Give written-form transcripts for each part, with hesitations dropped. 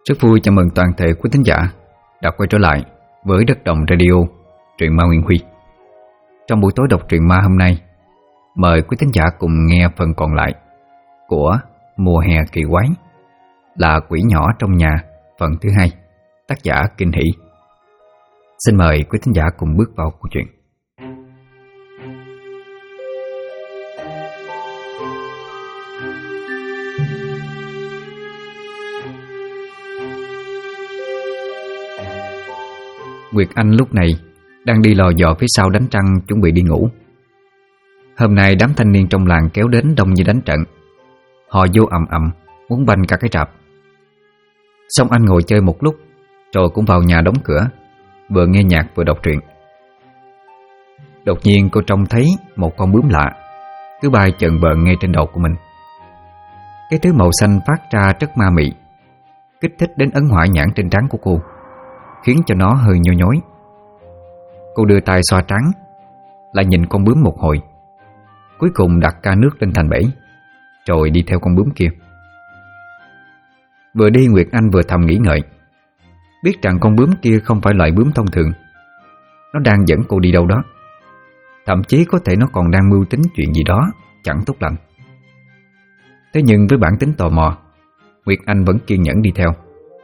Rất vui chào mừng toàn thể quý thính giả đã quay trở lại với Đất Đồng Radio, truyện ma Nguyên Huy. Trong buổi tối đọc truyện ma hôm nay, mời quý thính giả cùng nghe phần còn lại của Mùa Hè Kỳ Quái là Quỷ Nhỏ Trong Nhà phần thứ 2, tác giả Kinh Hỷ. Xin mời quý thính giả cùng bước vào câu chuyện. Nguyệt Anh lúc này đang đi lò dò phía sau đánh trăng chuẩn bị đi ngủ. Hôm nay đám thanh niên trong làng kéo đến đông như đánh trận. Họ vô ầm ầm muốn banh cả cái rạp. Xong anh ngồi chơi một lúc rồi cũng vào nhà đóng cửa, vừa nghe nhạc vừa đọc truyện. Đột nhiên cô trông thấy một con bướm lạ cứ bay chợn vợn ngay trên đầu của mình. Cái thứ màu xanh phát ra rất ma mị, kích thích đến ấn hỏa nhãn trên trán của cô, khiến cho nó hơi nhói nhói. Cô đưa tay xoa trán, lại nhìn con bướm một hồi, cuối cùng đặt ca nước lên thành bể, rồi đi theo con bướm kia. Vừa đi Nguyệt Anh vừa thầm nghĩ ngợi, biết rằng con bướm kia không phải loại bướm thông thường. Nó đang dẫn cô đi đâu đó, thậm chí có thể nó còn đang mưu tính chuyện gì đó chẳng tốt lành. Thế nhưng với bản tính tò mò, Nguyệt Anh vẫn kiên nhẫn đi theo.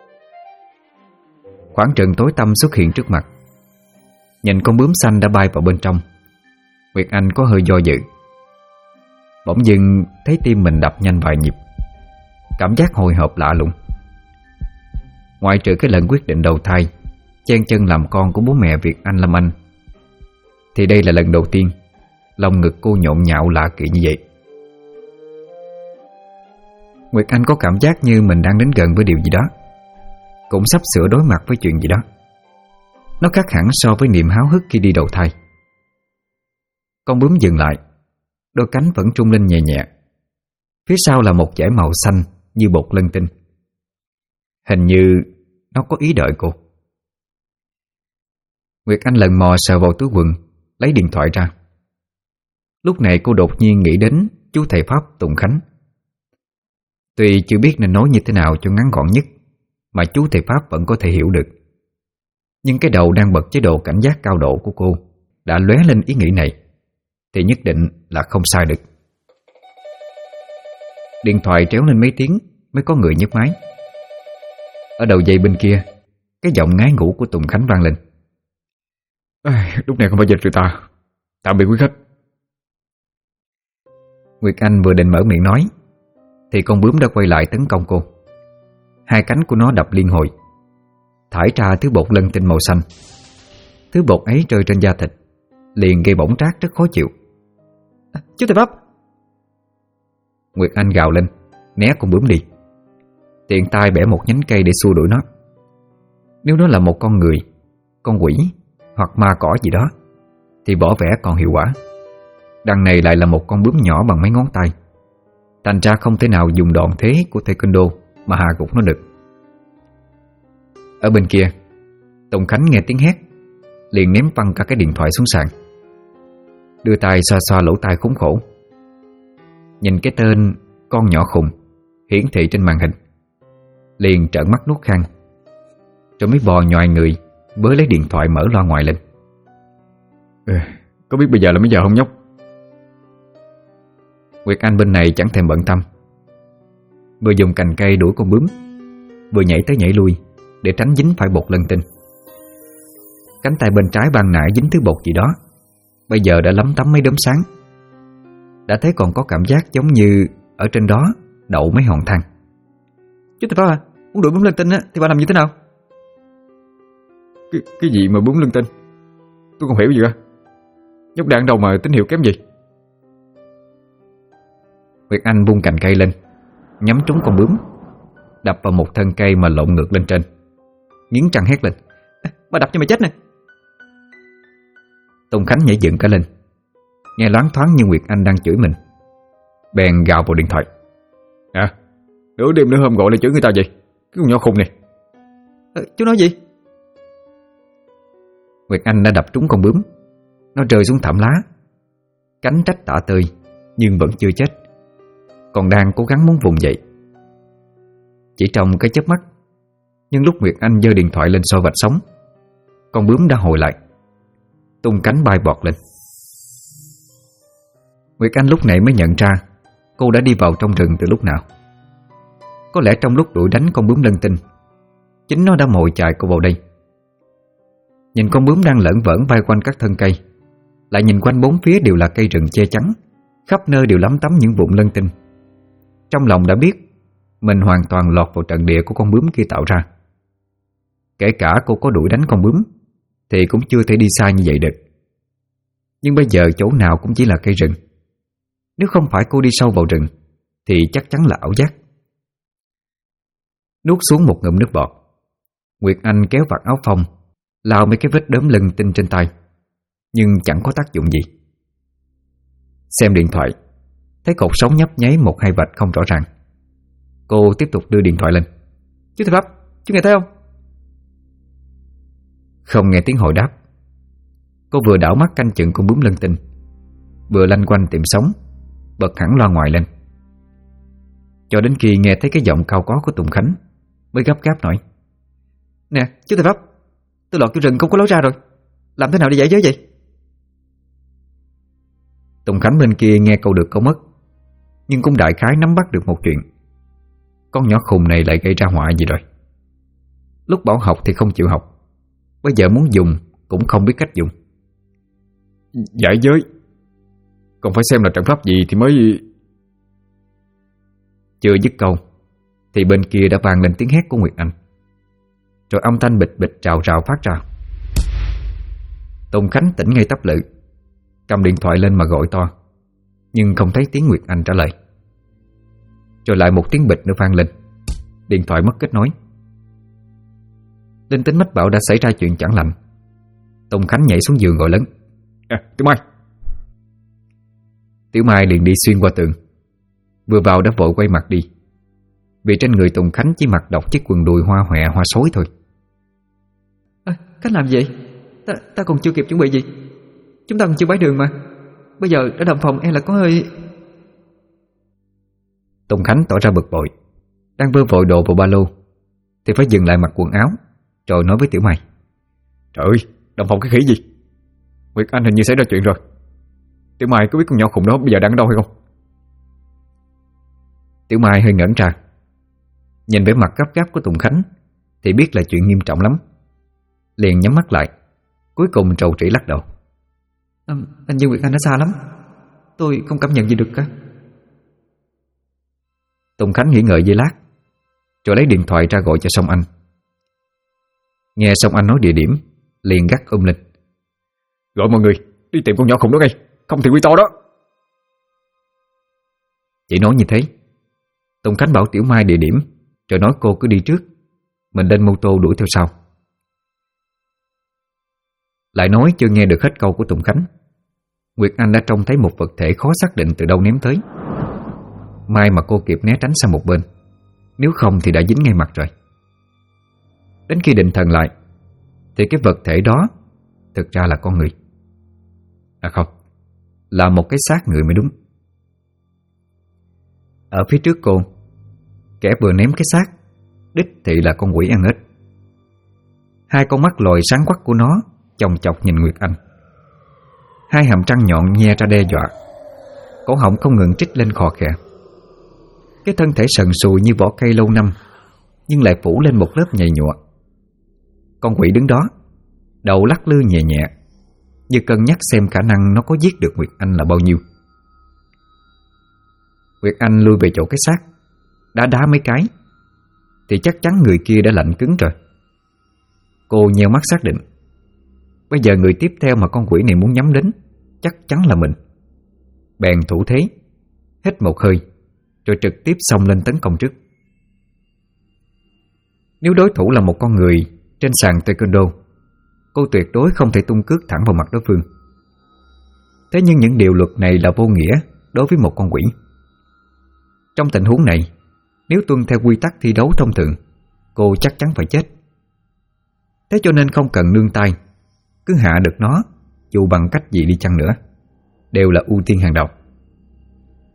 Khoảng trận tối tăm xuất hiện trước mặt. Nhìn con bướm xanh đã bay vào bên trong, Nguyệt Anh có hơi do dự. Bỗng dưng thấy tim mình đập nhanh vài nhịp, cảm giác hồi hộp lạ lùng. Ngoại trừ cái lần quyết định đầu thai chen chân làm con của bố mẹ Việt Anh Lâm Anh, thì đây là lần đầu tiên lòng ngực cô nhộn nhạo lạ kỳ như vậy. Nguyệt Anh có cảm giác như mình đang đến gần với điều gì đó, cũng sắp sửa đối mặt với chuyện gì đó. Nó khác hẳn so với niềm háo hức khi đi đầu thai. Con bướm dừng lại, đôi cánh vẫn trung lên nhẹ nhẹ. Phía sau là một dải màu xanh như bột lân tinh. Hình như nó có ý đợi cô. Nguyệt Anh lần mò sờ vào túi quần, lấy điện thoại ra. Lúc này cô đột nhiên nghĩ đến chú thầy Pháp Tùng Khánh. Tuy chưa biết nên nói như thế nào cho ngắn gọn nhất, mà chú thầy Pháp vẫn có thể hiểu được, nhưng cái đầu đang bật chế độ cảnh giác cao độ của cô đã lóe lên ý nghĩ này, thì nhất định là không sai được. Điện thoại tréo lên mấy tiếng mới có người nhấc máy. Ở đầu dây bên kia, cái giọng ngái ngủ của Tùng Khánh vang lên. Lúc này không phải dịch rồi ta. Tạm biệt quý khách. Nguyệt Anh vừa định mở miệng nói thì con bướm đã quay lại tấn công cô. Hai cánh của nó đập liên hồi, thải ra thứ bột lân tinh màu xanh. Thứ bột ấy rơi trên da thịt, liền gây bỏng rát rất khó chịu. Chú thầy Pháp! Nguyệt Anh gào lên, né con bướm đi, tiện tay bẻ một nhánh cây để xua đuổi nó. Nếu nó là một con người, con quỷ hoặc ma cỏ gì đó thì bỏ vẻ còn hiệu quả. Đằng này lại là một con bướm nhỏ bằng mấy ngón tay, thành ra không thể nào dùng đòn thế của taekwondo mà hạ gục nó được. Ở bên kia, Tùng Khánh nghe tiếng hét, liền ném văng cả cái điện thoại xuống sàn, đưa tay xoa xoa lỗ tai khốn khổ. Nhìn cái tên con nhỏ khùng hiển thị trên màn hình, liền trợn mắt nuốt khang, rồi mới bò nhoài người bới lấy điện thoại mở loa ngoài lên. Có biết bây giờ là mấy giờ không nhóc? Nguyệt Anh bên này chẳng thèm bận tâm, vừa dùng cành cây đuổi con bướm, vừa nhảy tới nhảy lui để tránh dính phải bột lân tinh. Cánh tay bên trái ban nãy dính thứ bột gì đó, bây giờ đã lấm tấm mấy đốm sáng. Đã thấy còn có cảm giác giống như ở trên đó đậu mấy hòn than. Chú thầy Pháp à, muốn đuổi bướm lân tinh á thì bà làm như thế nào? Cái gì mà bướm lân tinh? Tôi không hiểu gì cả. Nhóc đang đâu mà tín hiệu kém gì? Nguyệt Anh vung cành cây lên, nhắm trúng con bướm, đập vào một thân cây mà lộn ngược lên trên, nghiến răng hét lên. Bà đập cho mày chết nè! Tùng Khánh nhảy dựng cả lên, nghe loáng thoáng như Nguyệt Anh đang chửi mình, bèn gào vào điện thoại. Nửa đêm nửa hôm gọi là chửi người ta gì? Cái con nhỏ khùng này! Chú nói gì? Nguyệt Anh đã đập trúng con bướm. Nó rơi xuống thảm lá, cánh rách tả tơi nhưng vẫn chưa chết, còn đang cố gắng muốn vùng dậy. Chỉ trong cái chớp mắt, Nhưng lúc Nguyệt Anh giơ điện thoại lên soi vạch sóng, con bướm đã hồi lại, tung cánh bay bọt lên. Nguyệt Anh lúc này mới nhận ra cô đã đi vào trong rừng từ lúc nào. Có lẽ trong lúc đuổi đánh con bướm lân tinh, chính nó đã mồi chài cô vào đây. Nhìn con bướm đang lởn vởn bay quanh các thân cây, lại nhìn quanh bốn phía đều là cây rừng che chắn, khắp nơi đều lấm tấm những vụn lân tinh. Trong lòng đã biết mình hoàn toàn lọt vào trận địa của con bướm kia tạo ra. Kể cả cô có đuổi đánh con bướm thì cũng chưa thể đi xa như vậy được. Nhưng bây giờ chỗ nào cũng chỉ là cây rừng. Nếu không phải cô đi sâu vào rừng thì chắc chắn là ảo giác. Nuốt xuống một ngụm nước bọt, Nguyệt Anh kéo vạt áo phông, lau mấy cái vết đốm lân tinh trên tay, nhưng chẳng có tác dụng gì. Xem điện thoại, thấy cột sóng nhấp nháy một hai vạch không rõ ràng. Cô tiếp tục đưa điện thoại lên. Chú Thầy Pháp, chú nghe thấy không? Không nghe tiếng hồi đáp. Cô vừa đảo mắt canh chừng con bướm lân tinh, vừa lanh quanh tìm sóng, bật hẳn loa ngoài lên. Cho đến khi nghe thấy cái giọng cao có của Tùng Khánh mới gấp gáp nói: Nè chú Thầy Pháp, tôi lọt vô rừng không có lối ra rồi, làm thế nào để giải giới vậy? Tùng Khánh bên kia nghe câu được câu mất, nhưng cũng đại khái nắm bắt được một chuyện. Con nhỏ khùng này lại gây ra họa gì rồi. Lúc bảo học thì không chịu học, bây giờ muốn dùng cũng không biết cách dùng. Giải giới còn phải xem là trận pháp gì thì mới... Chưa dứt câu thì bên kia đã vang lên tiếng hét của Nguyệt Anh, rồi âm thanh bịch bịch rào rào phát ra. Tùng Khánh tỉnh ngay tắp lự, cầm điện thoại lên mà gọi to, nhưng không thấy tiếng Nguyệt Anh trả lời. Rồi lại một tiếng bịch nữa vang lên, điện thoại mất kết nối. Linh tính mách bảo đã xảy ra chuyện chẳng lành. Tùng Khánh nhảy xuống giường gọi lớn: Tiểu Mai! Tiểu Mai liền đi xuyên qua tường, vừa vào đã vội quay mặt đi, vì trên người Tùng Khánh chỉ mặc độc chiếc quần đùi hoa hòe hoa xối thôi. Cách làm gì? Ta còn chưa kịp chuẩn bị gì. Chúng ta còn chưa bái đường mà. Bây giờ đã đầm phòng e là có hơi... Tùng Khánh tỏ ra bực bội, đang vơ vội đồ vào ba lô thì phải dừng lại mặc quần áo, rồi nói với Tiểu Mai: Trời ơi, đầm phòng cái khỉ gì? Nguyệt Anh hình như xảy ra chuyện rồi. Tiểu Mai có biết con nhỏ khùng đó bây giờ đang ở đâu hay không? Tiểu Mai hơi ngẩn ra, nhìn vẻ mặt gấp gáp của Tùng Khánh thì biết là chuyện nghiêm trọng lắm. Liền nhắm mắt lại, cuối cùng trầu trĩ lắc đầu: Anh như Nguyệt Anh ở xa lắm, tôi không cảm nhận gì được cả. Tùng Khánh nghĩ ngợi giây lát, rồi lấy điện thoại ra gọi cho Song Anh. Nghe Song Anh nói địa điểm, liền gắt lên: Gọi mọi người đi tìm con nhỏ khùng đó ngay, không thì quy to đó. Chỉ nói như thế, Tùng Khánh bảo Tiểu Mai địa điểm, rồi nói cô cứ đi trước, mình lên mô tô đuổi theo sau. Lại nói chưa nghe được hết câu của Tùng Khánh, Nguyệt Anh đã trông thấy một vật thể khó xác định từ đâu ném tới. May mà cô kịp né tránh sang một bên, nếu không thì đã dính ngay mặt rồi. Đến khi định thần lại thì cái vật thể đó thực ra là con người. À không, là một cái xác người mới đúng. Ở phía trước cô, kẻ vừa ném cái xác đích thị là con quỷ ăn ếch. Hai con mắt lồi sáng quắc của nó chòng chọc nhìn Nguyệt Anh. Hai hàm răng nhọn nhe ra đe dọa, cổ họng không ngừng trích lên khò khè. Cái thân thể sần sùi như vỏ cây lâu năm, nhưng lại phủ lên một lớp nhầy nhụa. Con quỷ đứng đó, đầu lắc lư nhẹ nhẹ, như cân nhắc xem khả năng nó có giết được Nguyệt Anh là bao nhiêu. Nguyệt Anh lui về chỗ cái xác, đá mấy cái thì chắc chắn người kia đã lạnh cứng rồi. Cô nheo mắt xác định, bây giờ người tiếp theo mà con quỷ này muốn nhắm đến chắc chắn là mình. Bèn thủ thế, hít một hơi, rồi trực tiếp xông lên tấn công trước. Nếu đối thủ là một con người trên sàn taekwondo, cô tuyệt đối không thể tung cước thẳng vào mặt đối phương. Thế nhưng những điều luật này là vô nghĩa đối với một con quỷ. Trong tình huống này, nếu tuân theo quy tắc thi đấu thông thường, cô chắc chắn phải chết. Thế cho nên không cần nương tay, cứ hạ được nó dù bằng cách gì đi chăng nữa, đều là ưu tiên hàng đầu.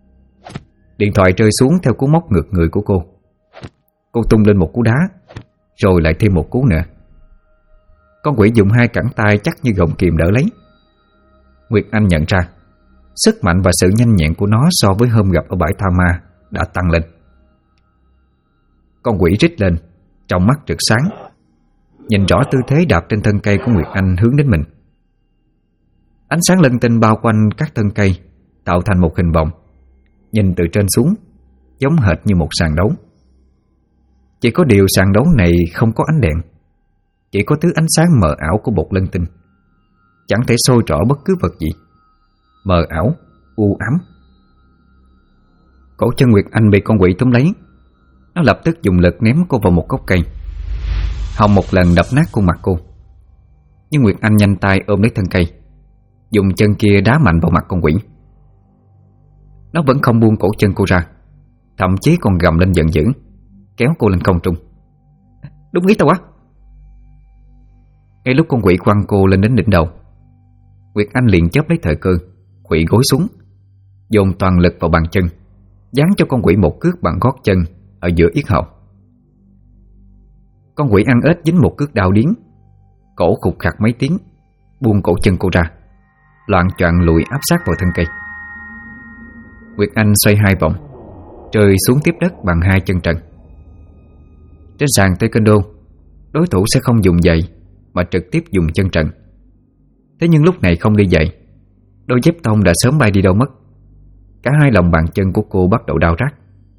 Điện thoại rơi xuống theo cú móc ngược người của cô. Cô tung lên một cú đá, rồi lại thêm một cú nữa. Con quỷ dùng hai cẳng tay chắc như gọng kìm đỡ lấy. Nguyệt Anh nhận ra sức mạnh và sự nhanh nhẹn của nó so với hôm gặp ở bãi tha ma đã tăng lên. Con quỷ rít lên, trong mắt rực sáng, nhìn rõ tư thế đạp trên thân cây của Nguyệt Anh hướng đến mình. Ánh sáng lân tinh bao quanh các thân cây tạo thành một hình vòng, nhìn từ trên xuống giống hệt như một sàn đấu. Chỉ có điều sàn đấu này không có ánh đèn, chỉ có thứ ánh sáng mờ ảo của bột lân tinh, chẳng thể soi rõ bất cứ vật gì, mờ ảo, u ám. Cổ chân Nguyệt Anh bị con quỷ túm lấy. Nó lập tức dùng lực ném cô vào một gốc cây, hòng một lần đập nát khuôn mặt cô. Nhưng Nguyệt Anh nhanh tay ôm lấy thân cây, dùng chân kia đá mạnh vào mặt con quỷ. Nó vẫn không buông cổ chân cô ra, thậm chí còn gầm lên giận dữ, kéo cô lên không trung. Đúng ý tao quá. Ngay lúc con quỷ quăng cô lên đến đỉnh đầu, Nguyệt Anh liền chớp lấy thời cơ, khuỵu gối xuống, dồn toàn lực vào bàn chân, giáng cho con quỷ một cước bằng gót chân ở giữa yết hầu. Con quỷ ăn ếch dính một cước đau điếng, cổ khục khặc mấy tiếng, buông cổ chân cô ra, loạng choạng lùi áp sát vào thân cây. Nguyệt Anh xoay hai vòng, rơi xuống tiếp đất bằng hai chân trần. Trên sàn taekwondo, đối thủ sẽ không dùng giày mà trực tiếp dùng chân trần. Thế nhưng lúc này không đi giày, đôi dép tông đã sớm bay đi đâu mất. Cả hai lòng bàn chân của cô bắt đầu đau rát.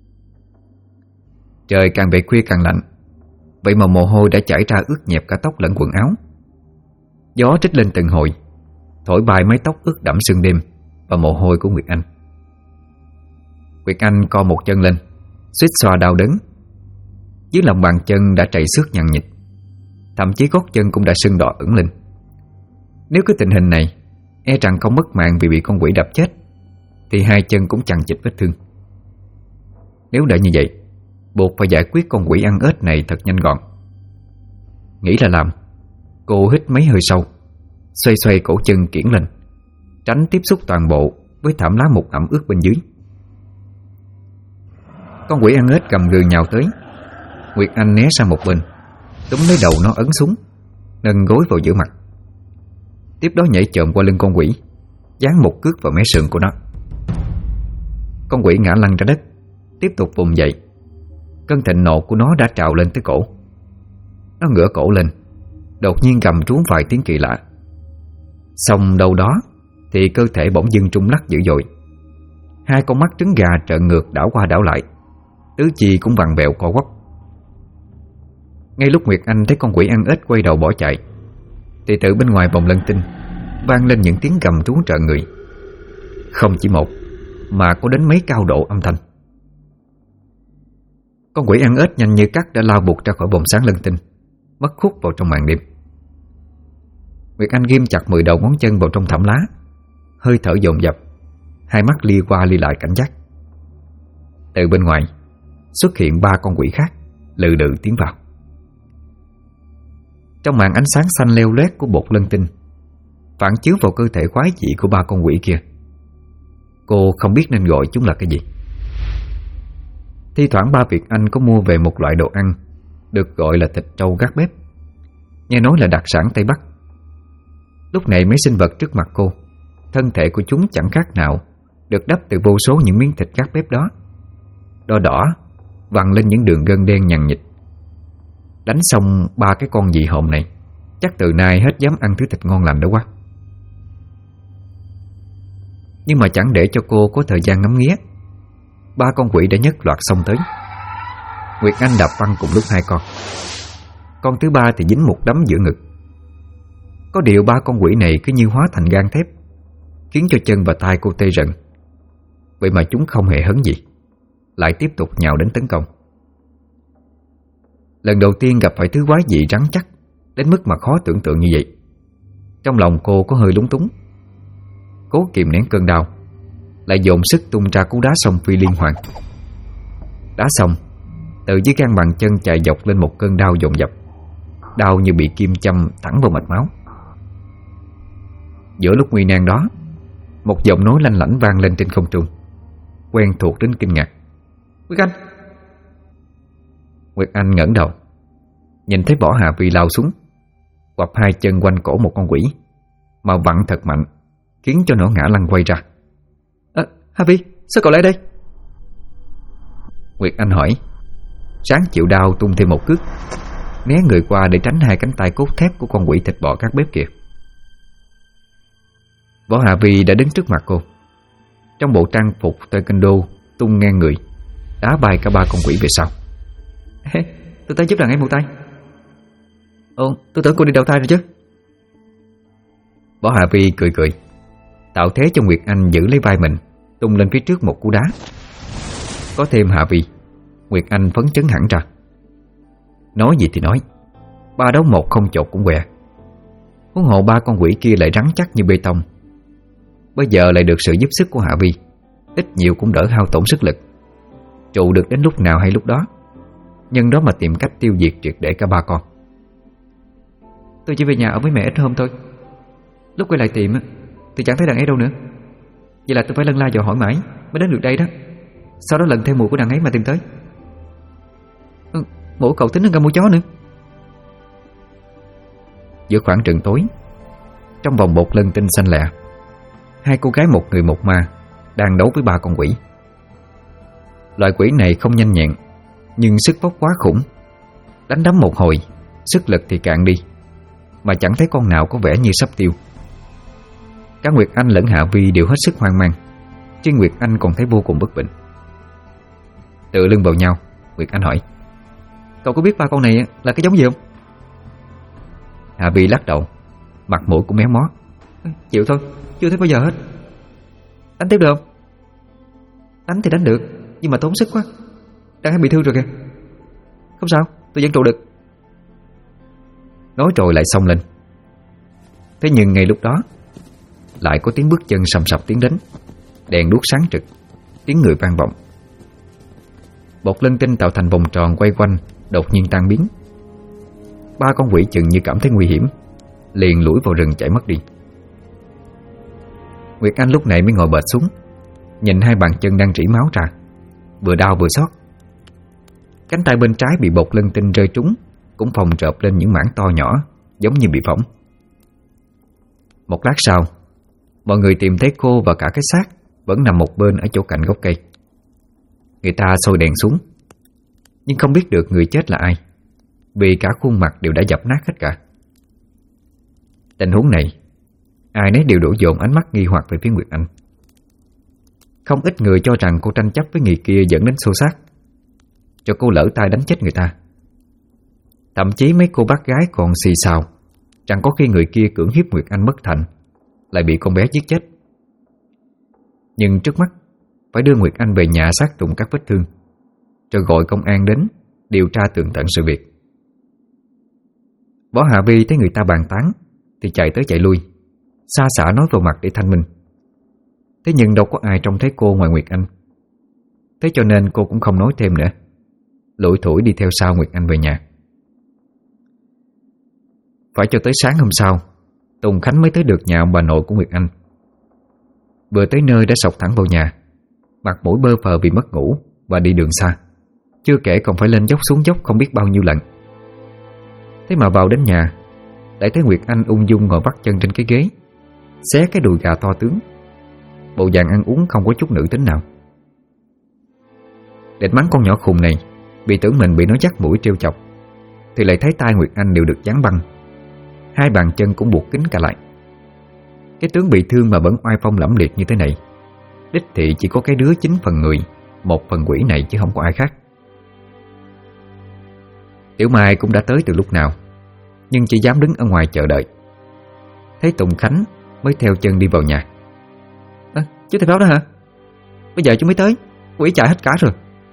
Trời càng về khuya càng lạnh, vậy mà mồ hôi đã chảy ra ướt nhẹp cả tóc lẫn quần áo. Gió trích lên từng hồi, thổi bay mái tóc ướt đẫm sương đêm và mồ hôi của Nguyệt Anh. Nguyệt Anh co một chân lên, suýt xoa đau đớn. Dưới lòng bàn chân đã trầy xước nhằn nhịt, thậm chí gót chân cũng đã sưng đỏ ửng lên. Nếu cứ tình hình này, e rằng không mất mạng vì bị con quỷ đập chết, thì hai chân cũng chằng chịt vết thương. Nếu đã như vậy, buộc phải giải quyết con quỷ ăn ếch này thật nhanh gọn. Nghĩ là làm, cô hít mấy hơi sâu, xoay xoay cổ chân kiễng lên, tránh tiếp xúc toàn bộ với thảm lá mục ẩm ướt bên dưới. Con quỷ ăn ếch gầm gừ nhào tới. Nguyệt Anh né sang một bên, túm lấy đầu nó ấn xuống, nâng gối vào giữa mặt. Tiếp đó nhảy chồm qua lưng con quỷ, giáng một cước vào mé sườn của nó. Con quỷ ngã lăn ra đất, tiếp tục vùng dậy. Cơn thịnh nộ của nó đã trào lên tới cổ. Nó ngửa cổ lên, đột nhiên gầm rú vài tiếng kỳ lạ. Xong đâu đó thì cơ thể bỗng dưng rung lắc dữ dội. Hai con mắt trứng gà trợn ngược đảo qua đảo lại, tứ chi cũng vặn vẹo co quắp. Ngay lúc Nguyệt Anh thấy con quỷ ăn ếch quay đầu bỏ chạy, thì từ bên ngoài vòng lân tinh vang lên những tiếng gầm rú trợn người. Không chỉ một, mà có đến mấy cao độ âm thanh. Con quỷ ăn ếch nhanh như cắt đã lao vụt ra khỏi vòng sáng lân tinh, mất khúc vào trong màn đêm. Nguyệt Anh ghim chặt 10 đầu ngón chân vào trong thảm lá, hơi thở dồn dập, hai mắt lia qua lia lại cảnh giác. Từ bên ngoài xuất hiện 3 con quỷ khác lừ đừ tiến vào. Trong màn ánh sáng xanh leo loét của bột lân tinh phản chiếu vào cơ thể quái dị của 3 con quỷ kia. Cô không biết nên gọi chúng là cái gì. Thi thoảng ba Việt Anh có mua về một loại đồ ăn được gọi là thịt trâu gác bếp, nghe nói là đặc sản Tây Bắc. Lúc này mấy sinh vật trước mặt cô, thân thể của chúng chẳng khác nào được đắp từ vô số những miếng thịt gác bếp đó. Đỏ đỏ vằn lên những đường gân đen nhằn nhịt. Đánh xong 3 cái con dị hồn này, chắc từ nay hết dám ăn thứ thịt ngon lành nữa quá. Nhưng mà chẳng để cho cô có thời gian ngắm nghía, 3 con quỷ đã nhất loạt xông tới. Nguyệt Anh đạp văng cùng lúc 2 con. Con thứ 3 thì dính một đấm giữa ngực. Có điều 3 con quỷ này cứ như hóa thành gang thép, khiến cho chân và tay cô tê rần. Vậy mà chúng không hề hấn gì, lại tiếp tục nhào đến tấn công. Lần đầu tiên gặp phải thứ quái dị rắn chắc đến mức mà khó tưởng tượng như vậy, trong lòng cô có hơi lúng túng. Cố kìm nén cơn đau, lại dồn sức tung ra cú đá song phi liên hoàn. Đá xong, từ dưới gan bàn chân chạy dọc lên một cơn đau dồn dập, đau như bị kim châm thẳng vào mạch máu. Giữa lúc nguy nan đó, một giọng nói lanh lảnh vang lên trên không trung, quen thuộc đến kinh ngạc. Nguyệt Anh! Nguyệt Anh ngẩng đầu. nhìn thấy Võ Hà Vi lao xuống, quặp hai chân quanh cổ một con quỷ mà vặn thật mạnh, khiến cho nó ngã lăn quay ra. Hà Vi, sao cậu lại đây? Nguyệt Anh hỏi. Sáng chịu đau tung thêm một cước, né người qua để tránh hai cánh tay cốt thép của con quỷ thịt bò các bếp kìa. Võ Hà Vi đã đứng trước mặt cô, trong bộ trang phục taekwondo tung ngang người, đá bay cả ba con quỷ về sau. Tôi tới giúp đàn em một tay. Tôi tưởng cô đi đầu thai rồi chứ. Võ Hà Vi cười cười, tạo thế cho Nguyệt Anh giữ lấy vai mình, tung lên phía trước một cú đá. Có thêm Hà Vi, Nguyệt Anh phấn chấn hẳn ra. Nói gì thì nói, 3 đấu 1 không chột cũng què. Huống hộ ba con quỷ kia lại rắn chắc như bê tông. Bây giờ lại được sự giúp sức của Hà Vi, ít nhiều cũng đỡ hao tổn sức lực. Trụ được đến lúc nào hay lúc đó, nhân đó mà tìm cách tiêu diệt triệt để cả ba con. Tôi chỉ về nhà ở với mẹ ít hôm thôi. Lúc quay lại tiệm thì chẳng thấy đàn ấy đâu nữa. Vậy là tôi phải lân la dò hỏi mãi mới đến được đây đó. Sau đó lần theo mùi của đàn ấy mà tìm tới. Mùi cậu tính hơn cả mùi chó nữa. Giữa khoảng trời tối, trong vòng một lân tinh xanh lẹ, hai cô gái một người một ma đang đấu với ba con quỷ. Loại quỷ này không nhanh nhẹn, nhưng sức vóc quá khủng. Đánh đấm một hồi, sức lực thì cạn đi, mà chẳng thấy con nào có vẻ như sắp tiêu. Cả Nguyệt Anh lẫn Hạ Vi đều hết sức hoang mang. Riêng Nguyệt Anh còn thấy vô cùng bất bình. Tựa lưng vào nhau, Nguyệt Anh hỏi: Cậu có biết ba con này là cái giống gì không? Hạ Vi lắc đầu, mặt mũi cũng méo mó. Chịu thôi, chưa thấy bao giờ hết. Đánh tiếp được không? Đánh thì đánh được, nhưng mà tốn sức quá. Đang hay bị thương rồi kìa. Không sao, tôi vẫn trụ được. Nói rồi lại xông lên. Thế nhưng ngay lúc đó lại có tiếng bước chân sầm sập tiến đến. Đèn đuốc sáng trực, tiếng người vang vọng. Bột lân tinh tạo thành vòng tròn quay quanh đột nhiên tan biến. Ba con quỷ chừng như cảm thấy nguy hiểm, liền lủi vào rừng chạy mất đi. Nguyệt Anh lúc này mới ngồi bệt xuống, nhìn hai bàn chân đang rỉ máu ra, vừa đau vừa xót. Cánh tay bên trái bị bột lân tinh rơi trúng, cũng phồng rộp lên những mảng to nhỏ, giống như bị phỏng. Một lát sau, mọi người tìm thấy cô và cả cái xác vẫn nằm một bên ở chỗ cạnh gốc cây. Người ta soi đèn xuống, nhưng không biết được người chết là ai, vì cả khuôn mặt đều đã dập nát hết cả. Tình huống này, ai nấy đều đổ dồn ánh mắt nghi hoặc về phía Nguyệt Anh. Không ít người cho rằng cô tranh chấp với người kia dẫn đến xô xát, cho cô lỡ tay đánh chết người ta. Thậm chí mấy cô bác gái còn xì xào rằng có khi người kia cưỡng hiếp Nguyệt Anh bất thành, lại bị con bé giết chết. Nhưng trước mắt phải đưa Nguyệt Anh về nhà xác tụng các vết thương, rồi gọi công an đến điều tra tường tận sự việc. Võ Hạ Vi thấy người ta bàn tán thì chạy tới chạy lui, xa xả nói vào mặt để thanh minh. Thế nhưng đâu có ai trông thấy cô ngoài Nguyệt Anh. Thế cho nên cô cũng không nói thêm nữa, lủi thủi đi theo sau Nguyệt Anh về nhà. Phải cho tới sáng hôm sau, Tùng Khánh mới tới được nhà ông bà nội của Nguyệt Anh. Vừa tới nơi đã sộc thẳng vào nhà, mặt mũi bơ phờ vì mất ngủ và đi đường xa, chưa kể còn phải lên dốc xuống dốc không biết bao nhiêu lần. Thế mà vào đến nhà, lại thấy Nguyệt Anh ung dung ngồi vắt chân trên cái ghế, xé cái đùi gà to tướng, bộ dạng ăn uống không có chút nữ tính nào. Định mắng con nhỏ khùng này, vì tưởng mình bị nó dắt mũi trêu chọc, thì lại thấy tai Nguyệt Anh đều được dán băng, hai bàn chân cũng buộc kín cả lại. Cái tướng bị thương mà vẫn oai phong lẫm liệt như thế này, đích thị chỉ có cái đứa 9 phần người, 1 phần quỷ này chứ không có ai khác. Tiểu Mai cũng đã tới từ lúc nào, nhưng chỉ dám đứng ở ngoài chờ đợi. Thấy Tùng Khánh mới theo chân đi vào nhà. Chú thầy báo đó hả? Bây giờ chú mới tới, quỷ chạy hết cả rồi.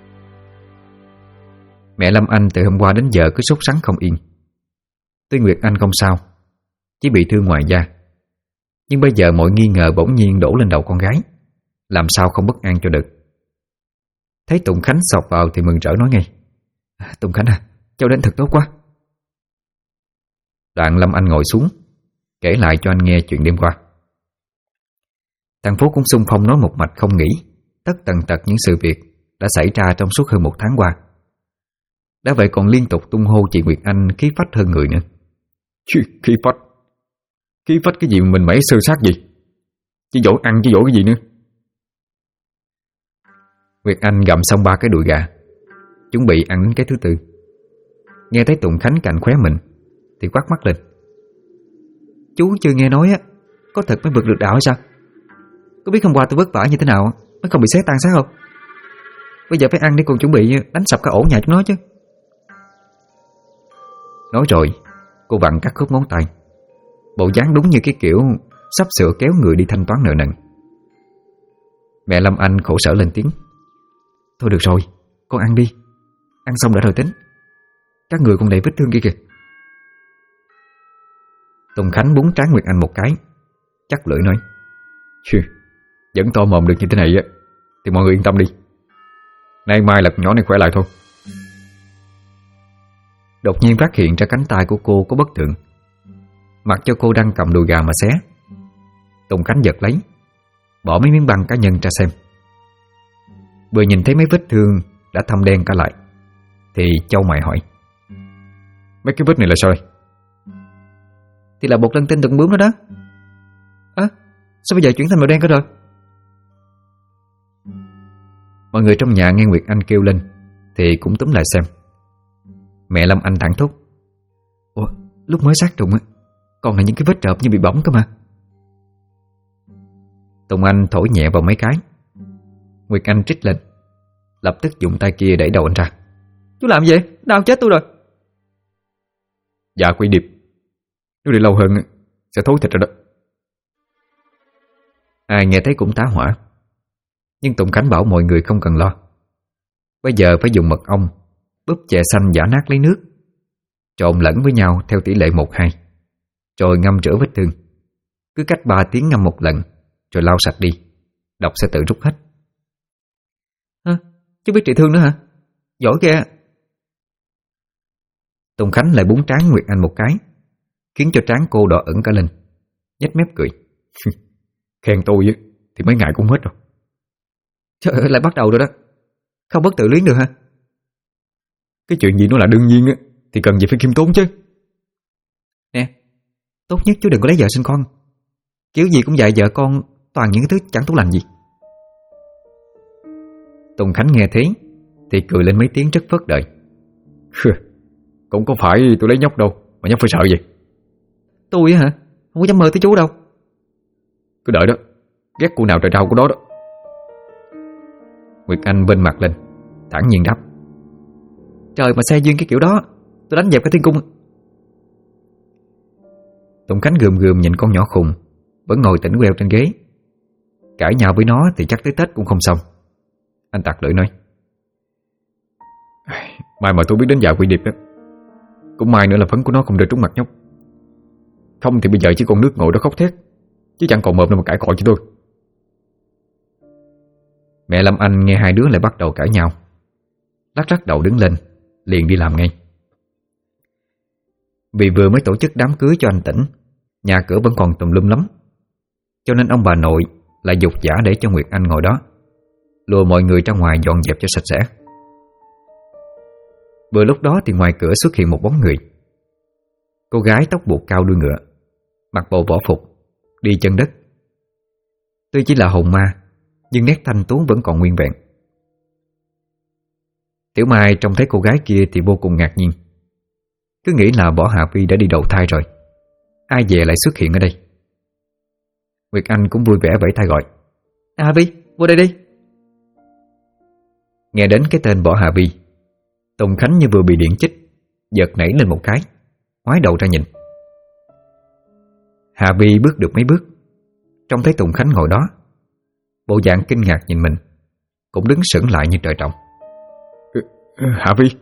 Mẹ Lâm Anh từ hôm qua đến giờ cứ sốt sắng không yên. Tuy Nguyệt Anh không sao, chỉ bị thương ngoài da, nhưng bây giờ mọi nghi ngờ bỗng nhiên đổ lên đầu con gái, làm sao không bất an cho được. Thấy Tùng Khánh xộc vào thì mừng rỡ nói ngay: Tùng Khánh à, cháu đến thật tốt quá. Đoạn Lâm Anh ngồi xuống, kể lại cho anh nghe chuyện đêm qua. Thằng Phú cũng xung phong nói một mạch không nghỉ tất tần tật những sự việc đã xảy ra trong suốt hơn 1 tháng qua. Đã vậy còn liên tục tung hô chị Nguyệt Anh khí phách hơn người nữa. Chứ khí phách? Khí phách cái gì mà mình mẩy sơ sát gì? Chỉ dỗ ăn chứ dỗ cái gì nữa? Nguyệt Anh gặm xong 3 cái đùi gà, chuẩn bị ăn đến cái thứ tư. Nghe thấy Tùng Khánh cạnh khóe mình thì quát mắt lên. Chú chưa nghe nói á, có thật mới vượt được đạo hay sao? Có biết hôm qua tôi vất vả như thế nào mới không bị xé tan xác không? Bây giờ phải ăn để còn chuẩn bị đánh sập cả ổ nhà chúng nó chứ. Nói rồi cô vặn cắt khớp ngón tay, bộ dáng đúng như cái kiểu sắp sửa kéo người đi thanh toán nợ nần. Mẹ Lâm Anh khổ sở lên tiếng. Thôi được rồi, con ăn đi. Ăn xong đã rồi tính. Các người còn đầy vết thương kia kìa. Tùng Khánh búng trán Nguyệt Anh một cái, chắc lưỡi nói. Chứ, vẫn to mồm được như thế này á thì mọi người yên tâm đi. Nay mai là con nhỏ này khỏe lại thôi. Đột nhiên phát hiện ra cánh tay của cô có bất thường. Mặc cho cô đang cầm đùi gà mà xé, Tùng Khánh giật lấy, bỏ mấy miếng băng cá nhân ra xem. Vừa nhìn thấy mấy vết thương đã thâm đen cả lại thì châu mày hỏi. Mấy cái vết này là sao đây? Thì là bột lân tinh từng bướm đó đó. Sao bây giờ chuyển thành màu đen cả rồi? Mọi người trong nhà nghe Nguyệt Anh kêu lên thì cũng túm lại xem. Mẹ Lâm Anh thẳng thốt. Ủa, lúc mới sát trùng á còn là những cái vết rợp như bị bỏng cơ mà. Tùng Anh thổi nhẹ vào mấy cái. Nguyệt Anh trích lên, lập tức dùng tay kia đẩy đầu anh ra. Chú làm gì? Đau chết tôi rồi. Dạ quỷ điệp, nếu để lâu hơn sẽ thối thịt rồi đó. Ai nghe thấy cũng tá hỏa, nhưng Tùng Khánh bảo mọi người không cần lo. Bây giờ phải dùng mật ong búp chè xanh giã nát lấy nước, trộn lẫn với nhau theo tỷ lệ 1:2, rồi ngâm rửa vết thương. Cứ cách 3 tiếng ngâm một lần, rồi lau sạch đi, độc sẽ tự rút hết. Chú biết trị thương nữa hả? Giỏi ghê. Tùng Khánh lại búng trán Nguyệt Anh một cái, khiến cho trán cô đỏ ửng cả lên, nhếch mép cười. Khen tôi thì mấy ngày cũng hết rồi. Trời ơi, lại bắt đầu rồi đó. Không bất tự luyến được hả? Cái chuyện gì nó là đương nhiên thì cần gì phải khiêm tốn chứ. Nè, tốt nhất chú đừng có lấy vợ sinh con. Kiểu gì cũng dạy vợ con toàn những thứ chẳng tốt lành gì. Tùng Khánh nghe thế thì cười lên mấy tiếng rất phớt đời. Cũng có phải tôi lấy nhóc đâu mà nhóc phải sợ gì. Tôi hả? Không có dám mơ tới chú đâu. Cứ đợi đó, ghét cô nào trời trao của đó đó. Nguyệt Anh bên mặt lên, thản nhiên đáp. Trời mà xe duyên cái kiểu đó, tôi đánh dẹp cái thiên cung. Tùng Khánh gườm gườm nhìn con nhỏ khùng vẫn ngồi tỉnh queo trên ghế. Cãi nhau với nó thì chắc tới Tết cũng không xong. Anh tặc lưỡi nói. Mai mà tôi biết đến dạ quỷ điệp đó, cũng may nữa là phấn của nó không rơi trúng mặt nhóc. Không thì bây giờ chỉ còn nước ngồi đó khóc thét, chứ chẳng còn mồm đâu mà cãi cọ cho tôi. Mẹ Lâm Anh nghe hai đứa lại bắt đầu cãi nhau, lắc lắc đầu đứng lên, liền đi làm ngay. Vì vừa mới tổ chức đám cưới cho anh Tĩnh, nhà cửa vẫn còn tùm lum lắm, cho nên ông bà nội lại giục giã để cho Nguyệt Anh ngồi đó, lùa mọi người ra ngoài dọn dẹp cho sạch sẽ. Vừa lúc đó thì ngoài cửa xuất hiện một bóng người. Cô gái tóc buộc cao đuôi ngựa, mặc bộ võ phục, đi chân đất. Tuy chỉ là hồn ma, nhưng nét thanh tú vẫn còn nguyên vẹn. Tiểu Mai trông thấy cô gái kia thì vô cùng ngạc nhiên, cứ nghĩ là Võ Hạ Vi đã đi đầu thai rồi, ai về lại xuất hiện ở đây. Nguyệt Anh cũng vui vẻ vẫy tay gọi. Hạ Vi, vô đây đi. Nghe đến cái tên Võ Hạ Vi, Tùng Khánh như vừa bị điện chích, giật nảy lên một cái, ngoái đầu ra nhìn. Hạ Vi bước được mấy bước, trông thấy Tùng Khánh ngồi đó, bộ dạng kinh ngạc nhìn mình, cũng đứng sững lại như trời trồng. Hạ Vi.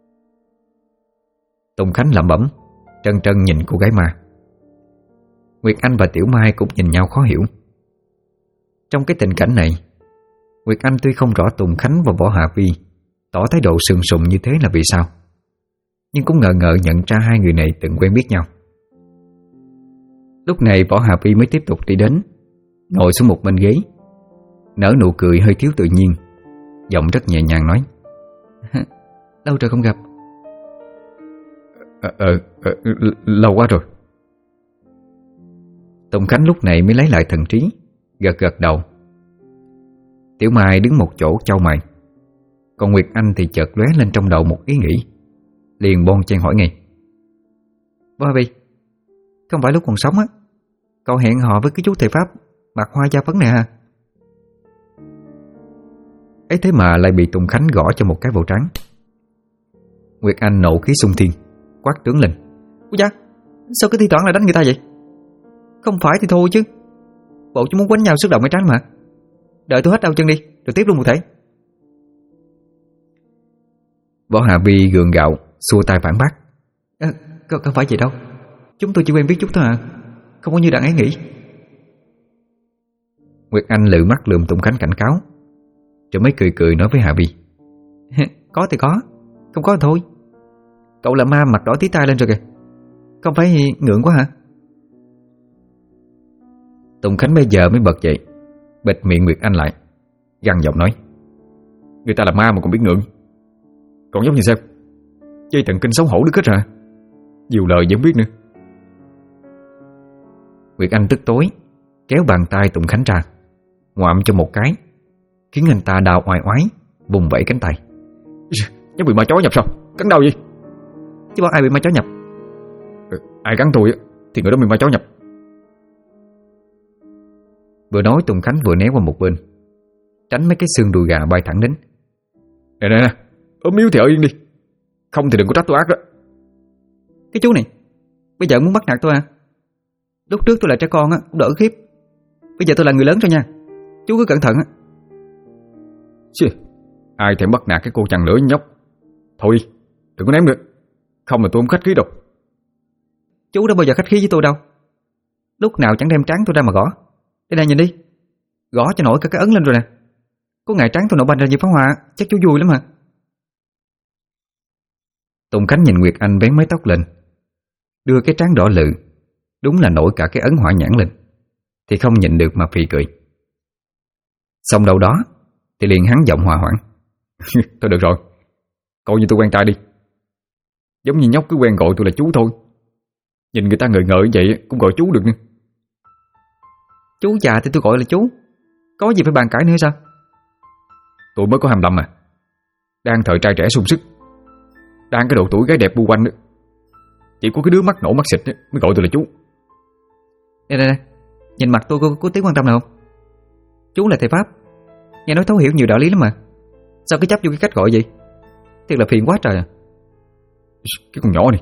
Tùng Khánh lẩm bẩm, trân trân nhìn cô gái ma. Nguyệt Anh và Tiểu Mai cũng nhìn nhau khó hiểu. Trong cái tình cảnh này, Nguyệt Anh tuy không rõ Tùng Khánh và Võ Hạ Vi tỏ thái độ sừng sùng như thế là vì sao, nhưng cũng ngờ ngợ nhận ra hai người này từng quen biết nhau. Lúc này Võ Hạ Vi mới tiếp tục đi đến, ngồi xuống một bên ghế, nở nụ cười hơi thiếu tự nhiên, giọng rất nhẹ nhàng nói. Lâu rồi không gặp, Lâu quá rồi. Tùng Khánh lúc này mới lấy lại thần trí, gật gật đầu. Tiểu Mai đứng một chỗ chau mày, còn Nguyệt Anh thì chợt lóe lên trong đầu một ý nghĩ, liền bon chen hỏi ngay: "Bố Bi, không phải lúc còn sống á, cậu hẹn hò với cái chú thầy Pháp mặc hoa da phấn này hả?" Ấy thế mà lại bị Tùng Khánh gõ cho một cái vào trán. Nguyệt Anh nộ khí xung thiên, quát trướng lên: "Ủa da, sao cứ thi thoảng lại đánh người ta vậy? Không phải thì thôi chứ, bộ chú muốn quánh nhau sức động cái trán mà. Đợi tôi hết đau chân đi, rồi tiếp luôn một thể." Võ Hà Vi gượng gạo xua tay phản bác: Không phải vậy đâu, chúng tôi chỉ quen biết chút thôi à, không có như đàn ấy nghĩ." Nguyệt Anh lự mắt lườm Tùng Khánh cảnh cáo, rồi mới cười cười nói với Hà Vi: "Có thì có, không có thì thôi. Cậu là ma mặt đỏ tí tai lên rồi kìa, không phải ngượng quá hả?" Tùng Khánh bây giờ mới bật dậy, bịt miệng Nguyệt Anh lại, gằn giọng nói: "Người ta là ma mà còn biết ngượng, còn giống như sao? Chơi thần kinh xấu hổ đứt hết ra, nhiều lời vẫn biết nữa." Nguyệt Anh tức tối kéo bàn tay Tùng Khánh ra, ngoạm cho một cái, khiến anh ta đau oai oái, vùng vẫy cánh tay. "Nhóc bị ma chó nhập sao? Cắn đau gì?" "Chứ bảo ai bị ma chó nhập?" "Ai cắn tôi thì người đó bị ma chó nhập." Vừa nói Tùng Khánh vừa né qua một bên, tránh mấy cái xương đùi gà bay thẳng đến. Nè, ốm yếu thì ở yên đi, không thì đừng có trách tôi ác đó." "Cái chú này, bây giờ muốn bắt nạt tôi à? Lúc trước tôi là trẻ con á, cũng đỡ khiếp. Bây giờ tôi là người lớn rồi nha, chú cứ cẩn thận á." Chì, ai thèm bắt nạt cái cô chằn lửa nhóc. Thôi đừng có ném nữa, không là tôi không khách khí đâu. "Chú đã bao giờ khách khí với tôi đâu, lúc nào chẳng đem trán tôi ra mà gõ. Đây này nhìn đi, gõ cho nổi cả cái ấn lên rồi nè. Có ngày trán tôi nổ banh ra như pháo hoa, chắc chú vui lắm hả?" Tùng Khánh nhìn Nguyệt Anh vén mái tóc lên, đưa cái trán đỏ lự, đúng là nổi cả cái ấn hỏa nhãn lên, thì không nhịn được mà phì cười. Xong đâu đó thì liền hắn giọng hòa hoãn: "Thôi được rồi, coi như tôi quen tay đi. Giống như nhóc cứ quen gọi tôi là chú thôi. Nhìn người ta ngợi ngợi vậy cũng gọi chú được nha." "Chú già thì tôi gọi là chú, có gì phải bàn cãi nữa sao?" Tôi mới có 25 mà, đang thời trai trẻ sung sức, đang cái độ tuổi gái đẹp bu quanh nữa. Chỉ có cái đứa mắt nổ mắt xịt mới gọi tôi là chú." Nè, nhìn mặt tôi có tí quan tâm nào không? Chú là thầy Pháp, nghe nói thấu hiểu nhiều đạo lý lắm mà, sao cứ chấp vô cái cách gọi vậy? Thiệt là phiền quá trời à. Cái con nhỏ này.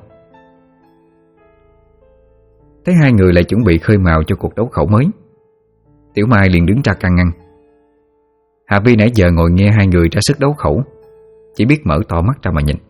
Thấy hai người lại chuẩn bị khơi mào cho cuộc đấu khẩu mới, Tiểu Mai liền đứng ra can ngăn. Hà Vi nãy giờ ngồi nghe hai người ra sức đấu khẩu, chỉ biết mở to mắt ra mà nhìn.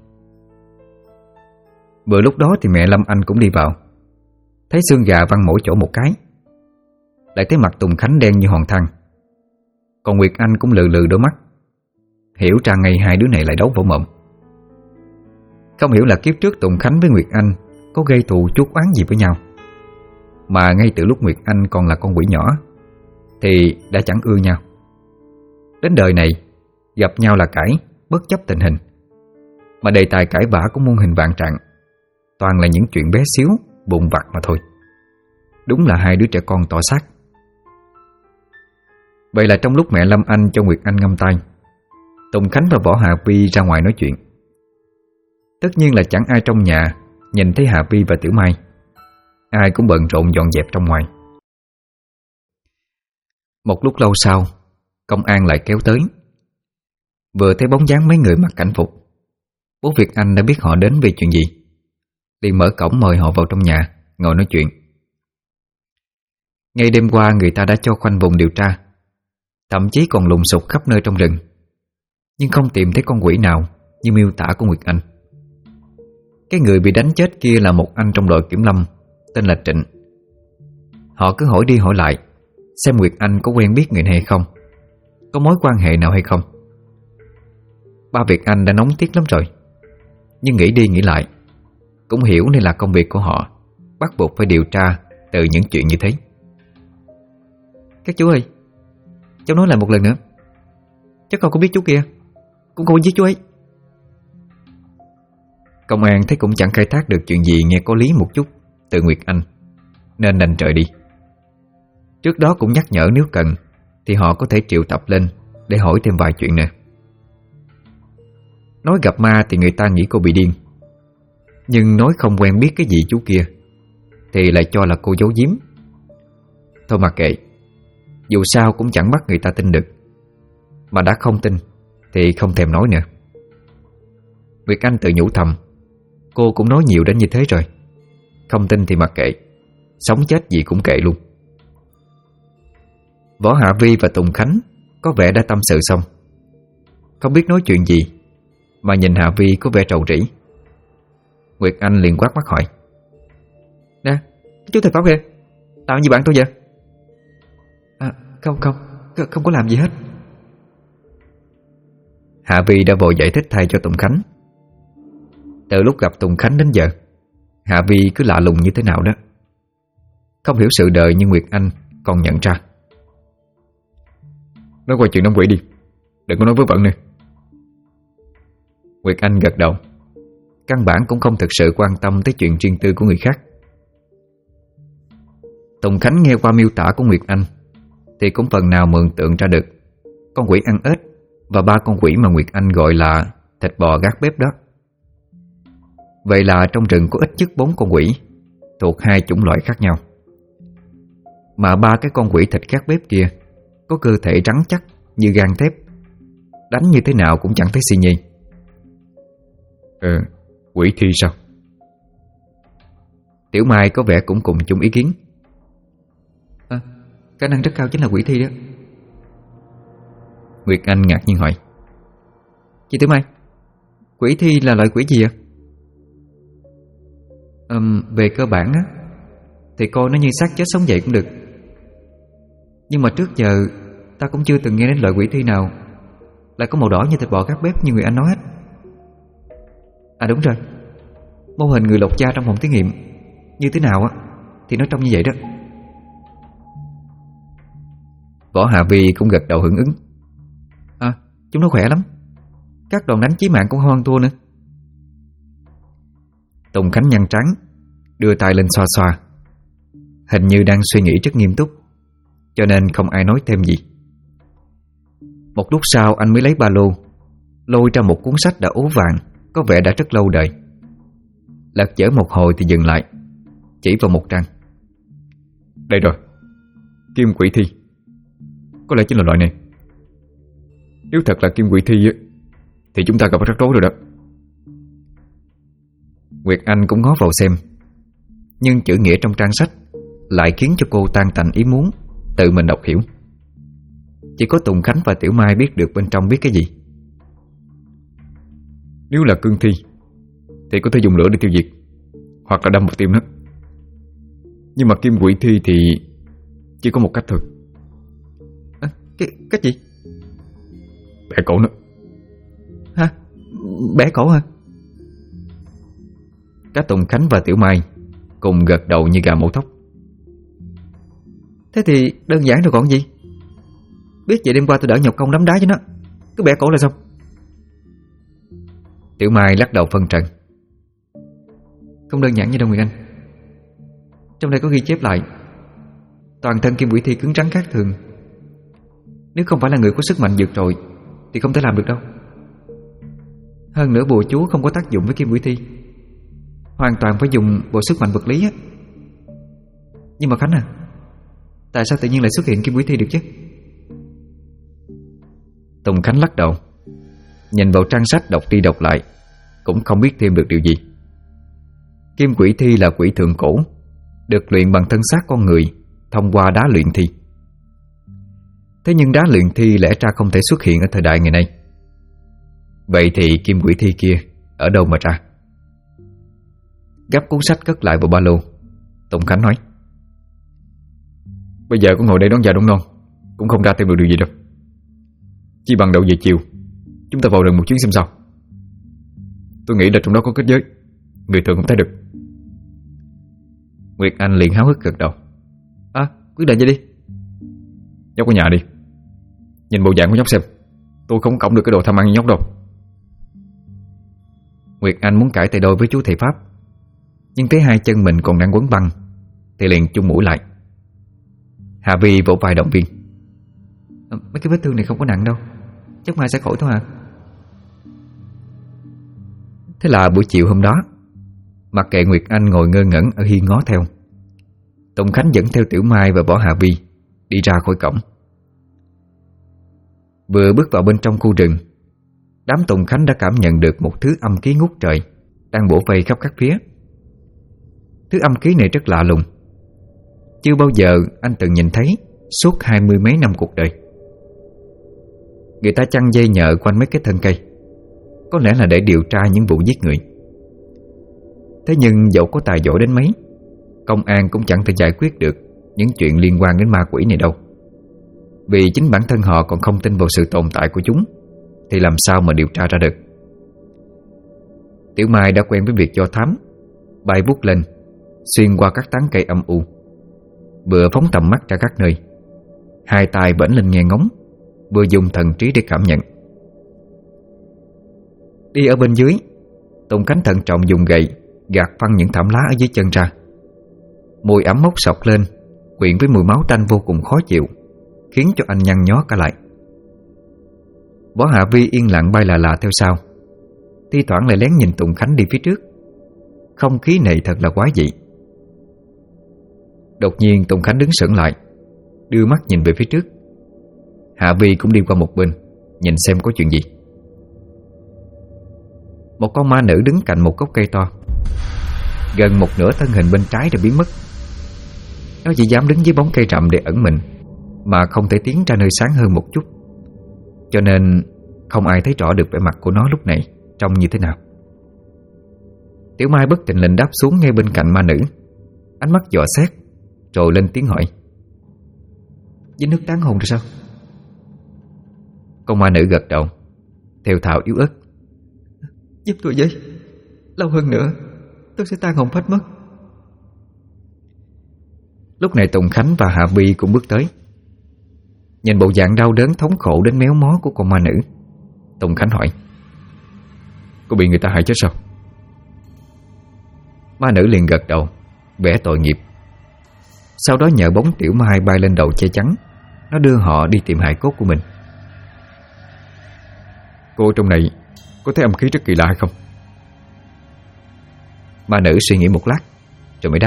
Vừa lúc đó thì mẹ Lâm Anh cũng đi vào, thấy xương gà văng mỗi chỗ một cái, lại thấy mặt Tùng Khánh đen như hòn than. Còn Nguyệt Anh cũng lừ lừ đôi mắt, hiểu ra ngay hai đứa này lại đấu võ mồm. Không hiểu là kiếp trước Tùng Khánh với Nguyệt Anh có gây thù chuốc oán gì với nhau, mà ngay từ lúc Nguyệt Anh còn là con quỷ nhỏ thì đã chẳng ưa nhau. Đến đời này gặp nhau là cãi, bất chấp tình hình, mà đề tài cãi vã cũng muôn hình vạn trạng, toàn là những chuyện bé xíu, vụn vặt mà thôi. Đúng là hai đứa trẻ con tỏ xác. Vậy là trong lúc mẹ Lâm Anh cho Nguyệt Anh ngâm tay, Tùng Khánh và Võ Hà Vi ra ngoài nói chuyện. Tất nhiên là chẳng ai trong nhà nhìn thấy Hà Vi và Tiểu Mai, ai cũng bận rộn dọn dẹp trong ngoài. Một lúc lâu sau, công an lại kéo tới. Vừa thấy bóng dáng mấy người mặc cảnh phục, bố Việt Anh đã biết họ đến vì chuyện gì, liền mở cổng mời họ vào trong nhà ngồi nói chuyện. Ngay đêm qua người ta đã cho khoanh vùng điều tra, thậm chí còn lùng sục khắp nơi trong rừng, nhưng không tìm thấy con quỷ nào như miêu tả của Nguyệt Anh. Cái người bị đánh chết kia là một anh trong đội kiểm lâm tên là Trịnh. Họ cứ hỏi đi hỏi lại xem Nguyệt Anh có quen biết người này hay không, có mối quan hệ nào hay không. Ba Việt Anh đã nóng tiếc lắm rồi, nhưng nghĩ đi nghĩ lại cũng hiểu đây là công việc của họ, bắt buộc phải điều tra từ những chuyện như thế. Các chú ơi, cháu nói lại một lần nữa, chắc con cũng biết chú kia, cũng không giết chú ấy. Công an thấy cũng chẳng khai thác được chuyện gì nghe có lý một chút từ Nguyệt Anh, nên đành trời đi. Trước đó cũng nhắc nhở nếu cần thì họ có thể triệu tập lên để hỏi thêm vài chuyện nữa. Nói gặp ma thì người ta nghĩ cô bị điên, nhưng nói không quen biết cái gì chú kia thì lại cho là cô giấu giếm. Thôi mà kệ, dù sao cũng chẳng bắt người ta tin được. Mà đã không tin thì không thèm nói nữa. Nguyệt Anh tự nhủ thầm, cô cũng nói nhiều đến như thế rồi, không tin thì mặc kệ, sống chết gì cũng kệ luôn. Võ Hạ Vi và Tùng Khánh có vẻ đã tâm sự xong, không biết nói chuyện gì mà nhìn Hạ Vi có vẻ trầu rĩ. Nguyệt Anh liền quát mắt hỏi: "Nè, chú thầy Pháp kìa, làm gì bạn tôi vậy?" Không có làm gì hết. Hạ Vi đã vội giải thích thay cho Tùng Khánh. Từ lúc gặp Tùng Khánh đến giờ, Hạ Vi cứ lạ lùng như thế nào đó, không hiểu sự đời như Nguyệt Anh còn nhận ra. Nói qua chuyện đám quỷ đi, đừng có nói vớ vẩn nữa. Nguyệt Anh gật đầu, căn bản cũng không thực sự quan tâm tới chuyện riêng tư của người khác. Tùng Khánh nghe qua miêu tả của Nguyệt Anh thì cũng phần nào mường tượng ra được con quỷ ăn ếch và 3 con quỷ mà Nguyệt Anh gọi là thịt bò gác bếp đó. Vậy là trong rừng có ít nhất 4 con quỷ thuộc 2 chủng loại khác nhau. Mà 3 cái con quỷ thịt gác bếp kia có cơ thể rắn chắc như gang thép, đánh như thế nào cũng chẳng thấy xi nhê. Quỷ thi sao? Tiểu Mai có vẻ cũng cùng chung ý kiến. Khả năng rất cao chính là quỷ thi đó. Nguyệt Anh ngạc nhiên hỏi: "Chị Tiểu Mai, quỷ thi là loại quỷ gì ạ?" Về cơ bản á thì coi nó như xác chết sống dậy cũng được. Nhưng mà trước giờ ta cũng chưa từng nghe đến loại quỷ thi nào lại có màu đỏ như thịt bò gác bếp như người anh nói hết. À đúng rồi, mô hình người lột da trong phòng thí nghiệm như thế nào á thì nó trông như vậy đó. Võ Hạ Vi cũng gật đầu hưởng ứng. Chúng nó khỏe lắm, các đòn đánh chí mạng cũng không ăn thua nữa. Tùng Khánh nhăn trán, đưa tay lên xoa xoa, hình như đang suy nghĩ rất nghiêm túc, cho nên không ai nói thêm gì. Một lúc sau anh mới lấy ba lô, lôi ra một cuốn sách đã ố vàng, có vẻ đã rất lâu đời. Lật dở một hồi thì dừng lại, chỉ vào một trang. Đây rồi, kim quỷ thi. Có lẽ chính là loại này. Nếu thật là kim quỷ thi thì chúng ta gặp rắc rối rồi đó. Nguyệt Anh cũng ngó vào xem, nhưng chữ nghĩa trong trang sách lại khiến cho cô tan tành ý muốn tự mình đọc hiểu. Chỉ có Tùng Khánh và Tiểu Mai biết được bên trong viết cái gì. Nếu là cương thi thì có thể dùng lửa để tiêu diệt, hoặc là đâm vào tim nó. Nhưng mà kim quỷ thi thì chỉ có một cách thôi. Cách gì? Bẻ cổ nó. Hả? Bẻ cổ hả? Cả Tùng Khánh và Tiểu Mai cùng gật đầu như gà mổ thóc. Thế thì đơn giản rồi còn gì. Biết vậy đêm qua tôi đỡ nhọc công đấm đá cho nó, cứ bẻ cổ là xong. Tiểu Mai lắc đầu phân trần. Không đơn giản như đâu Nguyệt Anh. Trong đây có ghi chép lại toàn thân kim quỷ thi cứng rắn khác thường. Nếu không phải là người có sức mạnh vượt trội thì không thể làm được đâu. Hơn nữa bùa chú không có tác dụng với kim quỷ thi, hoàn toàn phải dùng bộ sức mạnh vật lý á. Nhưng mà Khánh à, tại sao tự nhiên lại xuất hiện kim quỷ thi được chứ? Tùng Khánh lắc đầu, nhìn vào trang sách đọc đi đọc lại, cũng không biết thêm được điều gì. Kim quỷ thi là quỷ thượng cổ, được luyện bằng thân xác con người thông qua đá luyện thi. Thế nhưng đá luyện thi lẽ ra không thể xuất hiện ở thời đại ngày nay. Vậy thì kim quỷ thi kia ở đâu mà ra? Gấp cuốn sách cất lại vào ba lô, Tùng Khánh nói: Bây giờ có ngồi đây đón già đón non cũng không ra thêm được điều gì đâu. Chỉ bằng đầu về chiều chúng ta vào rừng một chuyến xem sao. Tôi nghĩ là trong đó có kết giới, người thường không thấy được. Nguyệt Anh liền háo hức gật đầu. Quyết định vậy đi. Nhóc ở nhà đi. Nhìn bộ dạng của nhóc xem, tôi không cõng được cái đồ tham ăn như nhóc đâu. Nguyệt Anh muốn cãi tay đôi với chú thầy Pháp, nhưng thấy hai chân mình còn đang quấn băng thì liền chung mũi lại. Hà Vi vỗ vai động viên. Mấy cái vết thương này không có nặng đâu, chắc mai sẽ khỏi thôi à. Thế là buổi chiều hôm đó, mặc kệ Nguyệt Anh ngồi ngơ ngẩn ở hiên ngó theo, Tùng Khánh dẫn theo Tiểu Mai và Võ Hạ Vi đi ra khỏi cổng. Vừa bước vào bên trong khu rừng, đám Tùng Khánh đã cảm nhận được một thứ âm khí ngút trời đang bủa vây khắp các phía. Thứ âm khí này rất lạ lùng, chưa bao giờ anh từng nhìn thấy suốt 20 mấy năm cuộc đời. Người ta chăng dây nhợ quanh mấy cái thân cây, có lẽ là để điều tra những vụ giết người. Thế nhưng dẫu có tài giỏi đến mấy, công an cũng chẳng thể giải quyết được những chuyện liên quan đến ma quỷ này đâu. Vì chính bản thân họ còn không tin vào sự tồn tại của chúng, thì làm sao mà điều tra ra được. Tiểu Mai đã quen với việc do thám, bay vút lên, xuyên qua các tán cây âm u, vừa phóng tầm mắt ra các nơi, hai tay bển lên nghe ngóng, vừa dùng thần trí để cảm nhận. Đi ở bên dưới, Tùng Khánh thận trọng dùng gậy gạt phăng những thảm lá ở dưới chân ra. Mùi ẩm mốc sộc lên, quyện với mùi máu tanh vô cùng khó chịu, khiến cho anh nhăn nhó cả lại. Võ Hạ Vi yên lặng bay lạ lạ theo sau, thi thoảng lại lén nhìn Tùng Khánh đi phía trước. Không khí này thật là quái dị. Đột nhiên Tùng Khánh đứng sững lại, đưa mắt nhìn về phía trước. Hạ Vi cũng đi qua một bên, nhìn xem có chuyện gì. Một con ma nữ đứng cạnh một gốc cây to, gần một nửa thân hình bên trái đã biến mất. Nó chỉ dám đứng dưới bóng cây rậm để ẩn mình, mà không thể tiến ra nơi sáng hơn một chút, cho nên không ai thấy rõ được vẻ mặt của nó lúc này trông như thế nào. Tiểu Mai bất thình lình đáp xuống ngay bên cạnh ma nữ, ánh mắt dò xét, rồi lên tiếng hỏi: Dính nước tán hồn rồi sao? Con ma nữ gật đầu, thều thào yếu ớt: Giúp tôi với, lâu hơn nữa tôi sẽ tan hồn phách mất. Lúc này Tùng Khánh và Hạ Vi cũng bước tới. Nhìn bộ dạng đau đớn thống khổ đến méo mó của con ma nữ, Tùng Khánh hỏi: Cô bị người ta hại chết sao? Ma nữ liền gật đầu, vẻ tội nghiệp. Sau đó nhờ bóng Tiểu Mai bay lên đầu che chắn, nó đưa họ đi tìm hài cốt của mình. Cô trong này có thấy âm khí rất kỳ lạ hay không? Ma nữ suy nghĩ một lát rồi mới đáp: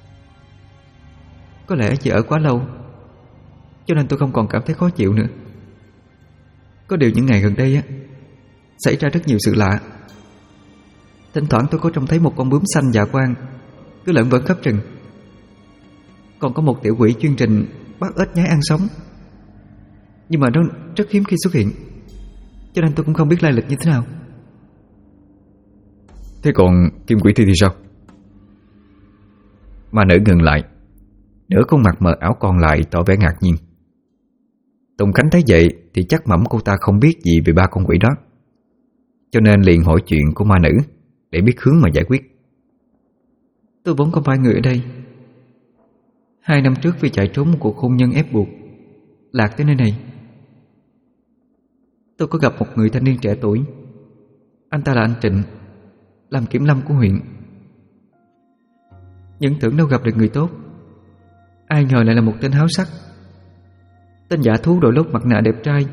Có lẽ chỉ ở quá lâu, cho nên tôi không còn cảm thấy khó chịu nữa. Có điều những ngày gần đây xảy ra rất nhiều sự lạ. Thỉnh thoảng tôi có trông thấy một con bướm xanh dạ quang cứ lởn vởn khắp rừng. Còn có một tiểu quỷ chuyên trình bắt ếch nhái ăn sống, nhưng mà nó rất hiếm khi xuất hiện, cho nên tôi cũng không biết lai lịch như thế nào. Thế còn kim quỷ thi thì sao? Ma nữ ngừng lại, nửa khuôn mặt mờ ảo còn lại tỏ vẻ ngạc nhiên. Tùng Khánh thấy vậy thì chắc mẩm cô ta không biết gì về ba con quỷ đó, cho nên liền hỏi chuyện của ma nữ để biết hướng mà giải quyết. Tôi vốn không phải người ở đây. 2 năm trước vì chạy trốn một cuộc hôn nhân ép buộc, lạc tới nơi này. Tôi có gặp một người thanh niên trẻ tuổi. Anh ta là anh Trịnh, làm kiểm lâm của huyện. Nhưng tưởng đâu gặp được người tốt, ai ngờ lại là một tên háo sắc, tên giả thú đội lốt mặt nạ đẹp trai.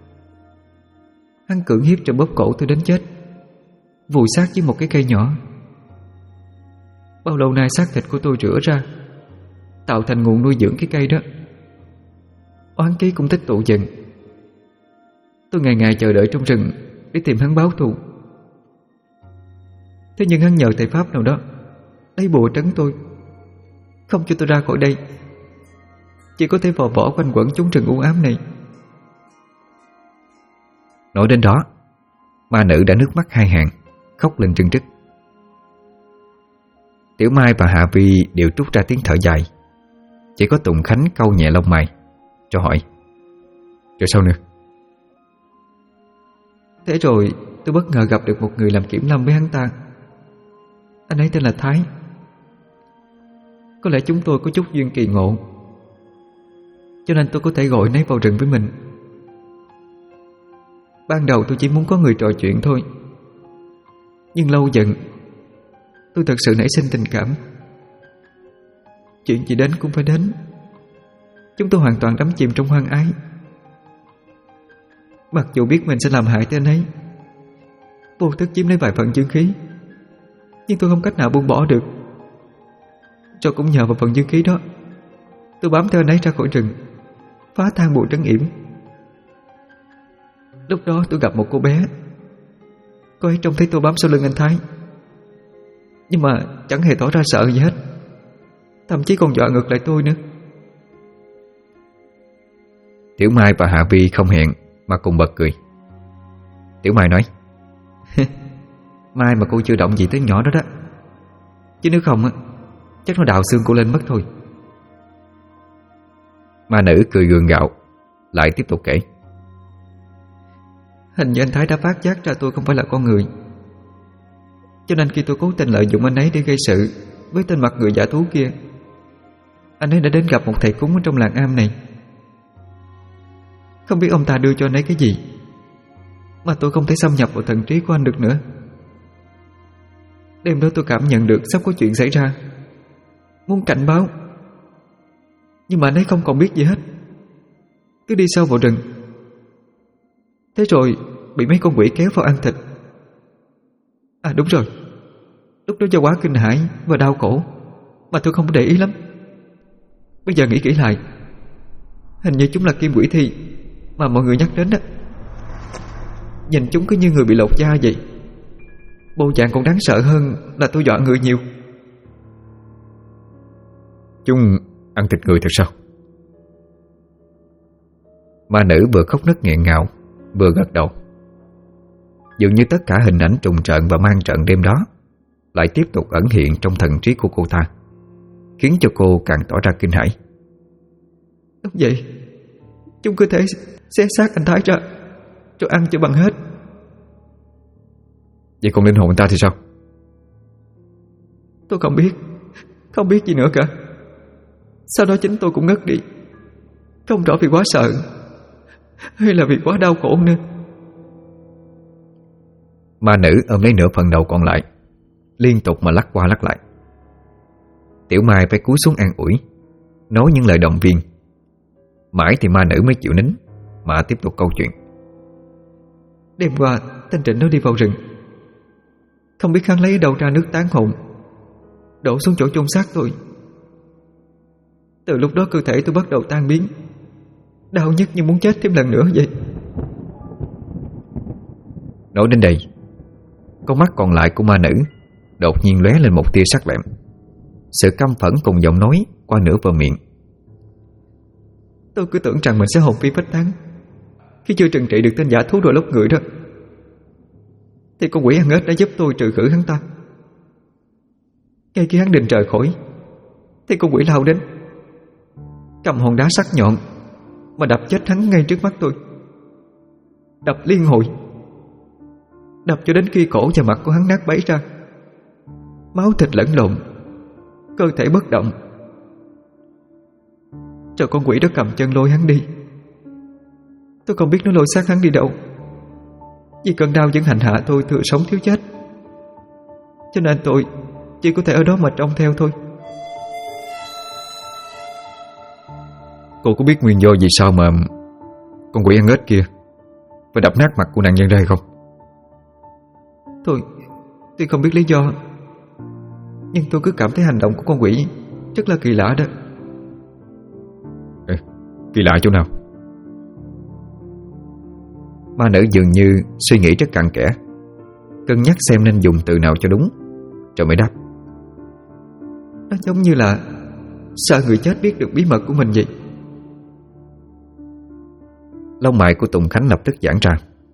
Hắn cưỡng hiếp rồi bóp cổ tôi đến chết, vùi xác với một cái cây nhỏ. Bao lâu nay xác thịt của tôi rửa ra, tạo thành nguồn nuôi dưỡng cái cây đó. Oán khí cũng tích tụ dần. Tôi ngày ngày chờ đợi trong rừng để tìm hắn báo thù. Thế nhưng hắn nhờ thầy Pháp nào đó lấy bùa trấn tôi, không cho tôi ra khỏi đây. Chỉ có thể vò võ quanh quẩn chốn rừng u ám này. Nói đến đó, ma nữ đã nước mắt hai hàng, khóc lên rưng rức. Tiểu Mai và Hạ Vi đều trút ra tiếng thở dài. Chỉ có Tùng Khánh cau nhẹ lông mày cho hỏi: Rồi sao nữa? Thế rồi tôi bất ngờ gặp được một người làm kiểm lâm với hắn ta. Anh ấy tên là Thái. Có lẽ chúng tôi có chút duyên kỳ ngộ, cho nên tôi có thể gọi anh ấy vào rừng với mình. Ban đầu tôi chỉ muốn có người trò chuyện thôi, Nhưng lâu dần tôi thật sự nảy sinh tình cảm. Chuyện gì đến cũng phải đến. Chúng tôi hoàn toàn đắm chìm trong hoang ái. Mặc dù biết mình sẽ làm hại tới anh ấy, vô thức chiếm lấy vài phần dương khí, nhưng tôi không cách nào buông bỏ được. Cho cũng nhờ vào phần dương khí đó, tôi bám theo anh ấy ra khỏi rừng, phá tan bụi trấn yểm. Lúc đó tôi gặp một cô bé. Cô ấy trông thấy tôi bám sau lưng anh Thái, nhưng mà chẳng hề tỏ ra sợ gì hết, thậm chí còn dọa ngược lại tôi nữa. Tiểu Mai và Hạ Vi không hẹn mà cùng bật cười. Tiểu Mai nói: Mai mà cô chưa động gì tới nhỏ đó đó, chứ nếu không á, chắc nó đào xương cô lên mất thôi. Ma nữ cười gượng gạo, lại tiếp tục kể: Hình như anh Thái đã phát giác ra tôi không phải là con người, cho nên khi tôi cố tình lợi dụng anh ấy để gây sự với tên mặt người giả thú kia, anh ấy đã đến gặp một thầy cúng ở trong làng am này. Không biết ông ta đưa cho anh ấy cái gì mà tôi không thể xâm nhập vào thần trí của anh được nữa. Đêm đó tôi cảm nhận được sắp có chuyện xảy ra, muốn cảnh báo, nhưng mà anh ấy không còn biết gì hết, cứ đi sâu vào rừng. Thế rồi bị mấy con quỷ kéo vào ăn thịt. À đúng rồi, lúc đó do quá kinh hãi và đau khổ mà tôi không để ý lắm. Bây giờ nghĩ kỹ lại, hình như chúng là kim quỷ thi mà mọi người nhắc đến đó. Nhìn chúng cứ như người bị lột da vậy. Bộ dạng còn đáng sợ hơn là tôi dọa người nhiều. Chúng ăn thịt người thật sao? Ma nữ vừa khóc nấc nghẹn ngào, vừa gật đầu. Dường như tất cả hình ảnh trùng trận và mang trận đêm đó lại tiếp tục ẩn hiện trong thần trí của cô ta, khiến cho cô càng tỏ ra kinh hãi. Đúng vậy, chúng cứ thể xé xác anh Thái ra rồi ăn cho bằng hết. Vậy còn linh hồn anh ta thì sao? Tôi không biết gì nữa cả. Sau đó chính tôi cũng ngất đi, không rõ vì quá sợ hay là vì quá đau khổ nữa. Ma nữ ôm lấy nửa phần đầu còn lại, liên tục mà lắc qua lắc lại. Tiểu Mai phải cúi xuống an ủi, nói những lời động viên. Mãi thì ma nữ mới chịu nín mà tiếp tục câu chuyện. Đêm qua Thanh Trịnh nó đi vào rừng, không biết hắn lấy ở đâu ra nước tán hồn, đổ xuống chỗ chôn xác tôi. Từ lúc đó cơ thể tôi bắt đầu tan biến, đau nhức như muốn chết thêm lần nữa vậy. Nói đến đây, con mắt còn lại của ma nữ đột nhiên lóe lên một tia sắc lẹm. Sự căm phẫn cùng giọng nói qua nửa bờ miệng. Tôi cứ tưởng rằng mình sẽ hồn phi phách tán khi chưa trừng trị được tên giả thú đôi lốc người đó, thì con quỷ ăn ếch đã giúp tôi trừ khử hắn ta. Ngay khi hắn định rời khỏi thì con quỷ lao đến, cầm hòn đá sắc nhọn mà đập chết hắn ngay trước mắt tôi. Đập liên hồi, đập cho đến khi cổ và mặt của hắn nát bấy ra, máu thịt lẫn lộn, cơ thể bất động. Rồi con quỷ đó cầm chân lôi hắn đi. Tôi không biết nó lôi xác hắn đi đâu, vì cơn đau vẫn hành hạ tôi thừa sống thiếu chết, cho nên tôi chỉ có thể ở đó mà trông theo thôi. Cô có biết nguyên do vì sao mà con quỷ ăn ếch kia phải đập nát mặt của nạn nhân ra hay không? Tôi không biết lý do, nhưng tôi cứ cảm thấy hành động của con quỷ rất là kỳ lạ đó. Kỳ lạ chỗ nào? Ma nữ dường như suy nghĩ rất cặn kẽ, cân nhắc xem nên dùng từ nào cho đúng, rồi mới đáp. Nó giống như là sợ người chết biết được bí mật của mình vậy. Lông mày của Tùng Khánh lập tức giãn ra.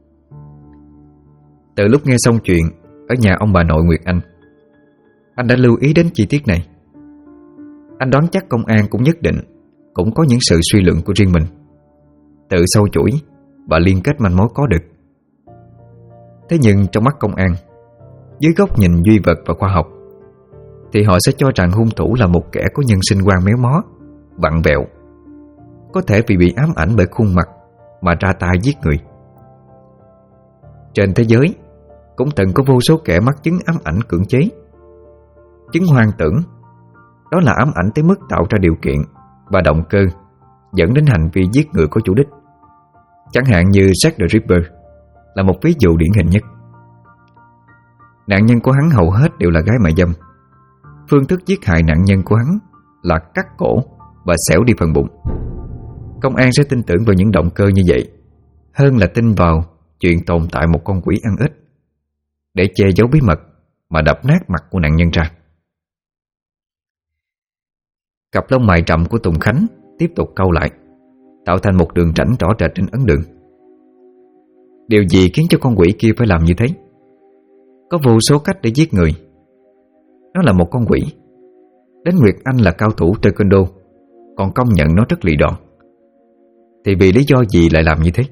Từ lúc nghe xong chuyện ở nhà ông bà nội Nguyệt anh đã lưu ý đến chi tiết này. Anh đoán chắc công an cũng nhất định cũng có những sự suy luận của riêng mình, tự sâu chuỗi và liên kết manh mối có được. Thế nhưng trong mắt công an, dưới góc nhìn duy vật và khoa học, thì họ sẽ cho rằng hung thủ là một kẻ có nhân sinh quan méo mó, vặn vẹo, có thể vì bị ám ảnh bởi khuôn mặt mà ra tay giết người. Trên thế giới, cũng từng có vô số kẻ mắc chứng ám ảnh cưỡng chế. Chứng hoang tưởng đó là ám ảnh tới mức tạo ra điều kiện và động cơ dẫn đến hành vi giết người có chủ đích. Chẳng hạn như Jack the Ripper là một ví dụ điển hình nhất. Nạn nhân của hắn hầu hết đều là gái mại dâm. Phương thức giết hại nạn nhân của hắn là cắt cổ và xẻo đi phần bụng. Công an sẽ tin tưởng vào những động cơ như vậy hơn là tin vào chuyện tồn tại một con quỷ ăn ếch để che giấu bí mật mà đập nát mặt của nạn nhân ra. Cặp lông mày trầm của Tùng Khánh tiếp tục cau lại, tạo thành một đường rãnh rõ rệt trên ấn đường. Điều gì khiến cho con quỷ kia phải làm như thế? Có vô số cách để giết người. Nó là một con quỷ. Đến Nguyệt Anh là cao thủ taekwondo còn công nhận nó rất lì đòn. Thì vì lý do gì lại làm như thế?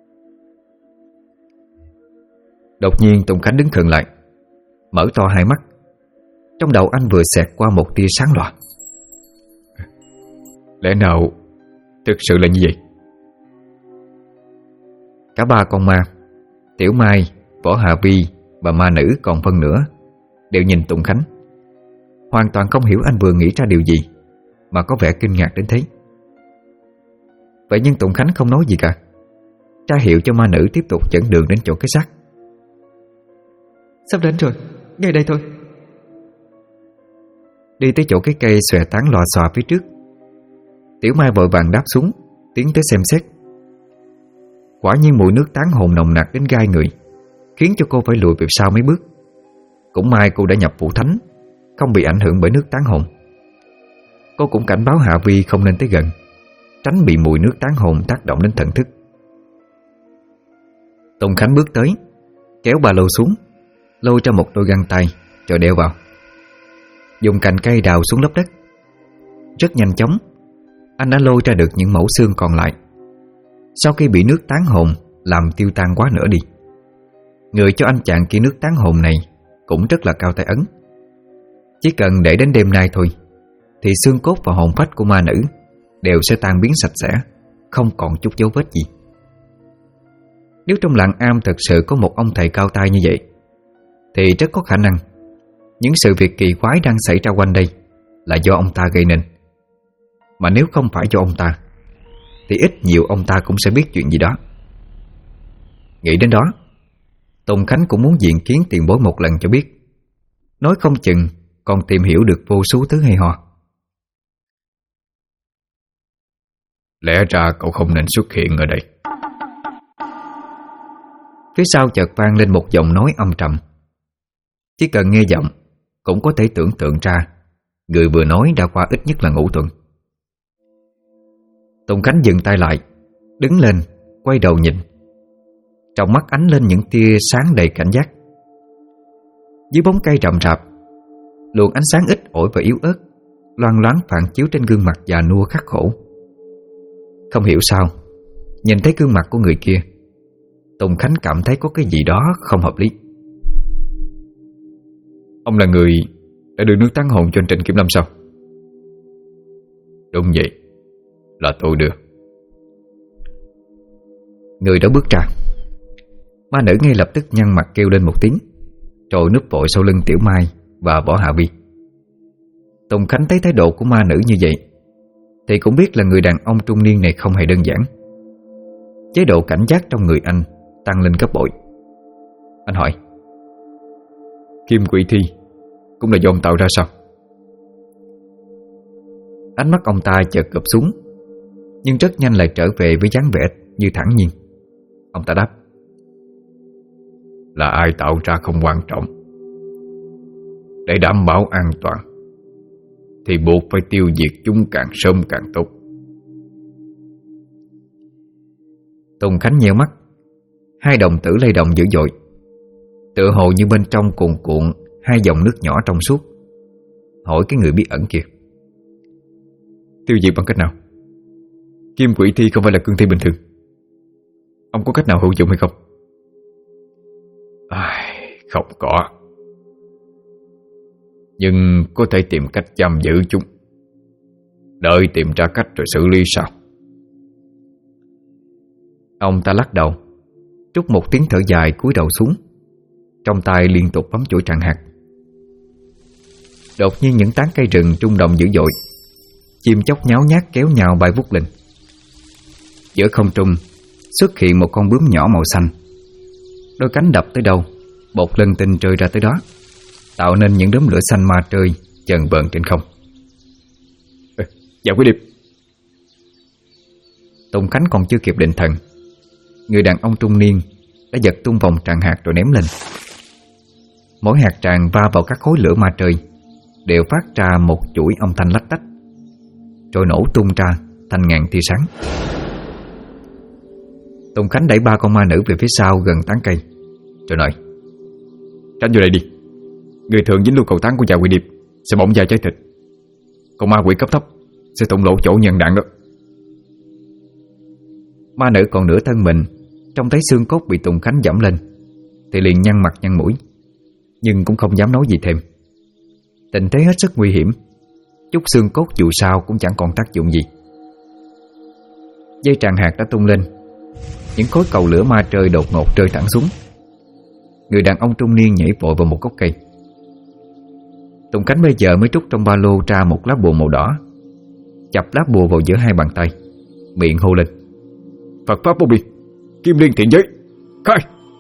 Đột nhiên Tùng Khánh đứng khựng lại, mở to hai mắt. Trong đầu anh vừa xẹt qua một tia sáng loà. Lẽ nào thực sự là như vậy? Cả ba con ma, Tiểu Mai, Võ Hạ Vi và ma nữ còn phân nửa, đều nhìn Tùng Khánh, hoàn toàn không hiểu anh vừa nghĩ ra điều gì mà có vẻ kinh ngạc đến thế. Vậy nhưng Tùng Khánh không nói gì cả, tra hiệu cho ma nữ tiếp tục dẫn đường đến chỗ cái xác. Sắp đến rồi, ngay đây thôi. Đi tới chỗ cái cây xòe tán lòa xòa phía trước, Tiểu Mai vội vàng đáp xuống, tiến tới xem xét. Quả nhiên mùi nước tán hồn nồng nặc đến gai người, khiến cho cô phải lùi về sau mấy bước. Cũng may cô đã nhập phủ thánh, không bị ảnh hưởng bởi nước tán hồn. Cô cũng cảnh báo Hạ Vi không nên tới gần, tránh bị mùi nước tán hồn tác động đến thần thức. Tùng Khánh bước tới, kéo ba lô xuống, lôi ra một đôi găng tay rồi đeo vào, dùng cành cây đào xuống lớp đất. Rất nhanh chóng, anh đã lôi ra được những mẫu xương còn lại, sau khi bị nước tán hồn làm tiêu tan quá nửa đi. Người cho anh chàng kia nước tán hồn này cũng rất là cao tay ấn. Chỉ cần để đến đêm nay thôi thì xương cốt và hồn phách của ma nữ đều sẽ tan biến sạch sẽ, không còn chút dấu vết gì. Nếu trong làng Am thật sự có một ông thầy cao tay như vậy thì rất có khả năng những sự việc kỳ quái đang xảy ra quanh đây là do ông ta gây nên. Mà nếu không phải do ông ta thì ít nhiều ông ta cũng sẽ biết chuyện gì đó. Nghĩ đến đó, Tùng Khánh cũng muốn diện kiến tiền bối một lần cho biết, nói không chừng còn tìm hiểu được vô số thứ hay ho. Lẽ ra cậu không nên xuất hiện ở đây. Phía sau chợt vang lên một giọng nói âm trầm. Chỉ cần nghe giọng cũng có thể tưởng tượng ra người vừa nói đã qua ít nhất là ngũ tuần. Tùng Khánh dừng tay lại, đứng lên, quay đầu nhìn. Trong mắt ánh lên những tia sáng đầy cảnh giác. Dưới bóng cây rậm rạp, luồng ánh sáng ít ỏi và yếu ớt loang loáng phản chiếu trên gương mặt già nua khắc khổ. Không hiểu sao, nhìn thấy gương mặt của người kia, Tùng Khánh cảm thấy có cái gì đó không hợp lý. Ông là người đã đưa nước tán hồn cho anh Trịnh Kiểm Lâm sao? Đúng vậy, là tôi đưa. Người đó bước ra. Ma nữ ngay lập tức nhăn mặt kêu lên một tiếng, rồi núp vội sau lưng Tiểu Mai và Võ Hạ Vi. Tùng Khánh thấy thái độ của ma nữ như vậy thì cũng biết là người đàn ông trung niên này không hề đơn giản. Chế độ cảnh giác trong người anh tăng lên gấp bội. Anh hỏi: Kim Quỷ Thi cũng là do ông tạo ra sao? Ánh mắt ông ta chợt gập xuống, nhưng rất nhanh lại trở về với dáng vẻ như thản nhiên. Ông ta đáp: Là ai tạo ra không quan trọng. Để đảm bảo an toàn thì buộc phải tiêu diệt chúng càng sớm càng tốt. Tùng Khánh nheo mắt, hai đồng tử lay động dữ dội, tựa hồ như bên trong cuồn cuộn hai dòng nước nhỏ trong suốt. Hỏi cái người bí ẩn kia: Tiêu diệt bằng cách nào? Kim Quỷ Thi không phải là cương thi bình thường. Ông có cách nào hữu dụng hay không? Không có. Nhưng có thể tìm cách giam giữ chúng. Đợi tìm ra cách rồi xử lý sao? Ông ta lắc đầu, trút một tiếng thở dài cúi đầu xuống. trong tay liên tục bấm chuỗi tràng hạt. Đột nhiên những tán cây rừng rung động dữ dội, chim chóc nháo nhác kéo nhau bay vút lên. Giữa không trung xuất hiện một con bướm nhỏ màu xanh. Đôi cánh đập tới đâu, bột lân tinh rơi ra tới đó, tạo nên những đốm lửa xanh ma trơi chờn vờn trên không. Dạ quý điệp. Tùng Khánh còn chưa kịp định thần, người đàn ông trung niên đã giật tung vòng tràng hạt rồi ném lên. Mỗi hạt tràng va vào các khối lửa ma trời đều phát ra một chuỗi âm thanh lách tách, rồi nổ tung ra thành ngàn tia sáng. Tùng Khánh đẩy ba con ma nữ về phía sau gần tán cây, rồi nói: Tránh vô đây đi. Người thường dính luôn cầu tán của già quỷ điệp sẽ bỏng da cháy thịt, còn ma quỷ cấp thấp sẽ tụng lộ chỗ nhận đạn đó. Ma nữ còn nửa thân mình trông thấy xương cốt bị Tùng Khánh dẫm lên thì liền nhăn mặt nhăn mũi, nhưng cũng không dám nói gì thêm. Tình thế hết sức nguy hiểm, chút xương cốt dù sao cũng chẳng còn tác dụng gì. Dây tràng hạt đã tung lên, những khối cầu lửa ma trời đột ngột rơi thẳng xuống. Người đàn ông trung niên nhảy vội vào một gốc cây. Tùng Khánh bây giờ mới trút trong ba lô ra một lá bùa màu đỏ, chập lá bùa vào giữa hai bàn tay, miệng hô lên: Phật pháp vô biên, kim liên thiện giới, khai!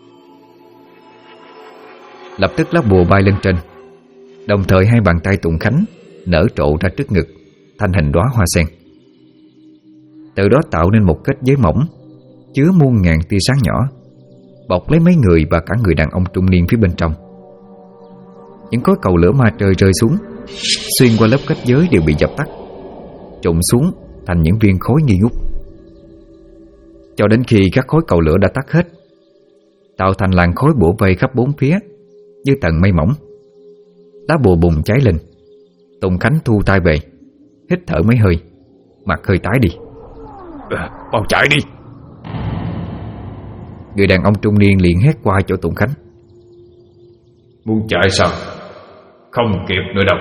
Lập tức lá bùa bay lên trên, đồng thời hai bàn tay Tùng Khánh nở trộ ra trước ngực thành hình đóa hoa sen. Từ đó tạo nên một kết giới mỏng chứa muôn ngàn tia sáng nhỏ, bọc lấy mấy người và cả người đàn ông trung niên phía bên trong. Những khối cầu lửa ma trời rơi xuống, xuyên qua lớp kết giới đều bị dập tắt, trụng xuống thành những viên khói nghi ngút. Cho đến khi các khối cầu lửa đã tắt hết, tạo thành làn khói bủa vây khắp bốn phía như tầng mây mỏng. Lá bùa bùng cháy lên. Tùng Khánh thu tay về, hít thở mấy hơi, mặt hơi tái đi. Mau chạy đi! Người đàn ông trung niên liền hét qua chỗ Tùng Khánh: Muốn chạy sao? Không kịp nữa đâu.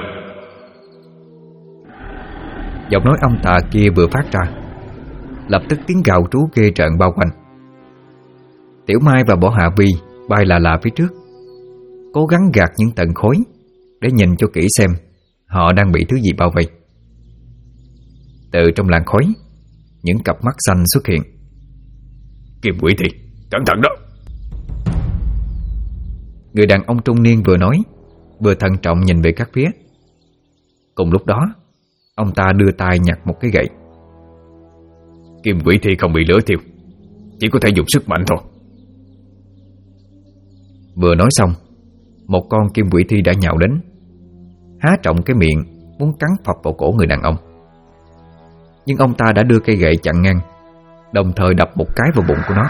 Giọng nói âm tà kia vừa phát ra, lập tức tiếng gào trú ghê rợn bao quanh. Tiểu Mai và Võ Hạ Vi bay là phía trước, cố gắng gạt những tầng khói để nhìn cho kỹ xem họ đang bị thứ gì bao vây. Từ trong làn khói, những cặp mắt xanh xuất hiện. Kim quỷ thì cẩn thận đó! Người đàn ông trung niên vừa nói, vừa thận trọng nhìn về các phía. Cùng lúc đó, ông ta đưa tay nhặt một cái gậy. Kim quỷ thi không bị lửa thiêu, chỉ có thể dùng sức mạnh thôi. Vừa nói xong, một con kim quỷ thi đã nhào đến, há trọng cái miệng muốn cắn phập vào cổ người đàn ông. Nhưng ông ta đã đưa cây gậy chặn ngang, đồng thời đập một cái vào bụng của nó.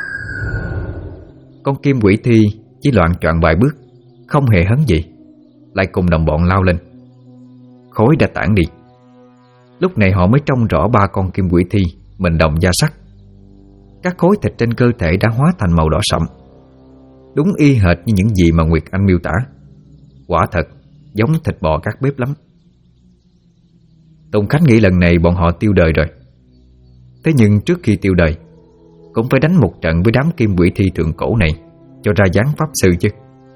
Con kim quỷ thi chỉ loạng choạng vài bước, không hề hấn gì, lại cùng đồng bọn lao lên. Khói đã tản đi. Lúc này họ mới trông rõ ba con kim quỷ thi mình đồng da sắt. Các khối thịt trên cơ thể đã hóa thành màu đỏ sậm, đúng y hệt như những gì mà Nguyệt Anh miêu tả. Quả thật giống thịt bò các bếp lắm. Tùng Khánh nghĩ lần này bọn họ tiêu đời rồi. Thế nhưng trước khi tiêu đời, cũng phải đánh một trận với đám kim quỷ thi thượng cổ này cho ra dáng pháp sư chứ.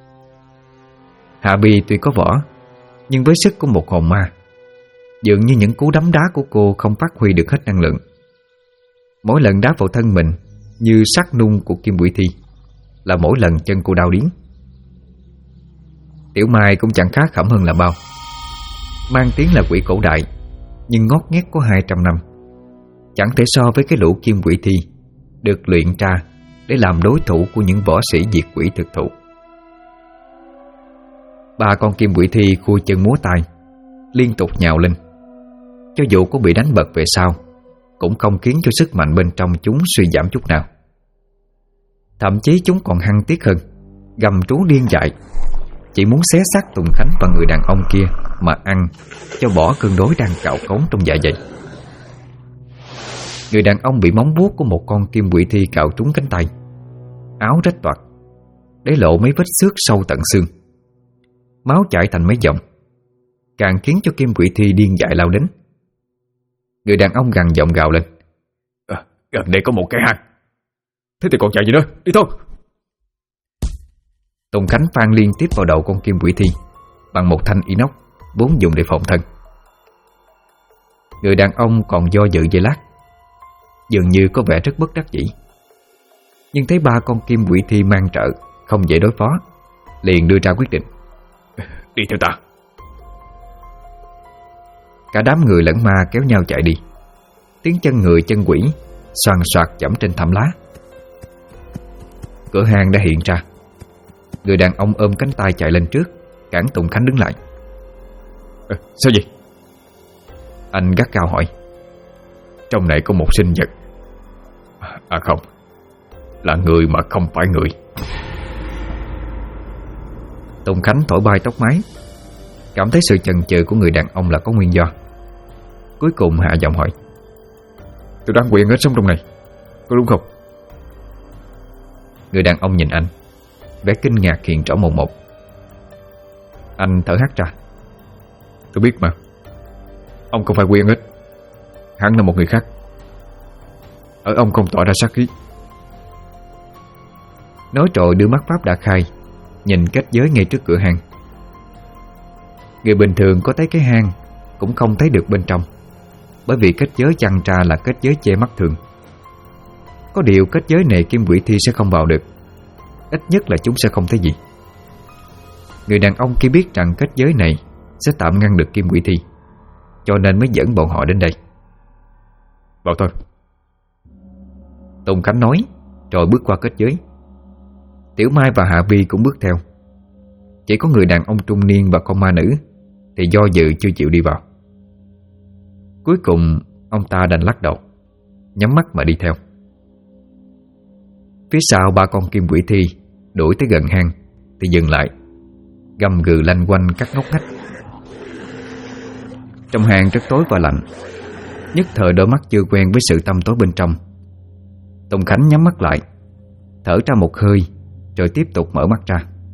Hạ Bi tuy có võ, nhưng với sức của một hồn ma, dường như những cú đấm đá của cô không phát huy được hết năng lượng. Mỗi lần đá vào thân mình như sắc nung của kim quỷ thi, là mỗi lần chân cô đau điếng. Tiểu Mai cũng chẳng khá khẩm hơn là bao. Mang tiếng là quỷ cổ đại, nhưng ngót nghét có 200 năm, chẳng thể so với cái lũ kim quỷ thi được luyện ra để làm đối thủ của những võ sĩ diệt quỷ thực thụ. Ba con kim quỷ thi khui chân múa tay, liên tục nhào lên. Cho dù có bị đánh bật về sau, cũng không khiến cho sức mạnh bên trong chúng suy giảm chút nào. Thậm chí chúng còn hăng tiết hơn, gầm trú điên dại, chỉ muốn xé xác Tùng Khánh và người đàn ông kia mà ăn cho bỏ cơn đói đang cào cống trong dạ dày. Người đàn ông bị móng vuốt của một con kim quỷ thi cạo trúng cánh tay, áo rách toạc, để lộ mấy vết xước sâu tận xương. Máu chảy thành mấy dòng, càng khiến cho kim quỷ thi điên dại lao đến. Người đàn ông gằn giọng gào lên: Gần đây có một cái hang, thế thì còn chạy gì nữa, đi thôi! Tùng Khánh phang liên tiếp vào đầu con kim quỷ thi bằng một thanh inox vốn dùng để phòng thân. Người đàn ông còn do dự giây lát, dường như có vẻ rất bất đắc dĩ. Nhưng thấy ba con kim quỷ thi mang trợ không dễ đối phó, liền đưa ra quyết định: Đi theo ta. Cả đám người lẫn ma kéo nhau chạy đi. Tiếng chân người chân quỷ xoàn xoạc chẩm trên thảm lá. Cửa hàng đã hiện ra. Người đàn ông ôm cánh tay chạy lên trước, cản Tùng Khánh đứng lại. Sao vậy? Anh gắt cao hỏi. Trong này có một sinh vật. À không, là người mà không phải người. Tùng Khánh thổi bay tóc mái, cảm thấy sự chần chừ của người đàn ông là có nguyên do. Cuối cùng hạ giọng hỏi: Tôi đoán quyền hết sống trong này, có đúng không? Người đàn ông nhìn anh, vẻ kinh ngạc hiện rõ mồn một. Anh thở hắt ra. Tôi biết mà, ông không phải quyền hết. Hắn là một người khác. Ở ông không tỏ ra sát khí. Nói rồi đưa mắt pháp đã khai, nhìn kết giới ngay trước cửa hang. Người bình thường có thấy cái hang cũng không thấy được bên trong, bởi vì kết giới chằng ra là kết giới che mắt thường. Có điều kết giới này kim quỷ thi sẽ không vào được, ít nhất là chúng sẽ không thấy gì. Người đàn ông kia biết rằng kết giới này sẽ tạm ngăn được kim quỷ thi, cho nên mới dẫn bọn họ đến đây. Vào thôi. Tùng Khánh nói, rồi bước qua kết giới. Tiểu Mai và Hạ Vi cũng bước theo. Chỉ có người đàn ông trung niên và con ma nữ thì do dự chưa chịu đi vào. Cuối cùng ông ta đành lắc đầu, nhắm mắt mà đi theo. Phía sau ba con kim quỷ thi đuổi tới gần hang thì dừng lại, gầm gừ lanh quanh các ngóc ngách. Trong hang rất tối và lạnh, nhất thời đôi mắt chưa quen với sự tăm tối bên trong. Tùng Khánh nhắm mắt lại, thở ra một hơi, rồi tiếp tục mở mắt ra.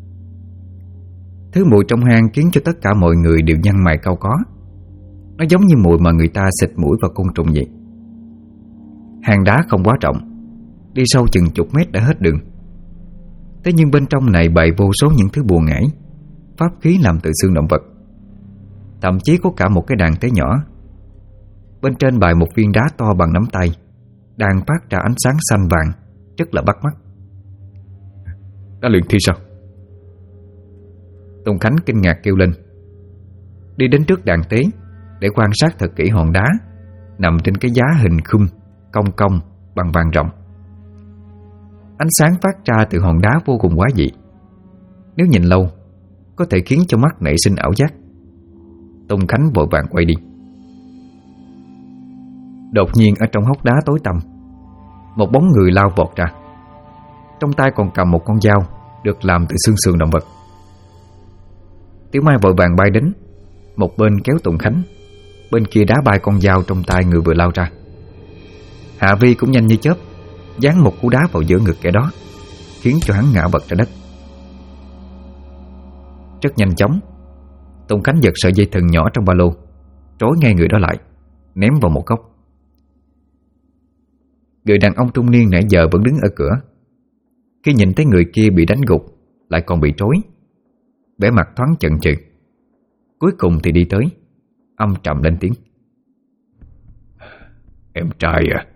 Thứ mùi trong hang khiến cho tất cả mọi người đều nhăn mày cau có. Nó giống như mùi mà người ta xịt mũi vào côn trùng vậy. Hang đá không quá rộng, đi sâu chừng chục mét đã hết đường. Thế nhưng bên trong này bày vô số những thứ bùa ngải, pháp khí làm từ xương động vật. Thậm chí có cả một cái đàn tế nhỏ. Bên trên bày một viên đá to bằng nắm tay, đang phát ra ánh sáng xanh vàng, rất là bắt mắt. Đã luyện thi sao? Tùng Khánh kinh ngạc kêu lên, đi đến trước đàn tế để quan sát thật kỹ hòn đá nằm trên cái giá hình khum cong cong bằng vàng rộng. Ánh sáng phát ra từ hòn đá vô cùng quái dị. Nếu nhìn lâu có thể khiến cho mắt nảy sinh ảo giác. Tùng Khánh vội vàng quay đi. Đột nhiên ở trong hốc đá tối tăm, một bóng người lao vọt ra, trong tay còn cầm một con dao được làm từ xương sườn động vật. Tiểu Mai vội vàng bay đến, một bên kéo Tùng Khánh, bên kia đá bay con dao trong tay người vừa lao ra. Hạ Vi cũng nhanh như chớp, giáng một cú đá vào giữa ngực kẻ đó, khiến cho hắn ngã bật ra đất. Rất nhanh chóng, Tùng Khánh giật sợi dây thừng nhỏ trong ba lô, trói ngay người đó lại, ném vào một góc. Người đàn ông trung niên nãy giờ vẫn đứng ở cửa. Khi nhìn thấy người kia bị đánh gục, lại còn bị trói, vẻ mặt thoáng chần chừ. Cuối cùng thì đi tới, âm trầm lên tiếng: Em trai à?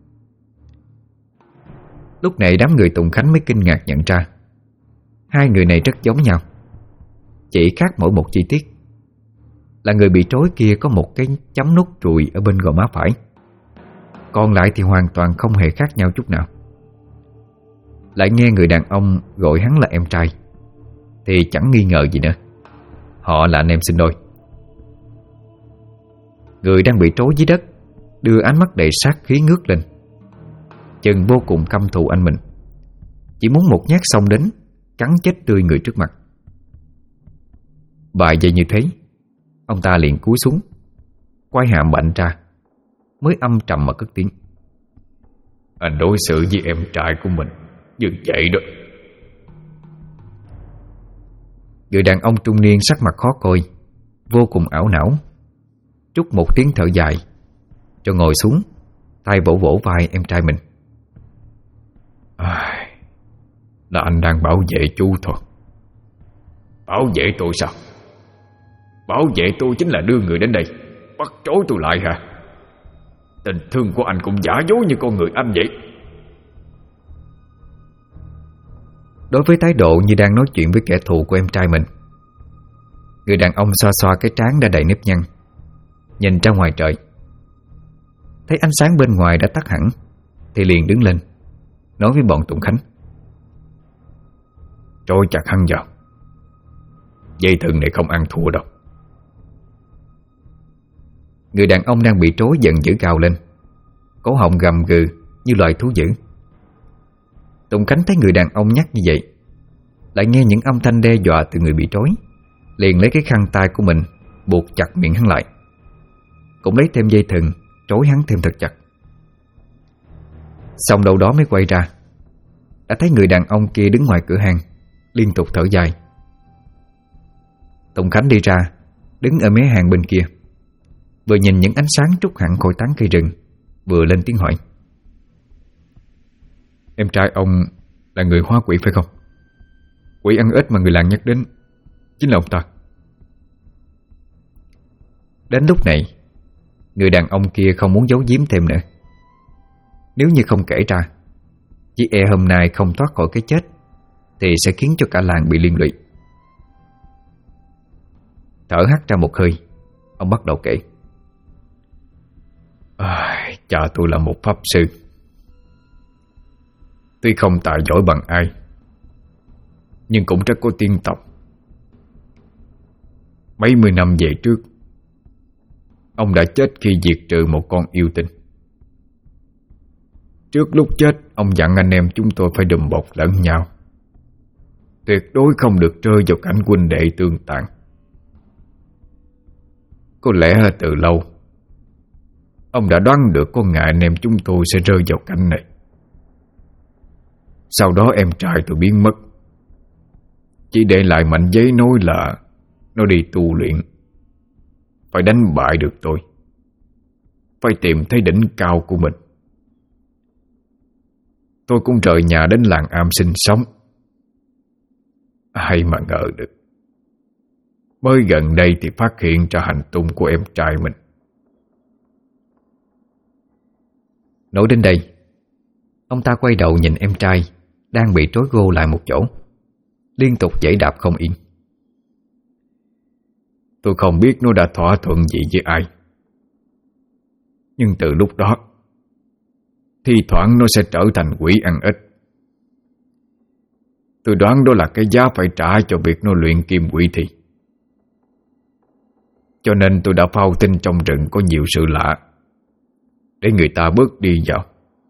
Lúc này đám người Tùng Khánh mới kinh ngạc nhận ra hai người này rất giống nhau, chỉ khác mỗi một chi tiết là người bị trói kia có một cái chấm nút ruồi ở bên gò má phải, còn lại thì hoàn toàn không hề khác nhau chút nào. Lại nghe người đàn ông gọi hắn là em trai thì chẳng nghi ngờ gì nữa, họ là anh em sinh đôi. Người đang bị trói dưới đất đưa ánh mắt đầy sát khí ngước lên, chừng vô cùng căm thù anh mình, chỉ muốn một nhát xông đến cắn chết tươi người trước mặt. Vài giây như thế, ông ta liền cúi xuống, quay hàm mạnh ra, mới âm trầm mà cất tiếng: Anh đối xử với em trai của mình như vậy đó. Người đàn ông trung niên sắc mặt khó coi, vô cùng ảo não, trút một tiếng thở dài, rồi ngồi xuống, tay vỗ vỗ vai em trai mình. Là anh đang bảo vệ chú thôi. Bảo vệ tôi sao? Bảo vệ tôi chính là đưa người đến đây bắt trói tôi lại hả? Tình thương của anh cũng giả dối như con người anh vậy. Đối với thái độ như đang nói chuyện với kẻ thù của em trai mình, người đàn ông xoa xoa cái trán đã đầy nếp nhăn, nhìn ra ngoài trời. Thấy ánh sáng bên ngoài đã tắt hẳn thì liền đứng lên, nói với bọn Tùng Khánh: Trói chặt hắn vào. Dây thừng này không ăn thua đâu. Người đàn ông đang bị trói giận dữ gào lên, cổ họng gầm gừ như loài thú dữ. Tùng Khánh thấy người đàn ông nhắc như vậy, lại nghe những âm thanh đe dọa từ người bị trói, liền lấy cái khăn tay của mình buộc chặt miệng hắn lại, cũng lấy thêm dây thừng trói hắn thêm thật chặt. Xong đâu đó mới quay ra, đã thấy người đàn ông kia đứng ngoài cửa hàng, liên tục thở dài. Tùng Khánh đi ra, đứng ở mé hàng bên kia, vừa nhìn những ánh sáng trút hẳn khỏi tán cây rừng, vừa lên tiếng hỏi: Em trai ông là người hóa quỷ phải không? Quỷ ăn ếch mà người làng nhắc đến chính là ông ta. Đến lúc này, người đàn ông kia không muốn giấu giếm thêm nữa. Nếu như không kể ra, chỉ e hôm nay không thoát khỏi cái chết thì sẽ khiến cho cả làng bị liên lụy. Thở hắt ra một hơi, ông bắt đầu kể: Cha tôi là một pháp sư, tuy không tài giỏi bằng ai, nhưng cũng rất có tiên tộc. Mấy mươi năm về trước, ông đã chết khi diệt trừ một con yêu tinh. Trước lúc chết, ông dặn anh em chúng tôi phải đùm bọc lẫn nhau, tuyệt đối không được rơi vào cảnh huynh đệ tương tàn. Có lẽ từ lâu ông đã đoán được có ngày anh em chúng tôi sẽ rơi vào cảnh này. Sau đó em trai tôi biến mất, chỉ để lại mảnh giấy nói là nó đi tu luyện, phải đánh bại được tôi, phải tìm thấy đỉnh cao của mình. Tôi cũng rời nhà đến làng Am sinh sống. Ai mà ngờ được, mới gần đây thì phát hiện ra hành tung của em trai mình. Nói đến đây, ông ta quay đầu nhìn em trai đang bị trói gô lại một chỗ, liên tục giãy đạp không yên. Tôi không biết nó đã thỏa thuận gì với ai, nhưng từ lúc đó, thi thoảng nó sẽ trở thành quỷ ăn ếch. Tôi đoán đó là cái giá phải trả cho việc nó luyện kim quỷ thi. Cho nên tôi đã phao tin trong rừng có nhiều sự lạ, để người ta bước đi vào.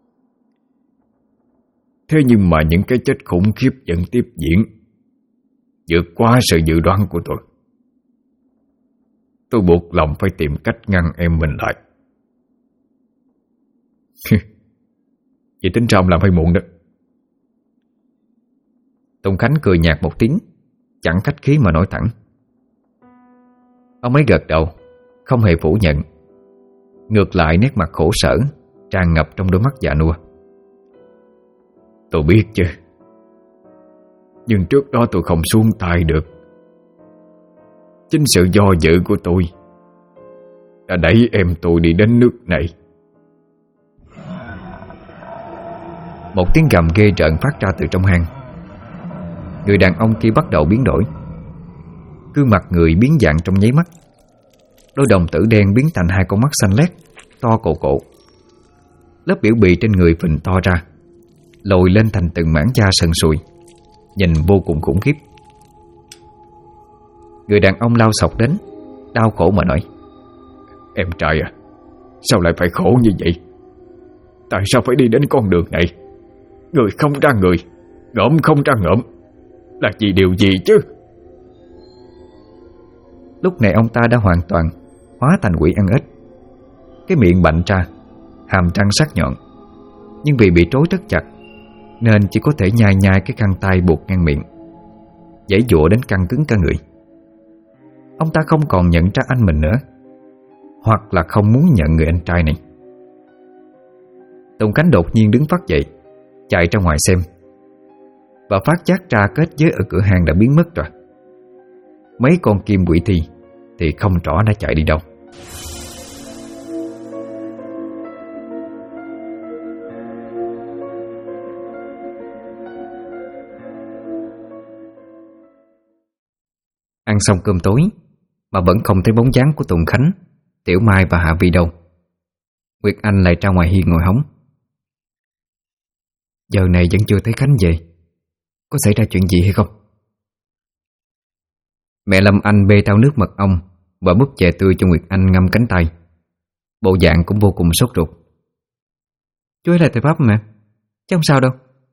Thế nhưng mà những cái chết khủng khiếp vẫn tiếp diễn, vượt quá sự dự đoán của tôi. Tôi buộc lòng phải tìm cách ngăn em mình lại. Vậy tính ra ông làm hơi muộn đó. Tùng Khánh cười nhạt một tiếng, chẳng khách khí mà nói thẳng. Ông ấy gật đầu, không hề phủ nhận. Ngược lại nét mặt khổ sở tràn ngập trong đôi mắt già nua. Tôi biết chứ, nhưng trước đó tôi không xuống tay được. Chính sự do dự của tôi đã đẩy em tôi đi đến nước này. Một tiếng gầm ghê rợn phát ra từ trong hang. Người đàn ông kia bắt đầu biến đổi, gương mặt người biến dạng trong nháy mắt. Đôi đồng tử đen biến thành hai con mắt xanh lét to cộ cộ. Lớp biểu bì trên người phình to ra, lồi lên thành từng mảng da sần sùi, nhìn vô cùng khủng khiếp. Người đàn ông lao sọc đến, đau khổ mà nói: Em trai à, sao lại phải khổ như vậy? Tại sao phải đi đến con đường này? Người không ra người, ngợm không ra ngợm, là vì điều gì chứ? Lúc này ông ta đã hoàn toàn hóa thành quỷ ăn ếch. Cái miệng bạnh ra, hàm răng sắc nhọn, nhưng vì bị trói rất chặt nên chỉ có thể nhai nhai cái khăn tay buộc ngang miệng, giãy giụa đến căng cứng cả người. Ông ta không còn nhận ra anh mình nữa, hoặc là không muốn nhận người anh trai này. Tùng Khánh đột nhiên đứng phát dậy, chạy ra ngoài xem, và phát giác ra kết giới ở cửa hàng đã biến mất rồi. mấy con kim quỷ thi thì không rõ đã chạy đi đâu. Ăn xong cơm tối mà vẫn không thấy bóng dáng của Tùng Khánh, Tiểu Mai và Hạ Vi đâu. Nguyệt Anh lại ra ngoài hiên ngồi hóng. Giờ này vẫn chưa thấy Khánh về, có xảy ra chuyện gì hay không? Mẹ Lâm Anh bê thau nước mật ong và búp chè tươi cho Nguyệt Anh ngâm cánh tay. Bộ dạng cũng vô cùng sốt ruột. Chú ấy là thầy Pháp mà mẹ, chứ không sao đâu.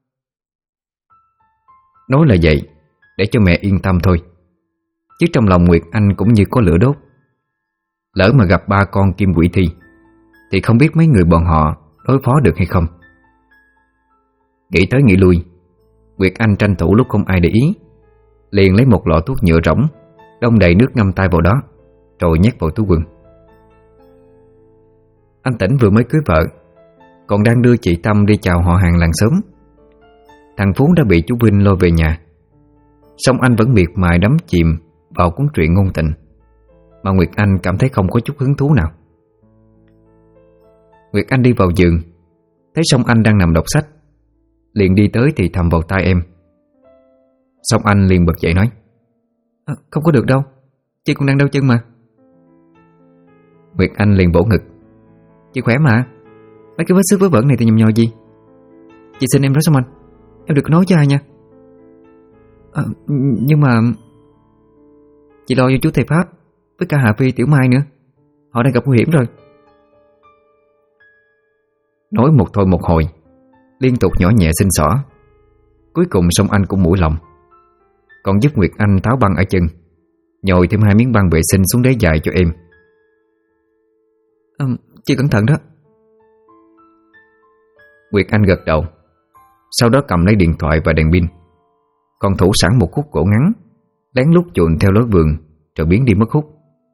Nói là vậy để cho mẹ yên tâm thôi, chứ trong lòng Nguyệt Anh cũng như có lửa đốt. Lỡ mà gặp ba con kim quỷ thi thì không biết mấy người bọn họ đối phó được hay không. Nghĩ tới nghĩ lui, Nguyệt Anh tranh thủ lúc không ai để ý, liền lấy một lọ thuốc nhựa rỗng, đong đầy nước ngâm tay vào đó, rồi nhét vào túi quần. Anh Tĩnh vừa mới cưới vợ, còn đang đưa chị Tâm đi chào họ hàng làng xóm. Thằng Phú đã bị chú Vinh lôi về nhà, song anh vẫn miệt mài đắm chìm vào cuốn truyện ngôn tình, mà Nguyệt Anh cảm thấy không có chút hứng thú nào. Nguyệt Anh đi vào giường, thấy Song Anh đang nằm đọc sách, liền đi tới thì thầm vào tai em. Song Anh liền bật dậy nói: Không có được đâu, chị còn đang đau chân mà. Nguyệt Anh liền vỗ ngực: Chị khỏe mà, mấy cái vết xước vớ vẩn này thì nhầm nhò gì. Chị xin em nói Song Anh, em đừng có nói cho ai nha. Nhưng mà chị lo cho chú thầy Pháp với cả Hạ Vi, Tiểu Mai nữa, họ đang gặp nguy hiểm rồi. Nói một thôi một hồi, liên tục nhỏ nhẹ xin xỏ. Cuối cùng Song Anh cũng mũi lòng, còn giúp Nguyệt Anh tháo băng ở chân, nhồi thêm 2 miếng băng vệ sinh xuống đế dài cho em. Chị cẩn thận đó. Nguyệt Anh gật đầu, sau đó cầm lấy điện thoại và đèn pin, còn thủ sẵn một khúc gỗ ngắn, lén lút chuồn theo lối vườn rồi biến đi mất hút.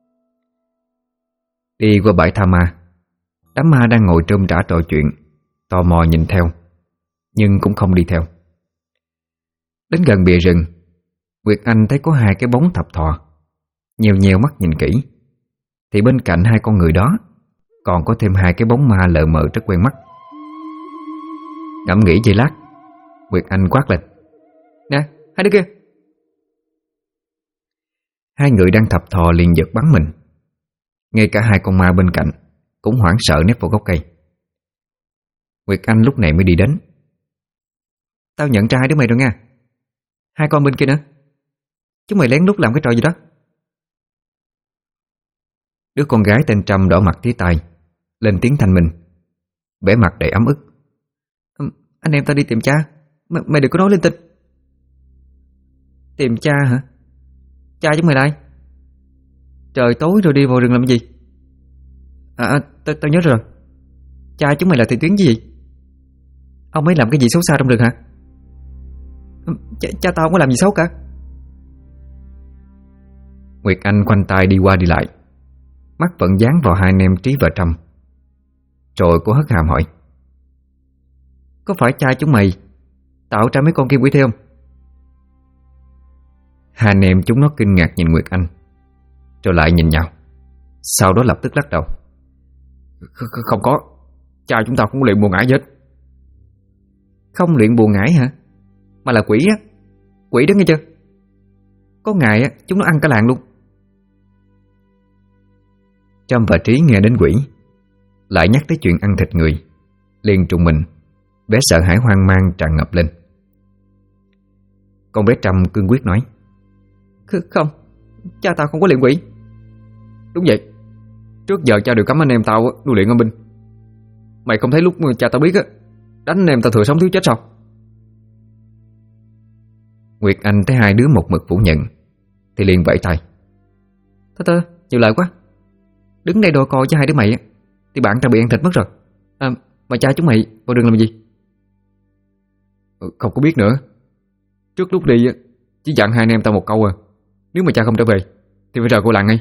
Đi qua bãi tha ma, đám ma đang ngồi trôm trã trò chuyện, tò mò nhìn theo, nhưng cũng không đi theo. Đến gần bìa rừng, Nguyệt Anh thấy có 2 cái bóng thập thò, nheo nheo mắt nhìn kỹ, thì bên cạnh 2 con người đó còn có thêm 2 cái bóng ma lờ mờ rất quen mắt. Ngẫm nghĩ giây lát, Nguyệt Anh quát lên: Nè, 2 đứa kia! 2 người đang thập thò liền giật bắn mình. Ngay cả 2 con ma bên cạnh cũng hoảng sợ nép vào gốc cây. Nguyệt Anh lúc này mới đi đến: Tao nhận ra 2 đứa mày rồi nha, 2 con bên kia nữa. Chúng mày lén lút làm cái trò gì đó. Đứa con gái tên Trâm đỏ mặt tía tai, lên tiếng thanh minh, vẻ mặt đầy ấm ức: Anh em tao đi tìm cha, mày đừng có nói linh tinh. Tìm cha hả? Cha chúng mày là ai? Trời tối rồi đi vào rừng làm gì? Tao nhớ rồi. Cha chúng mày là thầy Tuyến gì? Ông ấy làm cái gì xấu xa trong rừng hả? Cha tao không có làm gì xấu cả. Nguyệt Anh khoanh tay đi qua đi lại, mắt vẫn dán vào 2 anh em Trí và Trâm. Rồi cô hất hàm hỏi: Có phải cha chúng mày tạo ra mấy con kim quỷ thi không? 2 anh em chúng nó kinh ngạc nhìn Nguyệt Anh, rồi lại nhìn nhau, sau đó lập tức lắc đầu: Không có, cha chúng tao không có luyện bùa ngải gì hết. Không luyện bùa ngải hả? Mà là quỷ á, quỷ đó nghe chưa? Có ngày á, chúng nó ăn cả làng luôn. Trâm và Trí nghe đến quỷ, lại nhắc tới chuyện ăn thịt người, liền trùng mình, vẻ sợ hãi hoang mang tràn ngập lên. Con bé Trâm cương quyết nói: Không, cha tao không có luyện quỷ. Đúng vậy, trước giờ cha đều cấm anh em tao nuôi luyện âm binh. Mày không thấy lúc cha tao biết á, đánh anh em tao thừa sống thiếu chết sao? Nguyệt Anh thấy 2 đứa một mực phủ nhận thì liền vẫy tay: Thôi, nhiều lời quá. Đứng đây đòi coi cho 2 đứa mày á, thì bạn tao bị ăn thịt mất rồi. Mà cha chúng mày vào rừng làm gì? Không có biết nữa. Trước lúc đi chỉ dặn 2 anh em tao một câu nếu mà cha không trở về thì phải rời khỏi làng ngay.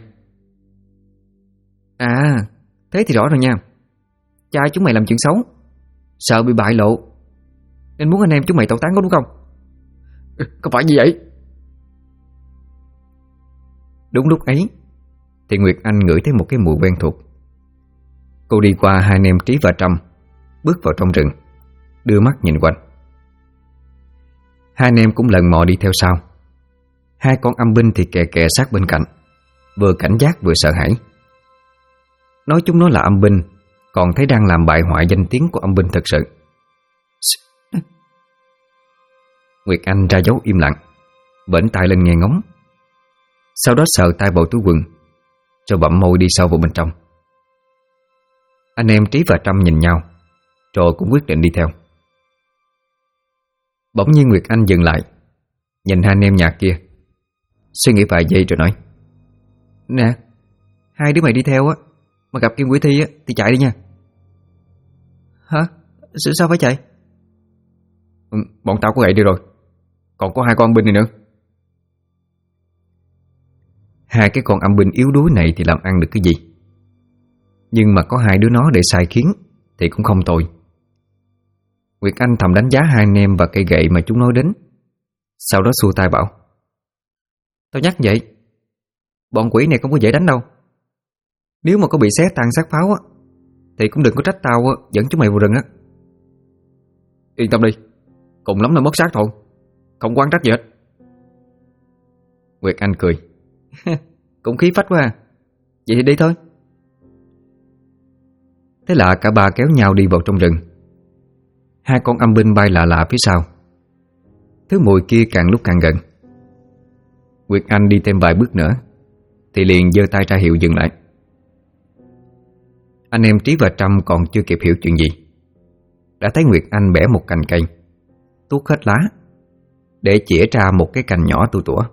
Thế thì rõ rồi nha. Cha chúng mày làm chuyện xấu, sợ bị bại lộ, nên muốn anh em chúng mày tẩu tán có đúng không? Không phải như vậy. Đúng lúc ấy thì Nguyệt Anh ngửi thấy một cái mùi quen thuộc. Cô đi qua hai anh em Trí và Trâm, bước vào trong rừng, đưa mắt nhìn quanh. Hai anh em cũng lần mò đi theo sau. Hai con âm binh thì kè kè sát bên cạnh, vừa cảnh giác vừa sợ hãi. Nói chúng nó là âm binh, còn thấy đang làm bại hoại danh tiếng của âm binh thật sự. Nguyệt Anh ra dấu im lặng, bển tai lên nghe ngóng. Sau đó sờ tay vào túi quần, rồi bặm môi đi sâu vào bên trong. Anh em Trí và Trâm nhìn nhau, rồi cũng quyết định đi theo. Bỗng nhiên Nguyệt Anh dừng lại, nhìn hai anh em nhà kia, suy nghĩ vài giây rồi nói: "Nè, hai đứa mày đi theo á, mà gặp Kim Quỷ Thi á thì chạy đi nha." "Hả? Sao phải chạy?" Bọn tao có gậy đi rồi, còn có hai con binh này nữa. Hai cái con âm binh yếu đuối này thì làm ăn được cái gì? Nhưng mà có hai đứa nó để sai khiến thì cũng không tồi. Nguyệt Anh thầm đánh giá hai anh em và cây gậy mà chúng nói đến, sau đó xua tay bảo: "Tao nhắc vậy, bọn quỷ này không có dễ đánh đâu. Nếu mà có bị xé tan xác pháo á thì cũng đừng có trách tao dẫn chúng mày vào rừng á." "Yên tâm đi, cùng lắm là mất xác thôi, không quan trách gì hết." Nguyệt Anh cười: "Cũng khí phách quá à. Vậy thì đi thôi." Thế là cả ba kéo nhau đi vào trong rừng. Hai con âm binh bay lạ lạ phía sau. Thứ mùi kia càng lúc càng gần. Nguyệt Anh đi thêm vài bước nữa thì liền giơ tay ra hiệu dừng lại. Anh em Trí và Trâm còn chưa kịp hiểu chuyện gì, đã thấy Nguyệt Anh bẻ một cành cây, tuốt hết lá để chĩa ra một cái cành nhỏ tua tủa.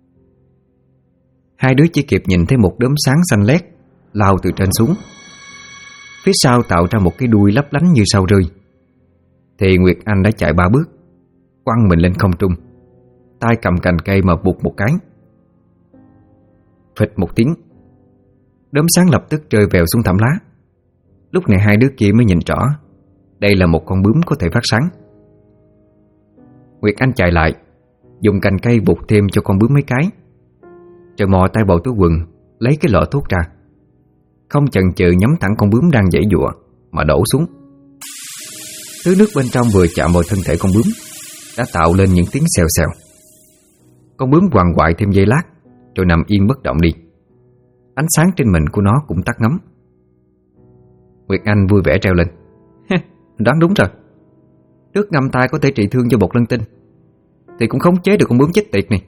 Hai đứa chỉ kịp nhìn thấy một đốm sáng xanh lét lao từ trên xuống, phía sau tạo ra một cái đuôi lấp lánh như sao rơi. Thì Nguyệt Anh đã chạy 3 bước, quăng mình lên không trung, tay cầm cành cây mà bụt một cái. Phịch một tiếng, đốm sáng lập tức rơi vèo xuống thảm lá. Lúc này hai đứa kia mới nhìn rõ đây là một con bướm có thể phát sáng. Nguyệt Anh chạy lại, dùng cành cây bụt thêm cho con bướm mấy cái, rồi mò tay vào túi quần lấy cái lọ thuốc ra, không chần chừ nhắm thẳng con bướm đang giãy giụa mà đổ xuống. Thứ nước bên trong vừa chạm vào thân thể con bướm đã tạo lên những tiếng xèo xèo. Con bướm quằn quại thêm giây lát rồi nằm yên bất động đi. Ánh sáng trên mình của nó cũng tắt ngấm. Nguyệt Anh vui vẻ treo lên: "Đoán đúng rồi. Nước ngâm tay có thể trị thương cho bột lân tinh, thì cũng khống chế được con bướm chết tiệt này."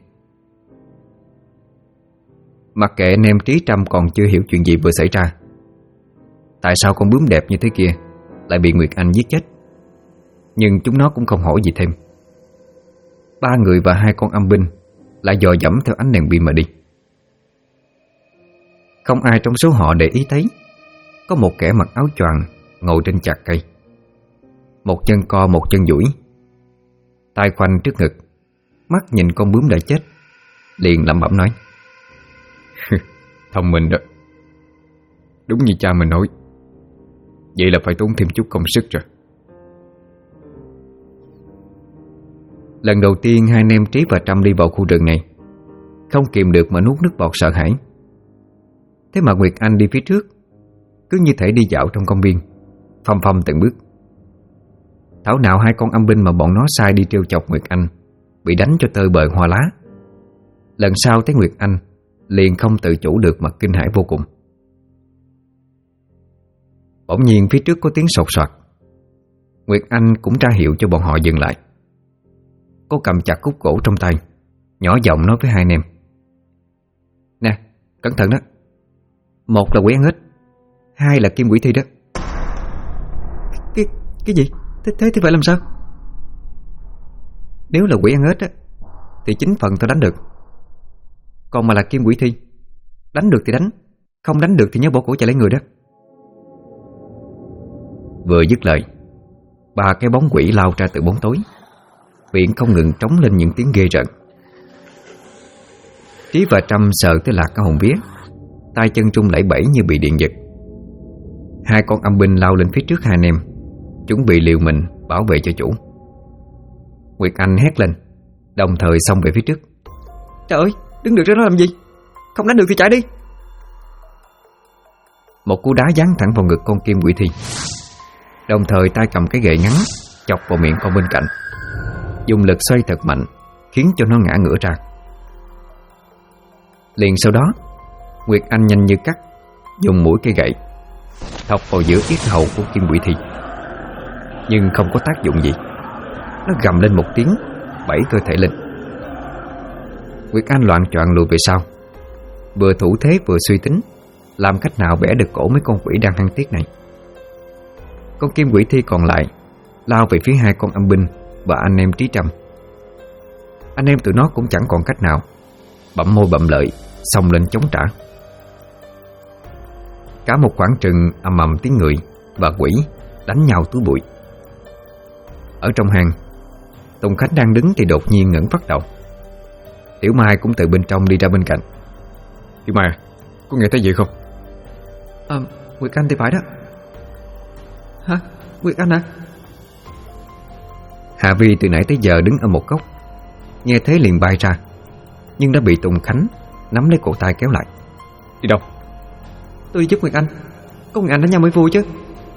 Mặc kệ anh em Trí Trâm còn chưa hiểu chuyện gì vừa xảy ra, tại sao con bướm đẹp như thế kia lại bị Nguyệt Anh giết chết, nhưng chúng nó cũng không hỏi gì thêm. Ba người và hai con âm binh lại dò dẫm theo ánh đèn pin mà đi. Không ai trong số họ để ý thấy có một kẻ mặc áo choàng ngồi trên chạc cây, một chân co một chân duỗi, tay khoanh trước ngực, mắt nhìn con bướm đã chết, liền lẩm bẩm nói: "Thông minh đó. Đúng như cha mình nói, vậy là phải tốn thêm chút công sức rồi." Lần đầu tiên hai anh em Trí và Trâm đi vào khu rừng này, không kìm được mà nuốt nước bọt sợ hãi. Thế mà Nguyệt Anh đi phía trước, cứ như thể đi dạo trong công viên, phăm phăm từng bước. Thảo nào hai con âm binh mà bọn nó sai đi trêu chọc Nguyệt Anh bị đánh cho tơi bời hoa lá. Lần sau thấy Nguyệt Anh liền không tự chủ được mà kinh hãi vô cùng. Bỗng nhiên phía trước có tiếng sột soạt. Nguyệt Anh cũng ra hiệu cho bọn họ dừng lại. Cô cầm chặt khúc gỗ trong tay, nhỏ giọng nói với hai anh em: "Nè, cẩn thận đó. Một là quỷ ăn ếch, hai là Kim Quỷ Thi đó." Cái gì? Thế thì phải làm sao? "Nếu là quỷ ăn ếch á thì chính phần tao đánh được. Còn mà là Kim Quỷ Thi, đánh được thì đánh, không đánh được thì nhớ bỏ cổ chạy lấy người đó." Vừa dứt lời, ba cái bóng quỷ lao ra từ bóng tối, miệng không ngừng trống lên những tiếng ghê rợn. Trí và Trâm sợ tới lạc cả hồn vía, tay chân trung lẩy bẩy như bị điện giật. Hai con âm binh lao lên phía trước hai anh em, chuẩn bị liều mình bảo vệ cho chủ. Nguyệt Anh hét lên, đồng thời xông về phía trước. "Trời ơi, đứng được ra đó làm gì? Không đánh được thì chạy đi. Một cú đá giáng thẳng vào ngực con kim quỷ thi, đồng thời tay cầm cái gậy ngắn chọc vào miệng con bên cạnh, dùng lực xoay thật mạnh khiến cho nó ngã ngửa ra. Liền sau đó, Nguyệt Anh nhanh như cắt dùng mũi cây gậy thọc vào giữa yết hầu của kim quỷ thi, nhưng không có tác dụng gì. Nó gầm lên một tiếng, bẩy cơ thể lên. Nguyệt Anh loạng choạng lùi về sau, vừa thủ thế vừa suy tính làm cách nào bẻ được cổ mấy con quỷ đang hăng tiếc này. Con kim quỷ thi còn lại lao về phía hai con âm binh và anh em Trí Trâm. Anh em tụi nó cũng chẳng còn cách nào, bặm môi bặm lợi xông lên chống trả. Cả một khoảng trừng ầm ầm tiếng người và quỷ đánh nhau túi bụi. Ở trong hang, Tùng Khánh đang đứng thì đột nhiên ngẩng phát đầu. Tiểu Mai cũng từ bên trong đi ra bên cạnh. Tiểu Mai, có nghe thấy gì không? Nguyệt Anh thì phải đó. Hả? Nguyệt Anh hả? Hạ Vi từ nãy tới giờ đứng ở một góc, nghe thế liền bay ra, nhưng đã bị Tùng Khánh nắm lấy cổ tay kéo lại. Đi đâu? Tôi đi giúp Nguyệt Anh. Có Nguyệt Anh đánh nhau mới vui chứ.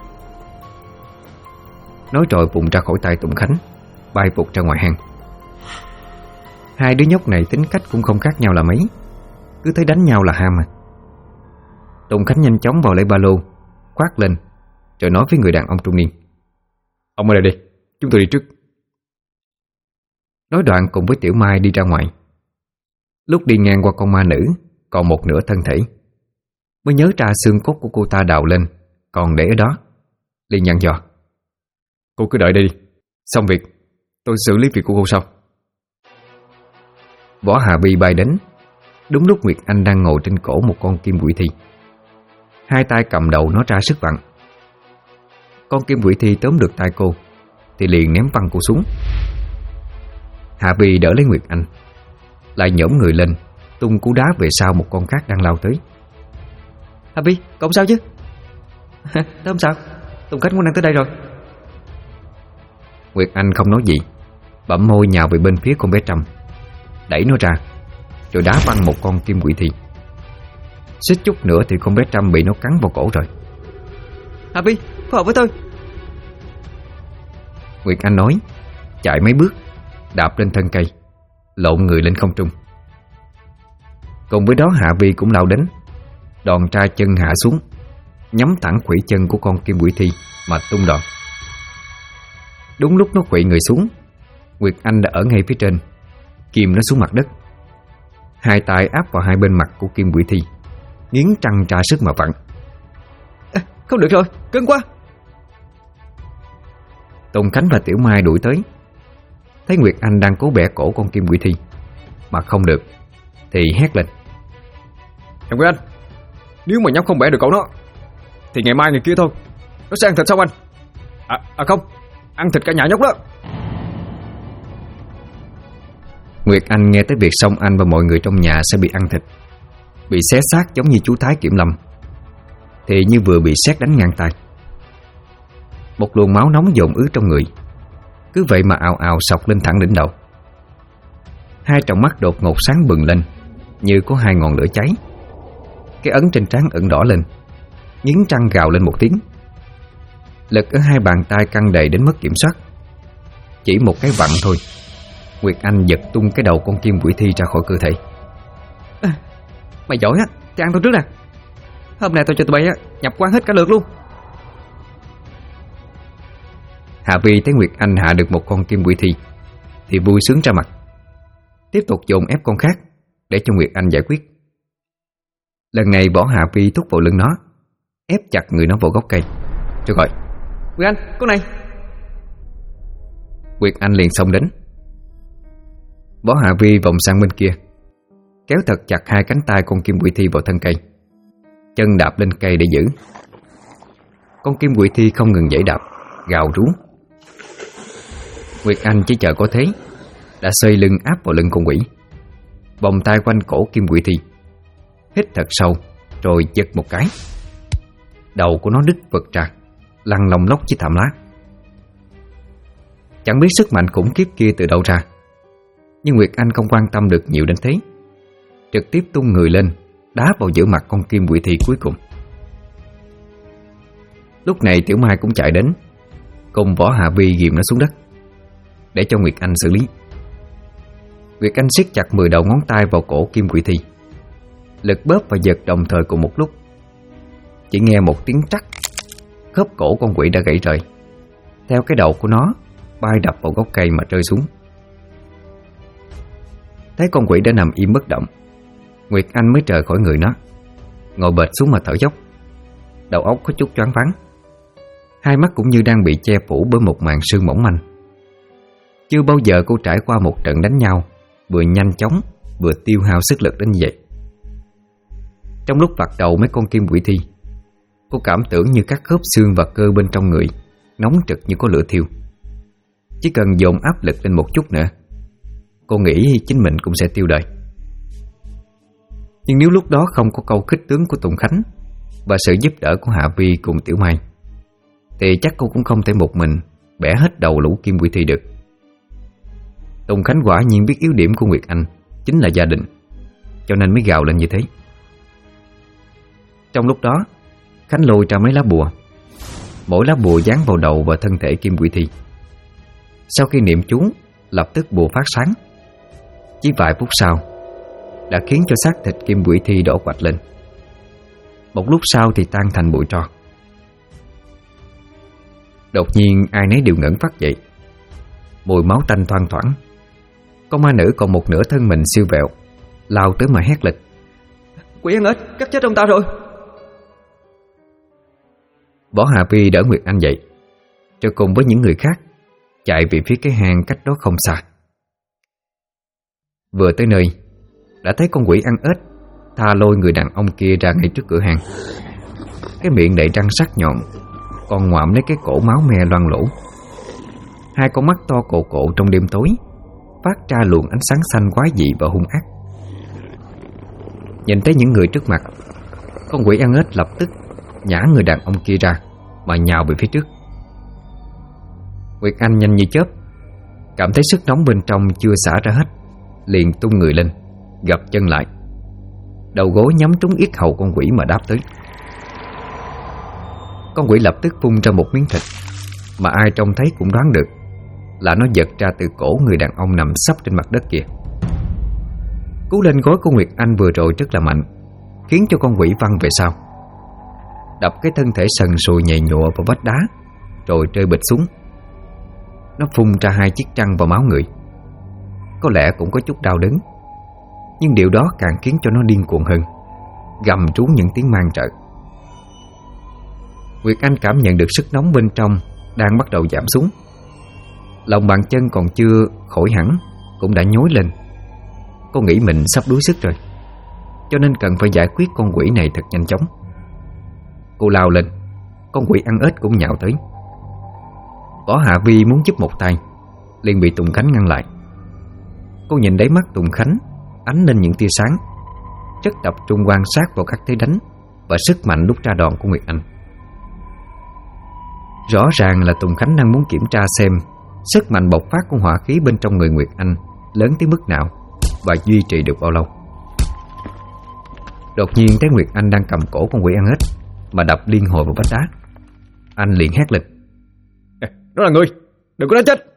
Nói rồi bụng ra khỏi tay Tùng Khánh, bay vụt ra ngoài hang. Hai đứa nhóc này tính cách cũng không khác nhau là mấy, cứ thấy đánh nhau là ham à. Tùng Khánh nhanh chóng vào lấy ba lô, khoác lên, rồi nói với người đàn ông trung niên: Ông ở đây đi, chúng tôi đi trước. Nói đoạn cùng với Tiểu Mai đi ra ngoài. Lúc đi ngang qua con ma nữ còn một nửa thân thể, mới nhớ ra xương cốt của cô ta đào lên còn để ở đó, liền dặn dò: Cô cứ đợi đây đi, xong việc tôi xử lý việc của cô sau. Võ Hạ Vi bay đến đúng lúc Nguyệt Anh đang ngồi trên cổ một con kim quỷ thi, hai tay cầm đầu nó ra sức vặn. Con kim quỷ thi tóm được tay cô thì liền ném văng cô xuống. Hạ Vi đỡ lấy Nguyệt Anh, lại nhổm người lên tung cú đá về sau một con khác đang lao tới. Hạ Vi, cậu không sao chứ? Tớ không sao, Tùng Khánh cũng đang tới đây rồi. Nguyệt Anh không nói gì, bặm môi nhào về bên phía con bé Trâm, đẩy nó ra, rồi đá văng một con kim quỷ thi. Xích chút nữa thì con bé Trâm bị nó cắn vào cổ rồi. Hạ Vi, phối hợp với tôi. Nguyệt Anh nói, chạy mấy bước, đạp lên thân cây, lộn người lên không trung. Cùng với đó Hạ Vi cũng lao đến, đòn tra chân hạ xuống, nhắm thẳng khuỷu chân của con kim quỷ thi mà tung đòn. Đúng lúc nó khuỵu người xuống, Nguyệt Anh đã ở ngay phía trên, kìm nó xuống mặt đất. Hai tay áp vào hai bên mặt của kim quỷ thi, nghiến răng tra sức mà vặn. Không được rồi, cứng quá. Tùng Khánh và Tiểu Mai đuổi tới, thấy Nguyệt Anh đang cố bẻ cổ con kim quỷ thi mà không được thì hét lên: Em Nguyệt Anh, nếu mà nhóc không bẻ được cổ nó thì ngày mai ngày kia thôi nó sẽ ăn thịt sao anh? Không, ăn thịt cả nhà nhóc đó. Nguyệt Anh nghe tới việc xong anh và mọi người trong nhà sẽ bị ăn thịt, bị xé xác giống như chú Thái Kiểm Lâm, thì như vừa bị sét đánh ngang tay. Một luồng máu nóng dồn ứ trong người, cứ vậy mà ào ào sộc lên thẳng đỉnh đầu. Hai tròng mắt đột ngột sáng bừng lên, như có hai ngọn lửa cháy. Cái ấn trên trán ửng đỏ lên, nghiến răng gào lên một tiếng. Lực ở hai bàn tay căng đầy đến mất kiểm soát. Chỉ một cái vặn thôi, Nguyệt Anh giật tung cái đầu con kim quỷ thi ra khỏi cơ thể. Mày giỏi á thì ăn tao trước nè. Hôm nay tao cho tụi bay nhập quan hết cả lượt luôn. Hạ Vi thấy Nguyệt Anh hạ được một con kim quỷ thi thì vui sướng ra mặt, tiếp tục dồn ép con khác để cho Nguyệt Anh giải quyết. Lần này Võ Hạ Vi thúc vào lưng nó, ép chặt người nó vào gốc cây, rồi gọi: Nguyệt Anh, con này. Nguyệt Anh liền xông đến. Võ Hạ Vi vòng sang bên kia, kéo thật chặt hai cánh tay con kim quỷ thi vào thân cây, chân đạp lên cây để giữ. Con kim quỷ thi không ngừng giãy đạp, gào rú. Nguyệt Anh chỉ chờ có thế, đã xoay lưng áp vào lưng con quỷ, vòng tay quanh cổ kim quỷ thi, hít thật sâu rồi giật một cái. Đầu của nó đứt vật ra, lăn lông lốc dưới thảm lá. Chẳng biết sức mạnh khủng khiếp kia từ đâu ra, nhưng Nguyệt Anh không quan tâm được nhiều đến thế, trực tiếp tung người lên, đá vào giữa mặt con kim quỷ thi cuối cùng. Lúc này Tiểu Mai cũng chạy đến, cùng Võ Hạ Vi ghìm nó xuống đất để cho Nguyệt Anh xử lý. Nguyệt Anh siết chặt 10 đầu ngón tay vào cổ kim quỷ thi, lực bóp và giật đồng thời cùng một lúc. Chỉ nghe một tiếng trắc, khớp cổ con quỷ đã gãy rời, theo cái đầu của nó bay đập vào gốc cây mà rơi xuống. Thấy con quỷ đã nằm im bất động, Nguyệt Anh mới rời khỏi người nó, ngồi bệt xuống mà thở dốc. Đầu óc có chút choáng váng, hai mắt cũng như đang bị che phủ bởi một màn sương mỏng manh. Chưa bao giờ cô trải qua một trận đánh nhau vừa nhanh chóng vừa tiêu hao sức lực đến như vậy. Trong lúc vặt đầu mấy con kim quỷ thi, cô cảm tưởng như các khớp xương và cơ bên trong người nóng rực như có lửa thiêu. Chỉ cần dồn áp lực lên một chút nữa, cô nghĩ chính mình cũng sẽ tiêu đời. Nhưng nếu lúc đó không có câu khích tướng của Tùng Khánh và sự giúp đỡ của Hạ Vi cùng Tiểu Mai, thì chắc cô cũng không thể một mình bẻ hết đầu lũ kim quỷ thi được. Tùng Khánh quả nhiên biết yếu điểm của Nguyệt Anh chính là gia đình, cho nên mới gào lên như thế. Trong lúc đó, Khánh lôi ra mấy lá bùa, mỗi lá bùa dán vào đầu và thân thể kim quỷ thi. Sau khi niệm chú, lập tức bùa phát sáng. Chỉ vài phút sau đã khiến cho xác thịt kim quỷ thi đỏ quạch lên. Một lúc sau thì tan thành bụi tro. Đột nhiên ai nấy đều ngẩn phát dậy. Mùi máu tanh thoang thoảng. Con ma nữ còn một nửa thân mình siêu vẹo lao tới mà hét lên: Quỷ ăn ếch cắt chết ông ta rồi. Võ Hạ Vi đỡ Nguyệt Anh dậy, rồi cùng với những người khác chạy về phía cái hang cách đó không xa. Vừa tới nơi, đã thấy con quỷ ăn ếch tha lôi người đàn ông kia ra ngay trước cửa hang. Cái miệng đầy răng sắc nhọn, còn ngoạm lấy cái cổ máu me loang lỗ. Hai con mắt to cộ cộ trong đêm tối phát ra luồng ánh sáng xanh quái dị và hung ác. Nhìn thấy những người trước mặt, con quỷ ăn ếch lập tức nhả người đàn ông kia ra mà nhào về phía trước. Nguyệt Anh nhanh như chớp, cảm thấy sức nóng bên trong chưa xả ra hết, liền tung người lên, gập chân lại, đầu gối nhắm trúng yết hầu con quỷ mà đáp tới. Con quỷ lập tức phun ra một miếng thịt mà ai trông thấy cũng đoán được là nó giật ra từ cổ người đàn ông nằm sấp trên mặt đất kia. Cú lên gối của Nguyệt Anh vừa rồi rất là mạnh, khiến cho con quỷ văng về sau, đập cái thân thể sần sùi nhầy nhụa vào vách đá, rồi rơi bịch xuống. Nó phun ra 2 chiếc răng vào máu người. Có lẽ cũng có chút đau đớn, nhưng điều đó càng khiến cho nó điên cuồng hơn, gầm trú những tiếng mang trợ. Nguyệt Anh cảm nhận được sức nóng bên trong đang bắt đầu giảm xuống. Lòng bàn chân còn chưa khỏi hẳn cũng đã nhói lên. Cô nghĩ mình sắp đuối sức rồi, cho nên cần phải giải quyết con quỷ này thật nhanh chóng. Cô lao lên, con quỷ ăn ếch cũng nhào tới. Võ Hạ Vi muốn giúp một tay, liền bị Tùng Khánh ngăn lại. Cô nhìn đáy mắt Tùng Khánh ánh lên những tia sáng, rất tập trung quan sát vào các thế đánh và sức mạnh lúc ra đòn của Nguyệt Anh. Rõ ràng là Tùng Khánh đang muốn kiểm tra xem sức mạnh bộc phát của hỏa khí bên trong người Nguyệt Anh lớn tới mức nào và duy trì được bao lâu. Đột nhiên thấy Nguyệt Anh đang cầm cổ con quỷ ăn ếch mà đập liên hồi vào vách đá. Anh liền hét lên: Đó là ngươi, đừng có đánh chết.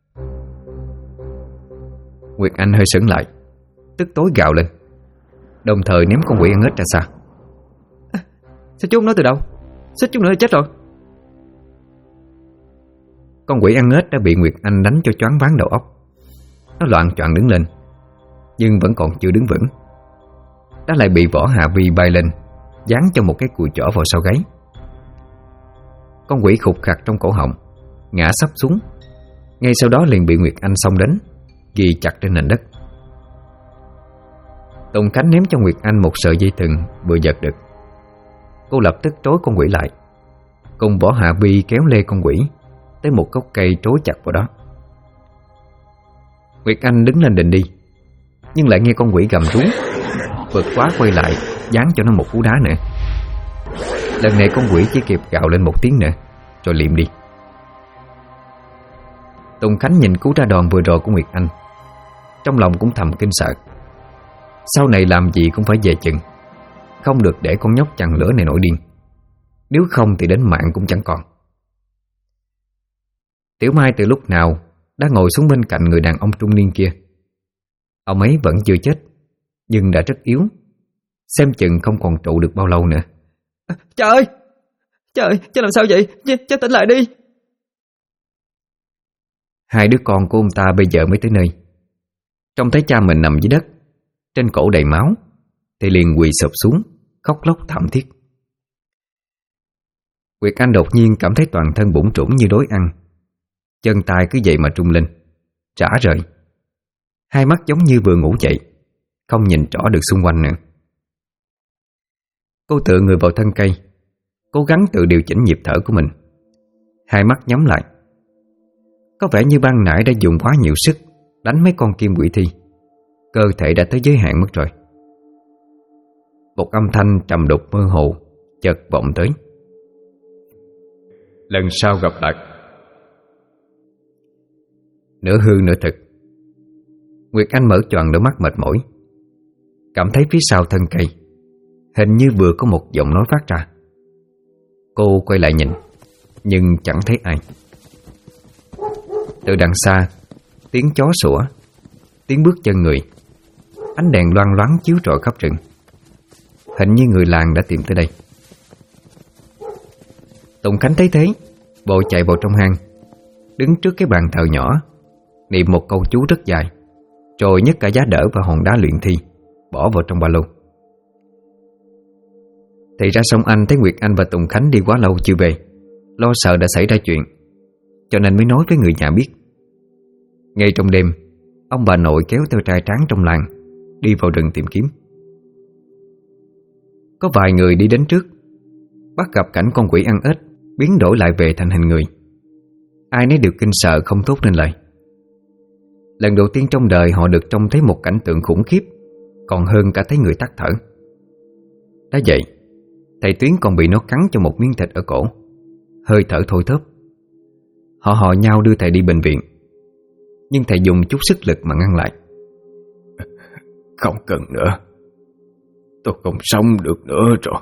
Nguyệt Anh hơi sững lại, tức tối gào lên, đồng thời ném con quỷ ăn ếch ra xa. Sao chú không nói từ đầu? Xích chút nữa là chết rồi. Con quỷ ăn ếch đã bị Nguyệt Anh đánh cho choáng váng đầu óc. Nó loạng choạng đứng lên, nhưng vẫn còn chưa đứng vững. Nó lại bị Võ Hạ Vi bay lên, dán cho một cái cùi chỏ vào sau gáy. Con quỷ khục khặc trong cổ họng, ngã sắp xuống. Ngay sau đó liền bị Nguyệt Anh xông đến, ghi chặt trên nền đất. Tùng Khánh ném cho Nguyệt Anh một sợi dây thừng vừa giật được. Cô lập tức trói con quỷ lại, cùng Võ Hạ Vi kéo lê con quỷ tới một gốc cây trối chặt vào đó. Nguyệt Anh đứng lên định đi, nhưng lại nghe con quỷ gầm rú, vượt quá quay lại dán cho nó một cú đá nữa. Lần này con quỷ chỉ kịp gào lên một tiếng nữa rồi liệm đi. Tùng Khánh nhìn cú ra đòn vừa rồi của Nguyệt Anh, trong lòng cũng thầm kinh sợ. Sau này làm gì cũng phải về chừng, không được để con nhóc chằn lửa này nổi điên. Nếu không thì đến mạng cũng chẳng còn. Tiểu Mai từ lúc nào đã ngồi xuống bên cạnh người đàn ông trung niên kia. Ông ấy vẫn chưa chết, nhưng đã rất yếu, xem chừng không còn trụ được bao lâu nữa. Cha ơi! Cha làm sao vậy? Cha tỉnh lại đi! Hai đứa con của ông ta bây giờ mới tới nơi. Trông thấy cha mình nằm dưới đất, trên cổ đầy máu, thì liền quỳ sụp xuống, khóc lóc thảm thiết. Nguyệt Anh đột nhiên cảm thấy toàn thân bủn trũng như đói ăn, chân tay cứ vậy mà trung lên, rã rời. Hai mắt giống như vừa ngủ dậy, không nhìn rõ được xung quanh nữa. Cô tựa người vào thân cây, cố gắng tự điều chỉnh nhịp thở của mình. Hai mắt nhắm lại. Có vẻ như ban nãy đã dùng quá nhiều sức đánh mấy con kim quỷ thi, cơ thể đã tới giới hạn mất rồi. Một âm thanh trầm đục mơ hồ chợt vọng tới. Lần sau gặp lại. Nửa hư nửa thực, Nguyệt Anh mở choàng đôi mắt mệt mỏi, cảm thấy phía sau thân cây hình như vừa có một giọng nói phát ra. Cô quay lại nhìn, nhưng chẳng thấy ai. Từ đằng xa, tiếng chó sủa, tiếng bước chân người, ánh đèn loang loáng chiếu rọi khắp rừng. Hình như người làng đã tìm tới đây. Tùng Khánh thấy thế, vội chạy vào trong hang, đứng trước cái bàn thờ nhỏ, niệm một câu chú rất dài, rồi nhấc cả giá đỡ và hòn đá luyện thi bỏ vào trong ba lô. Thì ra Song Anh thấy Nguyệt Anh và Tùng Khánh đi quá lâu chưa về, lo sợ đã xảy ra chuyện, cho nên mới nói với người nhà biết. Ngay trong đêm, ông bà nội kéo theo trai tráng trong làng đi vào rừng tìm kiếm. Có vài người đi đến trước, bắt gặp cảnh con quỷ ăn ếch biến đổi lại về thành hình người. Ai nấy đều kinh sợ không thốt nên lời. Lần đầu tiên trong đời họ được trông thấy một cảnh tượng khủng khiếp, còn hơn cả thấy người tắt thở. Đã vậy, thầy Tuyến còn bị nó cắn cho một miếng thịt ở cổ, hơi thở thôi thóp. Họ hò nhau đưa thầy đi bệnh viện, nhưng thầy dùng chút sức lực mà ngăn lại. Không cần nữa, tôi không sống được nữa rồi.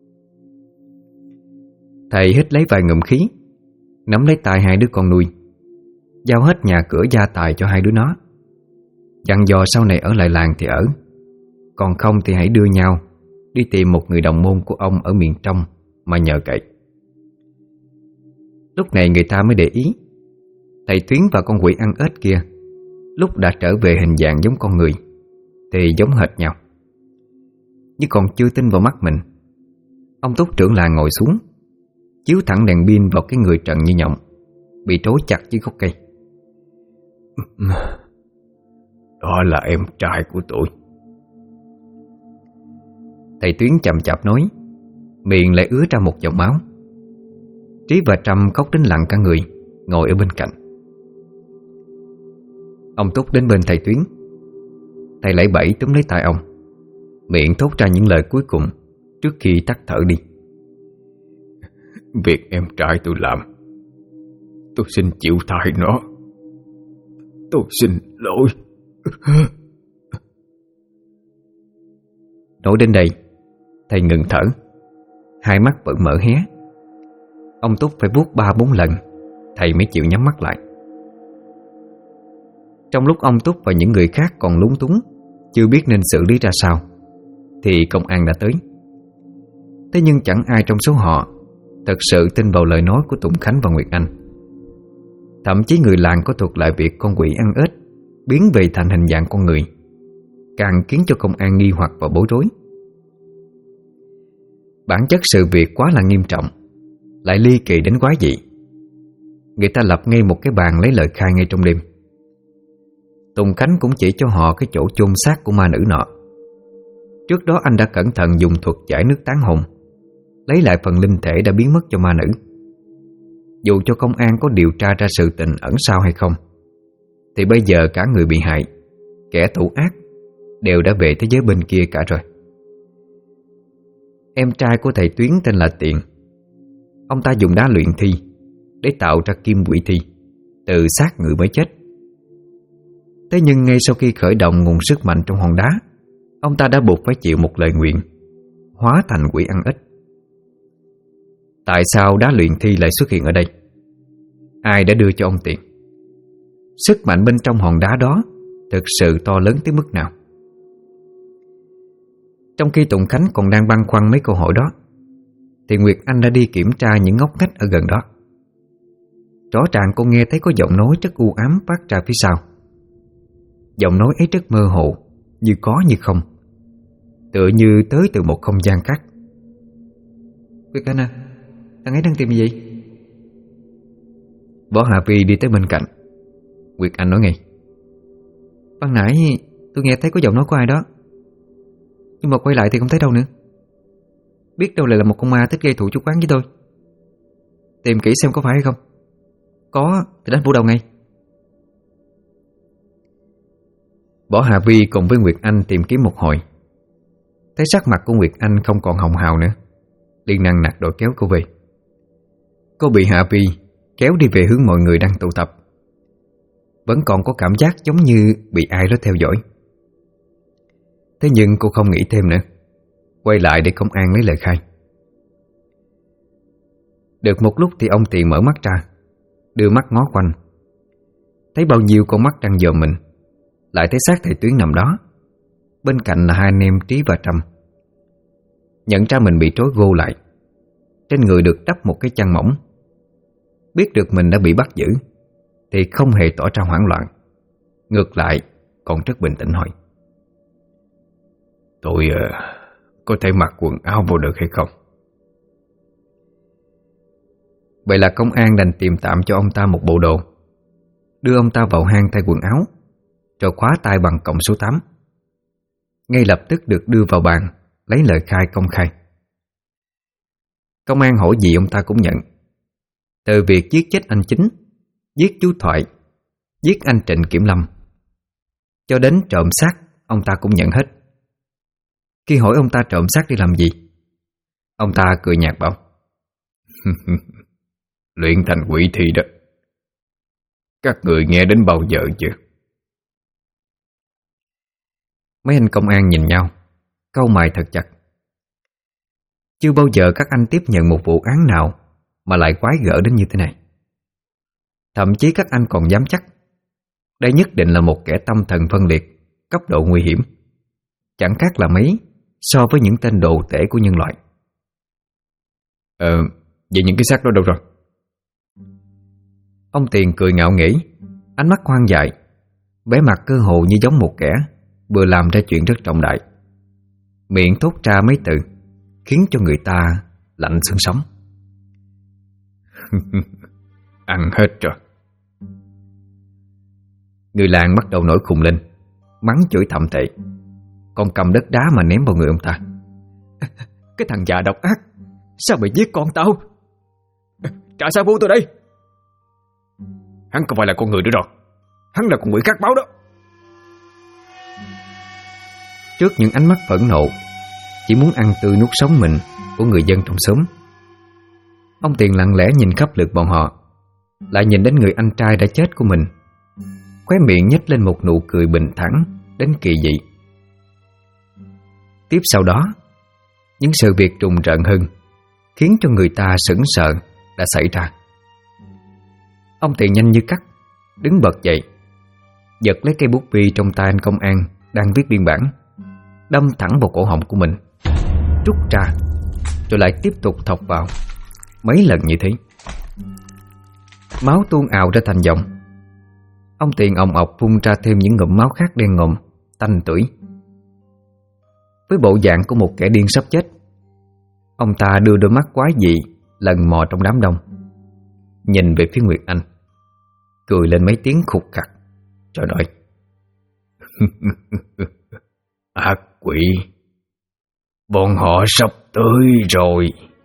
Thầy hít lấy vài ngụm khí, nắm lấy tay hai đứa con nuôi, giao hết nhà cửa gia tài cho hai đứa nó, dặn dò sau này ở lại làng thì ở, còn không thì hãy đưa nhau đi tìm một người đồng môn của ông ở miền trong mà nhờ cậy. Lúc này người ta mới để ý, thầy Tuyến và con quỷ ăn ếch kia lúc đã trở về hình dạng giống con người thì giống hệt nhau. Nhưng còn chưa tin vào mắt mình, ông Túc trưởng làng ngồi xuống, chiếu thẳng đèn pin vào cái người trần như nhộng, bị trói chặt dưới gốc cây. Đó là em trai của tôi. Thầy Tuyến chậm chạp nói, miệng lại ứa ra một dòng máu. Trí và Trâm khóc đến lặng cả người, ngồi ở bên cạnh. Ông Túc đến bên thầy Tuyến. Thầy lẫy bẫy túm lấy tay ông, miệng thốt ra những lời cuối cùng trước khi tắt thở đi. Việc em trai tôi làm, tôi xin chịu thay nó. Tôi xin lỗi. Nói đến đây, thầy ngừng thở, hai mắt vẫn mở hé. Ông Túc phải vuốt 3-4 lần thầy mới chịu nhắm mắt lại. Trong lúc ông Túc và những người khác còn lúng túng, chưa biết nên xử lý ra sao, thì công an đã tới. Thế nhưng chẳng ai trong số họ thật sự tin vào lời nói của Tùng Khánh và Nguyệt Anh. Thậm chí người làng có thuật lại việc con quỷ ăn ếch biến về thành hình dạng con người, càng khiến cho công an nghi hoặc và bối rối. Bản chất sự việc quá là nghiêm trọng, lại ly kỳ đến quái dị. Người ta lập ngay một cái bàn lấy lời khai ngay trong đêm. Tùng Khánh cũng chỉ cho họ cái chỗ chôn xác của ma nữ nọ. Trước đó anh đã cẩn thận dùng thuật giải nước tán hồn, lấy lại phần linh thể đã biến mất cho ma nữ. Dù cho công an có điều tra ra sự tình ẩn sau hay không, thì bây giờ cả người bị hại, kẻ thủ ác đều đã về thế giới bên kia cả rồi. Em trai của thầy Tuyến tên là Tiện. Ông ta dùng đá luyện thi để tạo ra kim quỷ thi từ xác người mới chết. Thế nhưng ngay sau khi khởi động nguồn sức mạnh trong hòn đá, ông ta đã buộc phải chịu một lời nguyện: hóa thành quỷ ăn ích. Tại sao đá luyện thi lại xuất hiện ở đây? Ai đã đưa cho ông tiền? Sức mạnh bên trong hòn đá đó thực sự to lớn tới mức nào? Trong khi Tùng Khánh còn đang băn khoăn mấy câu hỏi đó, thì Nguyệt Anh đã đi kiểm tra những ngóc ngách ở gần đó. Rõ ràng cô nghe thấy có giọng nói rất u ám phát ra phía sau. Giọng nói ấy rất mơ hồ, như có như không, tựa như tới từ một không gian khác. Nguyệt Anh à, thằng ấy đang tìm gì vậy? Võ Hạ Vi đi tới bên cạnh. Nguyệt Anh nói ngay: Ban nãy tôi nghe thấy có giọng nói của ai đó, nhưng mà quay lại thì không thấy đâu nữa. Biết đâu lại là một con ma thích gây thù chuốc oán với tôi. Tìm kỹ xem có phải hay không. Có thì đánh phủ đầu ngay. Võ Hạ Vi cùng với Nguyệt Anh tìm kiếm một hồi, thấy sắc mặt của Nguyệt Anh không còn hồng hào nữa, liền nằng nặc đòi kéo cô về. Cô bị Hạ Vi kéo đi về hướng mọi người đang tụ tập, vẫn còn có cảm giác giống như bị ai đó theo dõi. Thế nhưng cô không nghĩ thêm nữa, quay lại để công an lấy lời khai. Được một lúc thì ông Tiền mở mắt ra, đưa mắt ngó quanh, thấy bao nhiêu con mắt đang dòm mình, lại thấy xác thầy Tuyến nằm đó, bên cạnh là hai anh em Trí và Trâm. Nhận ra mình bị trói gô lại, trên người được đắp một cái chăn mỏng. Biết được mình đã bị bắt giữ thì không hề tỏ ra hoảng loạn, ngược lại còn rất bình tĩnh hỏi: Tôi có thể mặc quần áo vô được hay không? Vậy là công an đành tìm tạm cho ông ta một bộ đồ, đưa ông ta vào hang thay quần áo, rồi khóa tay bằng còng số 8. Ngay lập tức được đưa vào bàn lấy lời khai công khai. Công an hỏi gì ông ta cũng nhận. Từ việc giết chết anh Chính, giết chú Thoại, giết anh Trịnh Kiểm Lâm, cho đến trộm xác, ông ta cũng nhận hết. Khi hỏi ông ta trộm xác đi làm gì, ông ta cười nhạt bảo: Luyện thành quỷ thi đó. Các người nghe đến bao giờ chưa? Mấy anh công an nhìn nhau, cau mày thật chặt. Chưa bao giờ các anh tiếp nhận một vụ án nào mà lại quái gở đến như thế này. Thậm chí các anh còn dám chắc đây nhất định là một kẻ tâm thần phân liệt, cấp độ nguy hiểm, chẳng khác là mấy so với những tên đồ tể của nhân loại. Vậy những cái xác đó đâu rồi? Ông Tiền cười ngạo nghễ, ánh mắt hoang dại, vẻ mặt cơ hồ như giống một kẻ vừa làm ra chuyện rất trọng đại. Miệng thốt ra mấy từ khiến cho người ta lạnh xương sống. Ăn hết rồi. Người làng bắt đầu nổi khùng lên, mắng chửi thậm tệ, còn cầm đất đá mà ném vào người ông ta. Cái thằng già độc ác, sao mày giết con tao? Trả sao buông tôi đây. Hắn không phải là con người nữa rồi, hắn là con quỷ khác báo đó. Trước những ánh mắt phẫn nộ, chỉ muốn ăn tươi nuốt sống mình của người dân trong xóm, ông Tiền lặng lẽ nhìn khắp lượt bọn họ, lại nhìn đến người anh trai đã chết của mình, khóe miệng nhếch lên một nụ cười bình thản đến kỳ dị. Tiếp sau đó, những sự việc trùng rợn hơn khiến cho người ta sững sờ đã xảy ra. Ông Tiền nhanh như cắt đứng bật dậy, giật lấy cây bút bi trong tay anh công an đang viết biên bản, đâm thẳng vào cổ họng của mình, rút ra rồi lại tiếp tục thọc vào mấy lần như thế. Máu tuôn ào ra thành dòng. Ông Tiền ồng ọc phun ra thêm những ngụm máu khác đen ngòm, tanh tưởi. Với bộ dạng của một kẻ điên sắp chết, ông ta đưa đôi mắt quái dị lần mò trong đám đông, nhìn về phía Nguyệt Anh, cười lên mấy tiếng khục khặc, rồi nói: Ác quỷ, bọn họ sắp tới rồi.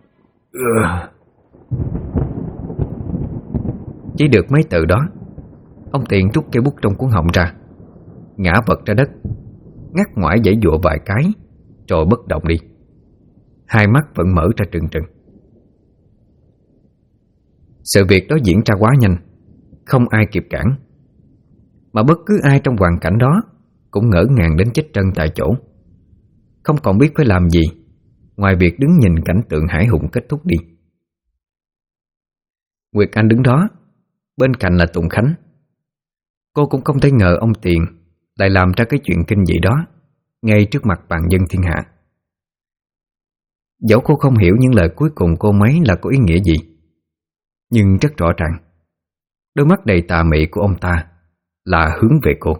Chỉ được mấy từ đó, ông Tiền rút cây bút trong cuốn họng ra, ngã vật ra đất, ngắt ngoải giãy giụa vài cái, rồi bất động đi. Hai mắt vẫn mở ra trừng trừng. Sự việc đó diễn ra quá nhanh, không ai kịp cản, mà bất cứ ai trong hoàn cảnh đó cũng ngỡ ngàng đến chết chân tại chỗ, không còn biết phải làm gì, ngoài việc đứng nhìn cảnh tượng hải hùng kết thúc đi. Nguyệt Anh đứng đó, bên cạnh là Tùng Khánh. Cô cũng không thể ngờ ông Tiền lại làm ra cái chuyện kinh dị đó ngay trước mặt vạn dân thiên hạ. Dẫu cô không hiểu những lời cuối cùng cô mấy là có ý nghĩa gì, nhưng rất rõ ràng đôi mắt đầy tà mị của ông ta là hướng về cô.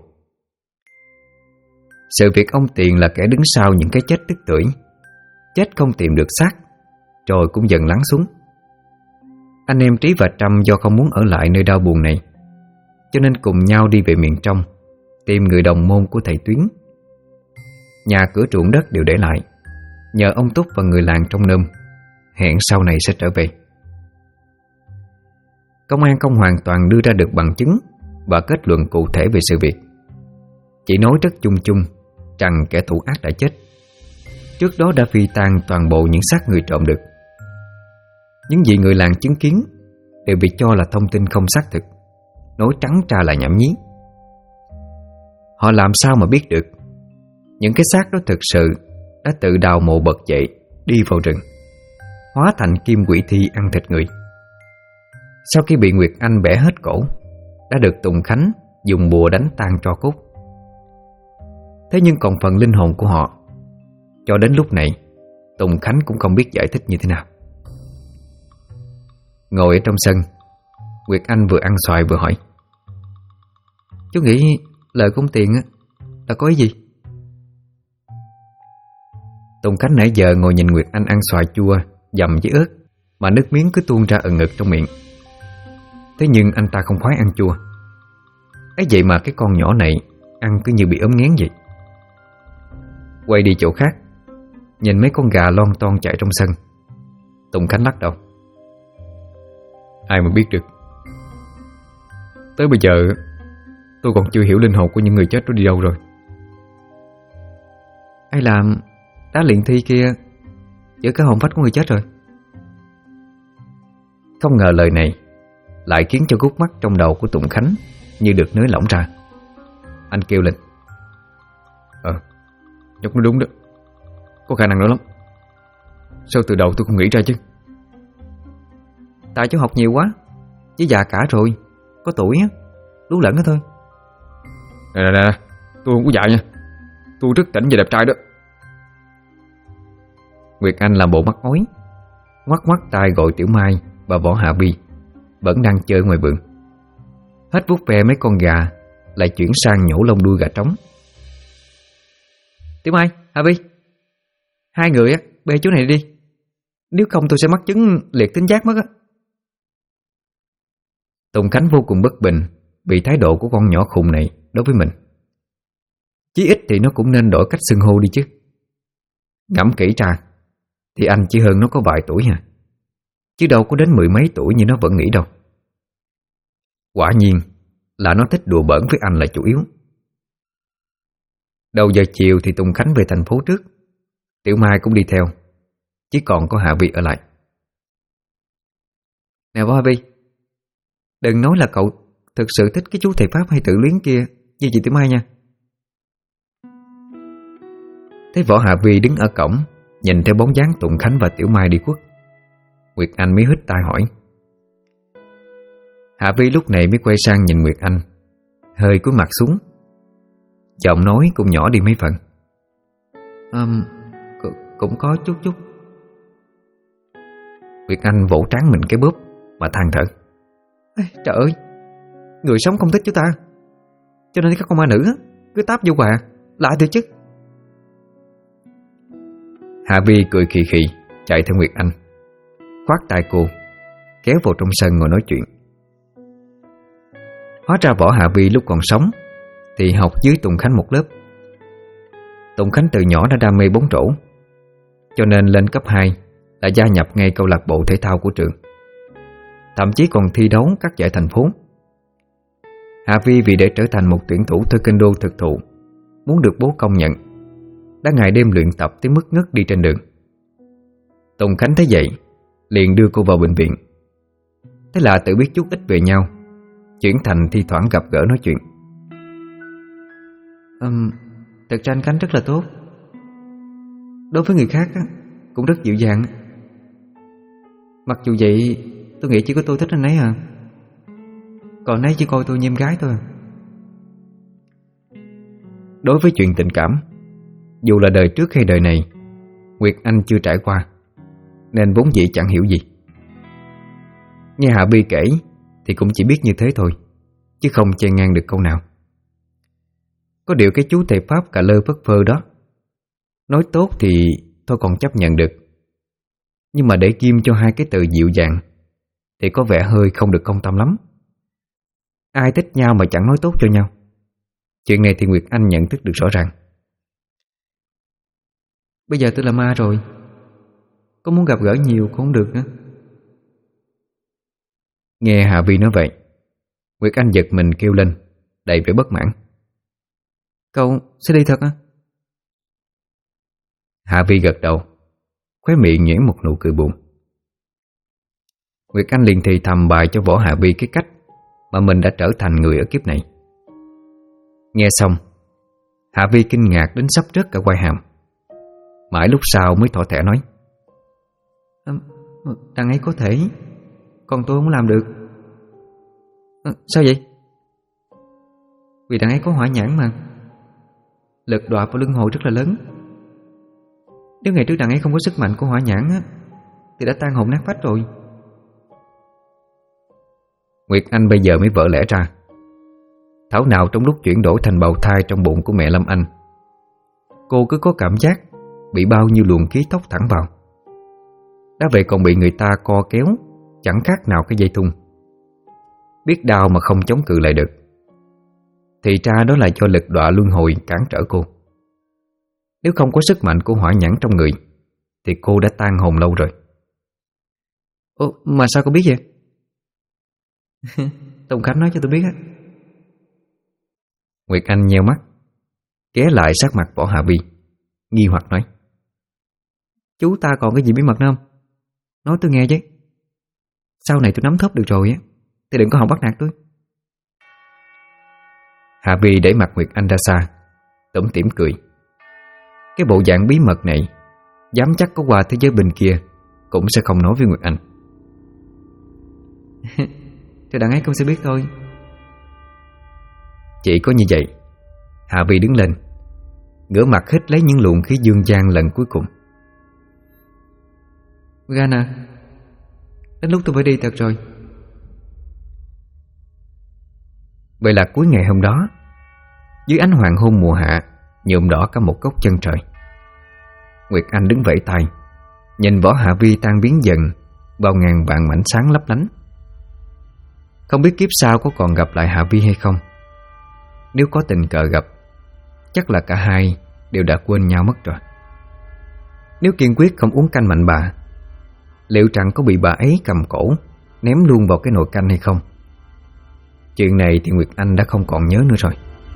Sự việc ông Tiền là kẻ đứng sau những cái chết tức tưởi, chết không tìm được xác, rồi cũng dần lắng xuống. Anh em Trí và Trâm do không muốn ở lại nơi đau buồn này, cho nên cùng nhau đi về miền trong tìm người đồng môn của thầy Tuyến. Nhà cửa ruộng đất đều để lại, nhờ ông Túc và người làng trong nôm hẹn sau này sẽ trở về. Công an không hoàn toàn đưa ra được bằng chứng và kết luận cụ thể về sự việc, chỉ nói rất chung chung rằng kẻ thủ ác đã chết, trước đó đã phi tang toàn bộ những xác người trộm được. Những gì người làng chứng kiến đều bị cho là thông tin không xác thực, nói trắng ra là nhảm nhí. Họ làm sao mà biết được những cái xác đó thực sự đã tự đào mộ bật dậy, đi vào rừng, hóa thành kim quỷ thi ăn thịt người. Sau khi bị Nguyệt Anh bẻ hết cổ, đã được Tùng Khánh dùng bùa đánh tan tro cốt. Thế nhưng còn phần linh hồn của họ, cho đến lúc này Tùng Khánh cũng không biết giải thích như thế nào. Ngồi ở trong sân, Nguyệt Anh vừa ăn xoài vừa hỏi: "Chú nghĩ lời của ông Tiền là có ý gì?" Tùng Khánh nãy giờ ngồi nhìn Nguyệt Anh ăn xoài chua dầm với ớt mà nước miếng cứ tuôn ra ẩn ngực trong miệng. Thế nhưng anh ta không khoái ăn chua, ấy vậy mà cái con nhỏ này ăn cứ như bị ốm nghén vậy. Quay đi chỗ khác, nhìn mấy con gà lon ton chạy trong sân, Tùng Khánh lắc đầu: "Ai mà biết được. Tới bây giờ tôi còn chưa hiểu linh hồn của những người chết đó đi đâu rồi." Hay là đá luyện thi kia giữ cái hồn phách của người chết rồi? Không ngờ lời này lại khiến cho gút mắt trong đầu của Tùng Khánh như được nới lỏng ra. Anh kêu lên: Nhóc nói đúng đó, có khả năng đó lắm. Sao từ đầu tôi không nghĩ ra chứ? Tại cháu học nhiều quá, với già cả rồi, có tuổi á, lú lẫn đó thôi. Nè, tôi không có dạy nha, tôi rất tỉnh và đẹp trai đó. Nguyệt Anh làm bộ mắt ói, ngoắc tay gọi Tiểu Mai và Võ Hạ Vi vẫn đang chơi ngoài vườn. Hết vuốt ve mấy con gà, lại chuyển sang nhổ lông đuôi gà trống. "Tiểu Mai, Hạ Vi, hai người á, bê chú này đi, nếu không tôi sẽ mắc chứng liệt tính giác mất á." Tùng Khánh vô cùng bất bình vì thái độ của con nhỏ khùng này đối với mình. Chí ít thì nó cũng nên đổi cách xưng hô đi chứ. Ngẫm kỹ ra thì anh chỉ hơn nó có vài tuổi hả, chứ đâu có đến mười mấy tuổi như nó vẫn nghĩ đâu. Quả nhiên là nó thích đùa bỡn với anh là chủ yếu. Đầu giờ chiều thì Tùng Khánh về thành phố trước, Tiểu Mai cũng đi theo, chỉ còn có Hạ Vi ở lại. "Nè Võ Hạ Vi, đừng nói là cậu thực sự thích cái chú thầy Pháp hay tự luyến kia như chị Tiểu Mai nha." Thấy Võ Hạ Vi đứng ở cổng, nhìn theo bóng dáng Tùng Khánh và Tiểu Mai đi khuất, Nguyệt Anh mới hít tai hỏi. Hạ Vi lúc này mới quay sang nhìn Nguyệt Anh, hơi cúi mặt xuống, giọng nói cũng nhỏ đi mấy phần. Cũng có chút. Nguyệt Anh vỗ trán mình cái bóp mà than thở: "Trời ơi, người sống không thích chúng ta, cho nên các con ma nữ cứ táp vô quà, lạ thiệt chứ." Hạ Vi cười khì khì chạy theo Nguyệt Anh, khoát tay cô, kéo vào trong sân ngồi nói chuyện. Hóa ra Võ Hạ Vi lúc còn sống thì học dưới Tùng Khánh một lớp. Tùng Khánh từ nhỏ đã đam mê bóng rổ, cho nên lên cấp 2 đã gia nhập ngay câu lạc bộ thể thao của trường, thậm chí còn thi đấu các giải thành phố. Hạ Vi vì để trở thành một tuyển thủ taekwondo thực thụ, muốn được bố công nhận, đã ngày đêm luyện tập tới mức ngất đi trên đường. Tùng Khánh thấy vậy liền đưa cô vào bệnh viện. Thế là tự biết chút ít về nhau, chuyển thành thi thoảng gặp gỡ nói chuyện. Thực ra anh Khánh rất là tốt. Đối với người khác á, cũng rất dịu dàng. Mặc dù vậy, tôi nghĩ chỉ có tôi thích anh ấy à. Còn anh ấy chỉ coi tôi như em gái thôi. Đối với chuyện tình cảm, dù là đời trước hay đời này, Nguyệt Anh chưa trải qua, nên vốn dĩ chẳng hiểu gì. Nghe Hạ Bi kể thì cũng chỉ biết như thế thôi, chứ không chen ngang được câu nào. Có điều cái chú thầy Pháp cà lơ phất phơ đó, nói tốt thì tôi còn chấp nhận được, nhưng mà để ghim cho hai cái từ dịu dàng thì có vẻ hơi không được công tâm lắm. Ai thích nhau mà chẳng nói tốt cho nhau? Chuyện này thì Nguyệt Anh nhận thức được rõ ràng. Bây giờ tôi là ma rồi, có muốn gặp gỡ nhiều cũng không được nữa. Nghe Hạ Vi nói vậy, Nguyệt Anh giật mình kêu lên, đầy vẻ bất mãn. Cậu sẽ đi thật á? Hạ Vi gật đầu, khóe miệng nhoẻn một nụ cười buồn. Nguyệt Anh liền thì thầm bài cho Võ Hạ Vi cái cách mà mình đã trở thành người ở kiếp này. Nghe xong, Hạ Vi kinh ngạc đến sắp rớt cả quai hàm. Mãi lúc sau mới thỏ thẻ nói: Đằng ấy có thể, còn tôi không làm được. Sao vậy? Vì đằng ấy có hỏa nhãn mà, lực đọa vào luân hồi rất là lớn. Nếu ngày trước đằng ấy không có sức mạnh của hỏa nhãn á, thì đã tan hồn nát phách rồi. Nguyệt Anh bây giờ mới vỡ lẽ ra. Thảo nào trong lúc chuyển đổi thành bào thai trong bụng của mẹ Lâm Anh, cô cứ có cảm giác bị bao nhiêu luồng khí thốc thẳng vào. Đã vậy còn bị người ta co kéo, chẳng khác nào cái dây thun. Biết đau mà không chống cự lại được. Thì ra đó là do lực đọa luân hồi cản trở cô. Nếu không có sức mạnh của hỏa nhãn trong người thì cô đã tan hồn lâu rồi. Ồ, mà sao cô biết vậy? Tùng Khánh nói cho tôi biết á. Nguyệt Anh nheo mắt, ghé lại sát mặt Võ Hạ Vi, nghi hoặc nói: Chú ta còn cái gì bí mật nữa không? Nói tôi nghe chứ. Sau này tôi nắm thóp được rồi á, thì đừng có hòng bắt nạt tôi. Hạ Vi đẩy mặt Nguyệt Anh ra xa, tủm tỉm cười. Cái bộ dạng bí mật này, dám chắc có qua thế giới bên kia cũng sẽ không nói với Nguyệt Anh. Thì đằng ấy cũng sẽ biết thôi. Chỉ có như vậy, Hạ Vi đứng lên, ngửa mặt hít lấy những luồng khí dương gian lần cuối cùng. Gan à, đến lúc tôi phải đi thật rồi. Vậy là cuối ngày hôm đó, dưới ánh hoàng hôn mùa hạ nhuộm đỏ cả một góc chân trời, Nguyệt Anh đứng vẫy tay, nhìn Võ Hạ Vi tan biến dần vào ngàn vạn mảnh sáng lấp lánh. Không biết kiếp sau có còn gặp lại Hạ Vi hay không. Nếu có tình cờ gặp, chắc là cả hai đều đã quên nhau mất rồi. Nếu kiên quyết không uống canh mạnh bà, liệu rằng có bị bà ấy cầm cổ ném luôn vào cái nồi canh hay không? Chuyện này thì Nguyệt Anh đã không còn nhớ nữa rồi.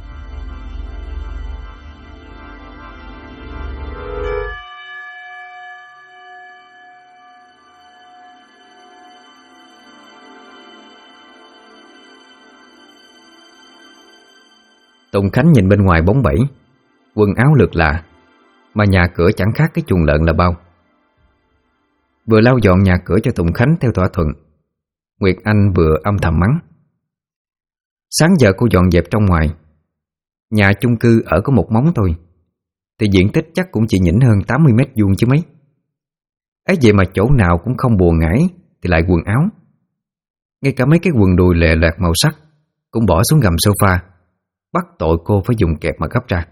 Tùng Khánh nhìn bên ngoài bóng bẩy, quần áo lượt lạ, mà nhà cửa chẳng khác cái chuồng lợn là bao. Vừa lau dọn nhà cửa cho Tùng Khánh theo thỏa thuận, Nguyệt Anh vừa âm thầm mắng. Sáng giờ cô dọn dẹp trong ngoài. Nhà chung cư ở có một móng thôi, thì diện tích chắc cũng chỉ nhỉnh hơn 80 mét vuông chứ mấy. Ấy vậy mà chỗ nào cũng không bùa ngải thì lại quần áo. Ngay cả mấy cái quần đùi lè loẹt màu sắc cũng bỏ xuống gầm sofa, bắt tội cô phải dùng kẹp mà gấp ra.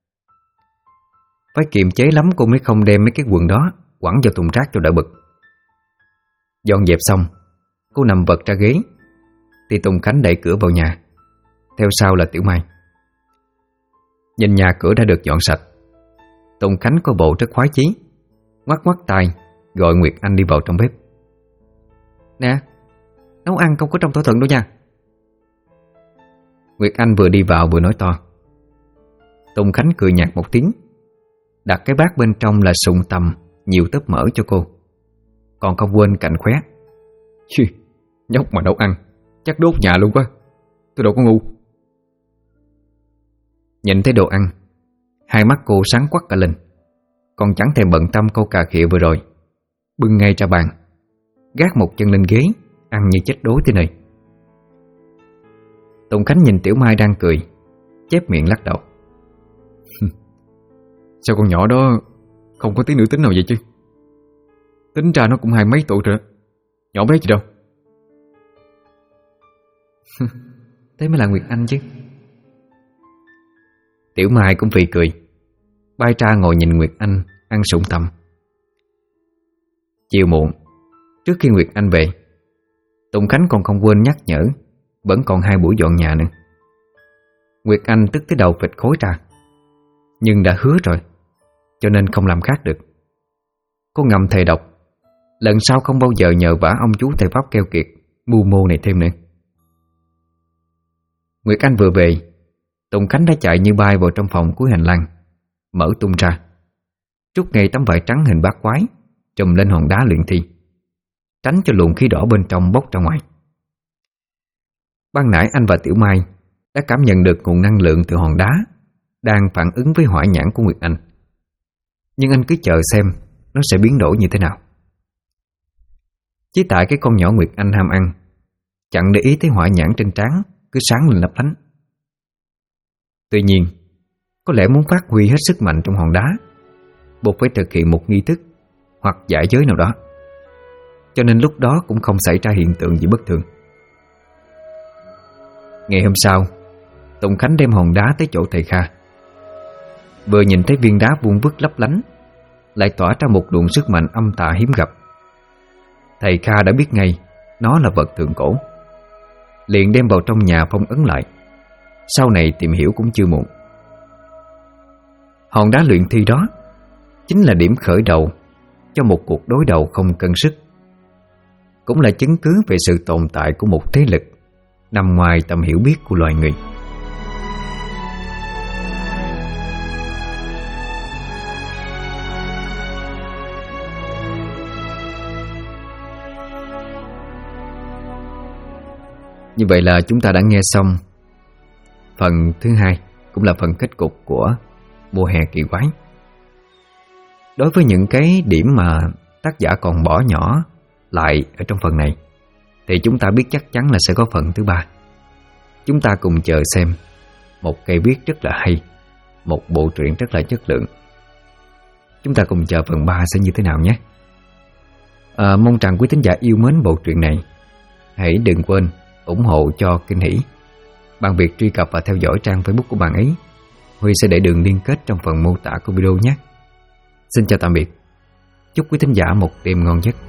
Phải kiềm chế lắm cô mới không đem mấy cái quần đó quẳng vào thùng rác cho đỡ bực. Dọn dẹp xong, cô nằm vật ra ghế, thì Tùng Khánh đẩy cửa vào nhà, theo sau là Tiểu Mai. Nhìn nhà cửa đã được dọn sạch, Tùng Khánh có bộ rất khoái chí, ngoắc ngoắc tay gọi Nguyệt Anh đi vào trong bếp. Nè, nấu ăn không có trong thỏa thuận đâu nha. Nguyệt Anh vừa đi vào vừa nói to. Tùng Khánh cười nhạt một tiếng, đặt cái bát bên trong là sùng tầm nhiều tớp mỡ cho cô, còn không quên cạnh khóe. Nhóc mà nấu ăn chắc đốt nhà luôn quá, tôi đâu có ngu. Nhìn thấy đồ ăn, hai mắt cô sáng quắc cả lên, còn chẳng thèm bận tâm câu cà khịa vừa rồi, bưng ngay ra bàn, gác một chân lên ghế, ăn như chết đói tới nơi. Tùng Khánh nhìn Tiểu Mai đang cười, chép miệng lắc đầu. Sao con nhỏ đó không có tí nữ tính nào vậy chứ? Tính ra nó cũng 20 mấy tuổi rồi, nhỏ bé gì đâu. Thế mới là Nguyệt Anh chứ. Tiểu Mai cũng phì cười, bay ra ngồi nhìn Nguyệt Anh ăn sụng tầm. Chiều muộn, trước khi Nguyệt Anh về, Tùng Khánh còn không quên nhắc nhở vẫn còn 2 buổi dọn nhà nữa. Nguyệt Anh tức tới đầu phịch khối ra, nhưng đã hứa rồi, cho nên không làm khác được. Cô ngầm thề độc, lần sau không bao giờ nhờ vả ông chú thầy pháp keo kiệt mưu mô này thêm nữa. Nguyệt Anh vừa về, Tùng Khánh đã chạy như bay vào trong phòng cuối hành lang, mở tung ra, trút ngay tấm vải trắng hình bát quái trùm lên hòn đá luyện thi, tránh cho luồng khí đỏ bên trong bốc ra ngoài. Ban nãy anh và Tiểu Mai đã cảm nhận được nguồn năng lượng từ hòn đá đang phản ứng với hỏa nhãn của Nguyệt Anh, nhưng anh cứ chờ xem nó sẽ biến đổi như thế nào. Chỉ tại cái con nhỏ Nguyệt Anh ham ăn, chẳng để ý tới hỏa nhãn trên trán cứ sáng lên lấp lánh. Tuy nhiên, có lẽ muốn phát huy hết sức mạnh trong hòn đá, buộc phải thực hiện một nghi thức hoặc giải giới nào đó, cho nên lúc đó cũng không xảy ra hiện tượng gì bất thường. Ngày hôm sau, Tùng Khánh đem hòn đá tới chỗ thầy Kha. Vừa nhìn thấy viên đá vuông vức lấp lánh, lại tỏa ra một luồng sức mạnh âm tà hiếm gặp. Thầy Kha đã biết ngay nó là vật thượng cổ, liền đem vào trong nhà phong ấn lại. Sau này tìm hiểu cũng chưa muộn. Hòn đá luyện thi đó chính là điểm khởi đầu cho một cuộc đối đầu không cân sức, cũng là chứng cứ về sự tồn tại của một thế lực nằm ngoài tầm hiểu biết của loài người. Như vậy là chúng ta đã nghe xong phần thứ 2, cũng là phần kết cục của Mùa Hè Kỳ Quái. Đối với những cái điểm mà tác giả còn bỏ nhỏ lại ở trong phần này, thì chúng ta biết chắc chắn là sẽ có phần thứ 3. Chúng ta cùng chờ xem một cây viết rất là hay, một bộ truyện rất là chất lượng. Chúng ta cùng chờ phần 3 sẽ như thế nào nhé. Mong rằng quý thính giả yêu mến bộ truyện này, hãy đừng quên ủng hộ cho Kinh Hỷ bằng việc truy cập và theo dõi trang Facebook của bạn ấy. Huy sẽ để đường liên kết trong phần mô tả của video nhé. Xin chào tạm biệt. Chúc quý thính giả một đêm ngon giấc.